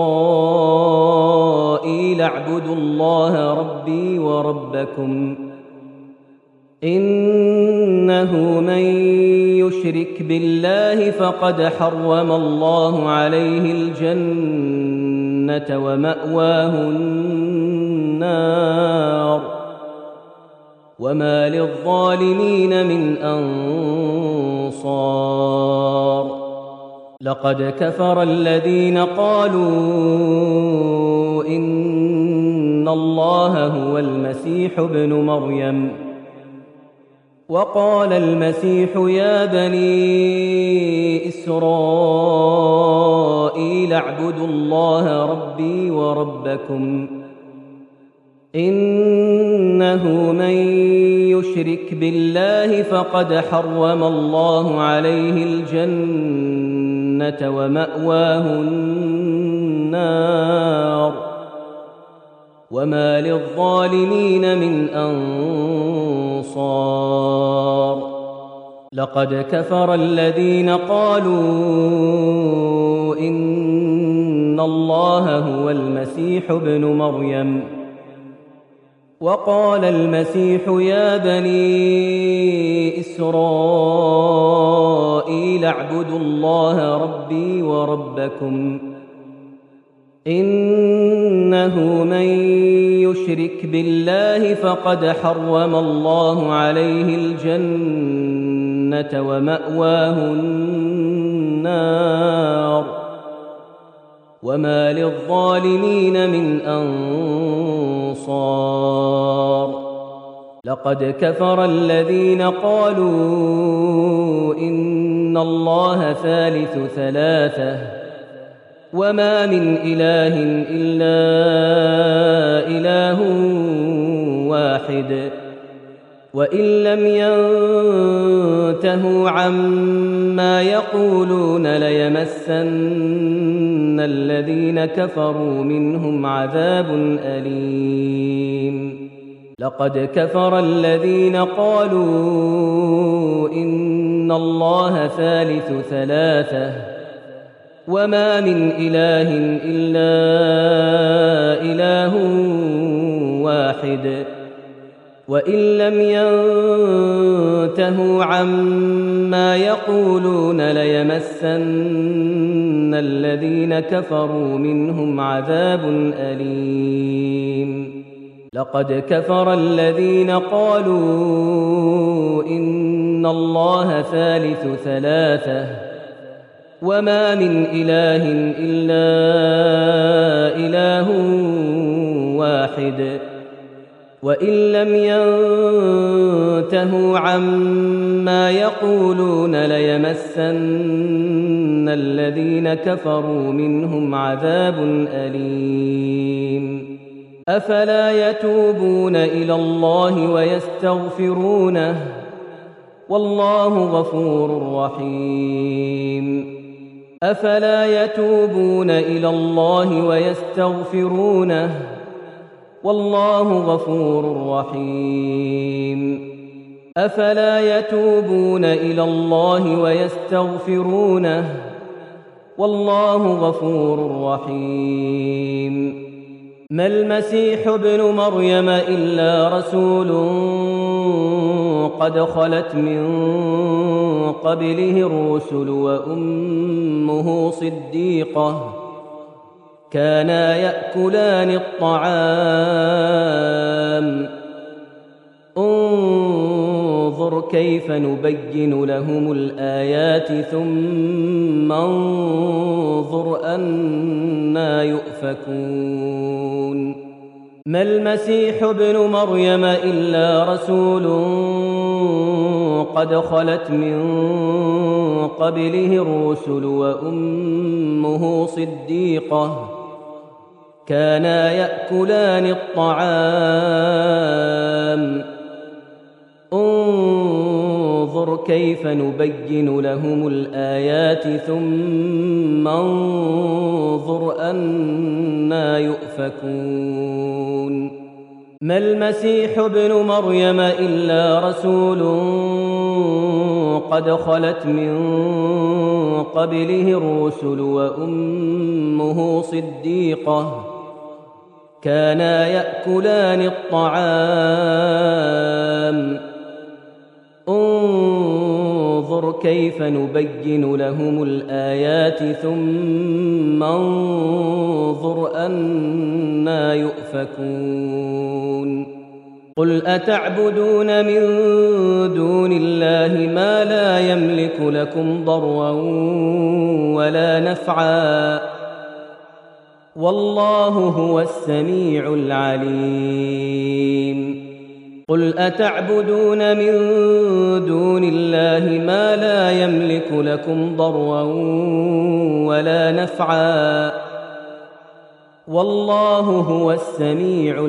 إسرائيل اعبدوا الله ربي وربكم إنه من يشرك بالله فقد حرم الله عليه الجنة ومأواه النار وما للظالمين من أنصار لقد كفر الذين قالوا إن الله هو المسيح ابن مريم وقال المسيح يا بني إسرائيل اعبدوا الله ربي وربكم إنه من يشرك بالله فقد حرم الله عليه الجنة ومأواه النار وما للظالمين من أنصار لقد كفر الذين قالوا إن الله هو المسيح ابن مريم وقال المسيح يا بني إسرائيل اعبدوا الله ربي وربكم إنه من يشرك بالله فقد حرم الله عليه الجنة ومأواه النار وما للظالمين من أنصار أنصار لقد كفر الذين قالوا إن الله ثالث ثلاثة وما من إله إلا إله واحد وإن لم ينتهوا عما يقولون ليمسن الذين كفروا منهم عذاب أليم لقد كفر الذين قالوا إن الله ثالث ثلاثة وما من إله إلا إله واحد وإن لم ينتهوا عما يقولون ليمسن الذين كفروا منهم عذاب أليم لقد كفر الذين قالوا إن الله ثالث ثلاثة وما من إله إلا إله واحد وإن لم ينتهوا عما يقولون ليمسن الذين كفروا منهم عذاب أليم أفلا يتوبون إلى الله ويستغفرونه والله غفور رحيم أفلا يتوبون إلى الله ويستغفرونه والله غفور رحيم أفلا يتوبون إلى الله ويستغفرونه والله غفور رحيم ما المسيح ابن مريم إلا رسول قد خلت من قبله الرسل وأمه صديقة كانا يأكلان الطعام انظر كيف نبين لهم الآيات ثم انظر أنى يؤفكون ما المسيح ابن مريم إلا رسول قد خلت من قبله الرسل وأمه صديقة كانا يأكلان الطعام انظر كيف نبين لهم الآيات ثم انظر أنى يؤفكون ما المسيح ابن مريم إلا رسول قد خلت من قبله الرسل وأمه صديقة كانا يأكلان الطعام انظر كيف نبين لهم الآيات ثم انظر أنى يؤفكون قل أتعبدون من دون الله ما لا يملك لكم ضرا ولا نفعا والله هو السميع العليم قل أتعبدون من دون الله ما لا يملك لكم ضرا ولا نفعا والله هو السميع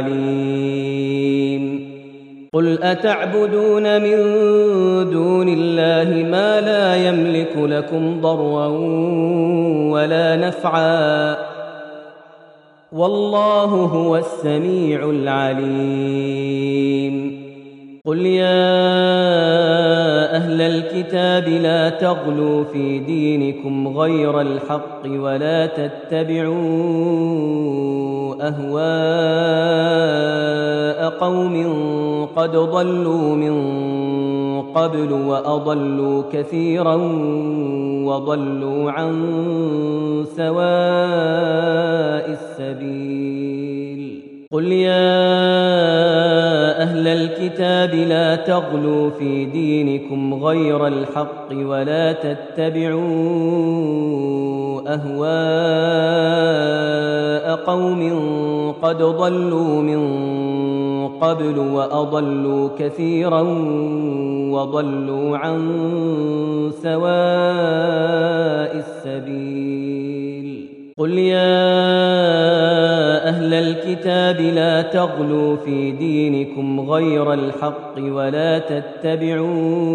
العليم قل أتعبدون من دون الله ما لا يملك لكم ضرا ولا نفعا والله هو السميع العليم قل يا أهل الكتاب لا تغلوا في دينكم غير الحق ولا تتبعوا أهواء قوم قد ضلوا من قبل وأضلوا كثيرا وضلوا عن سواء السبيل قل يا أهل الكتاب لا تغلوا في دينكم غير الحق ولا تتبعوا أهواء قوم قد ضلوا من قبل وأضلوا كثيرا وضلوا عن سواء السبيل قل يا أهل الكتاب لا تغلوا في دينكم غير الحق ولا تتبعوا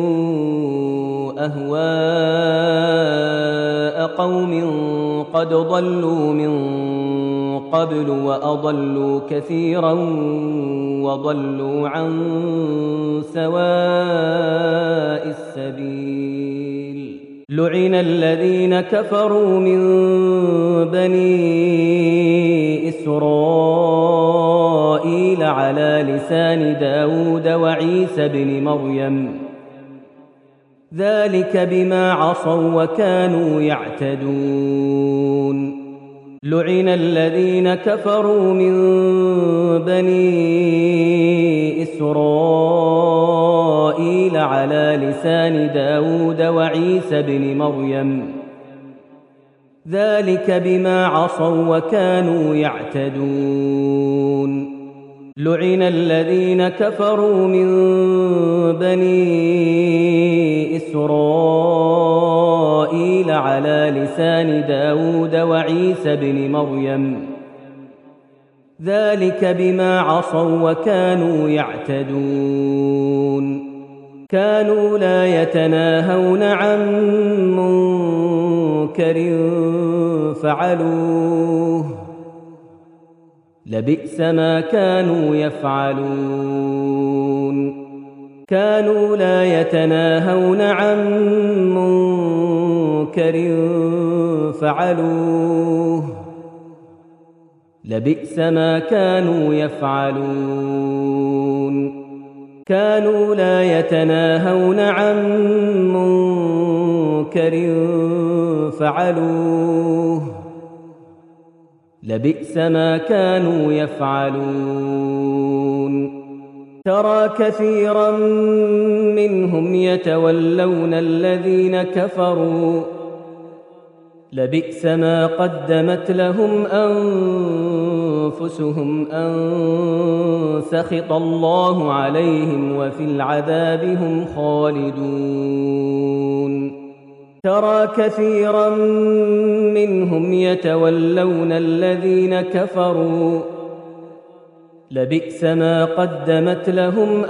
أهواء قوم قد ضلوا من قبل وأضلوا كثيرا وضلوا عن سواء السبيل لعن الذين كفروا من بني إسرائيل على لسان داود وعيسى بن مريم ذلك بما عصوا وكانوا يعتدون لعن الذين كفروا من بني إسرائيل على لسان داود وعيسى بن مريم ذلك بما عصوا وكانوا يعتدون لعن الذين كفروا من بني إسرائيل على لسان داود وعيسى بن مريم ذلك بما عصوا وكانوا يعتدون كانوا لا يتناهون عن منكر فعلوه لبئس ما كانوا يفعلون كانوا لا يتناهون عن منكر فعلوه لبئس ما كانوا يفعلون كانوا لا يتناهون عن منكر فعلوه لبئس ما كانوا يفعلون ترى كثيرا منهم يتولون الذين كفروا لبئس ما قدمت لهم أنفسهم أن سخط الله عليهم وفي العذاب هم خالدون ترى كثيرا منهم يتولون الذين كفروا لبئس ما قدمت لهم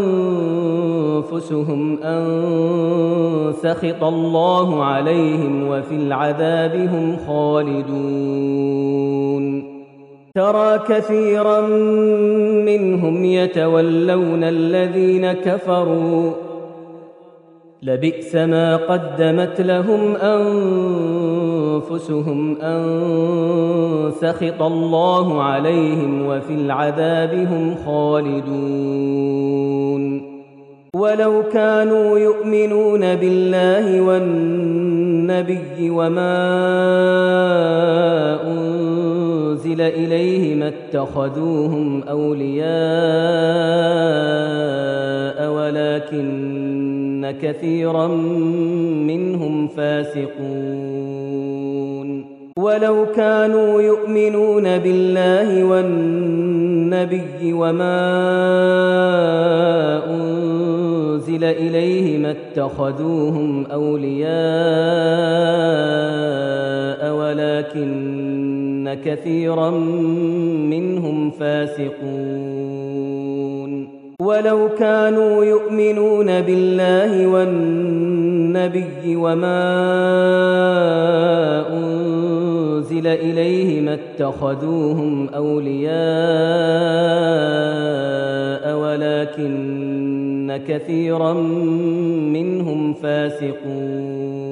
أنفسهم أن سخط الله عليهم وفي العذاب هم خالدون ترى كثيرا منهم يتولون الذين كفروا لبئس ما قدمت لهم أنفسهم أن سخط الله عليهم وفي العذاب هم خالدون ولو كانوا يؤمنون بالله والنبي وما أنزل إليه ما اتخذوهم أولياء ولكن كثيرا منهم فاسقون ولو كانوا يؤمنون بالله والنبي وما أنزل إليه ما اتخذوهم أولياء ولكن كثيرا منهم فاسقون ولو كانوا يؤمنون بالله والنبي وما أنزل إليه ما اتخذوهم أولياء ولكن كثيرا منهم فاسقون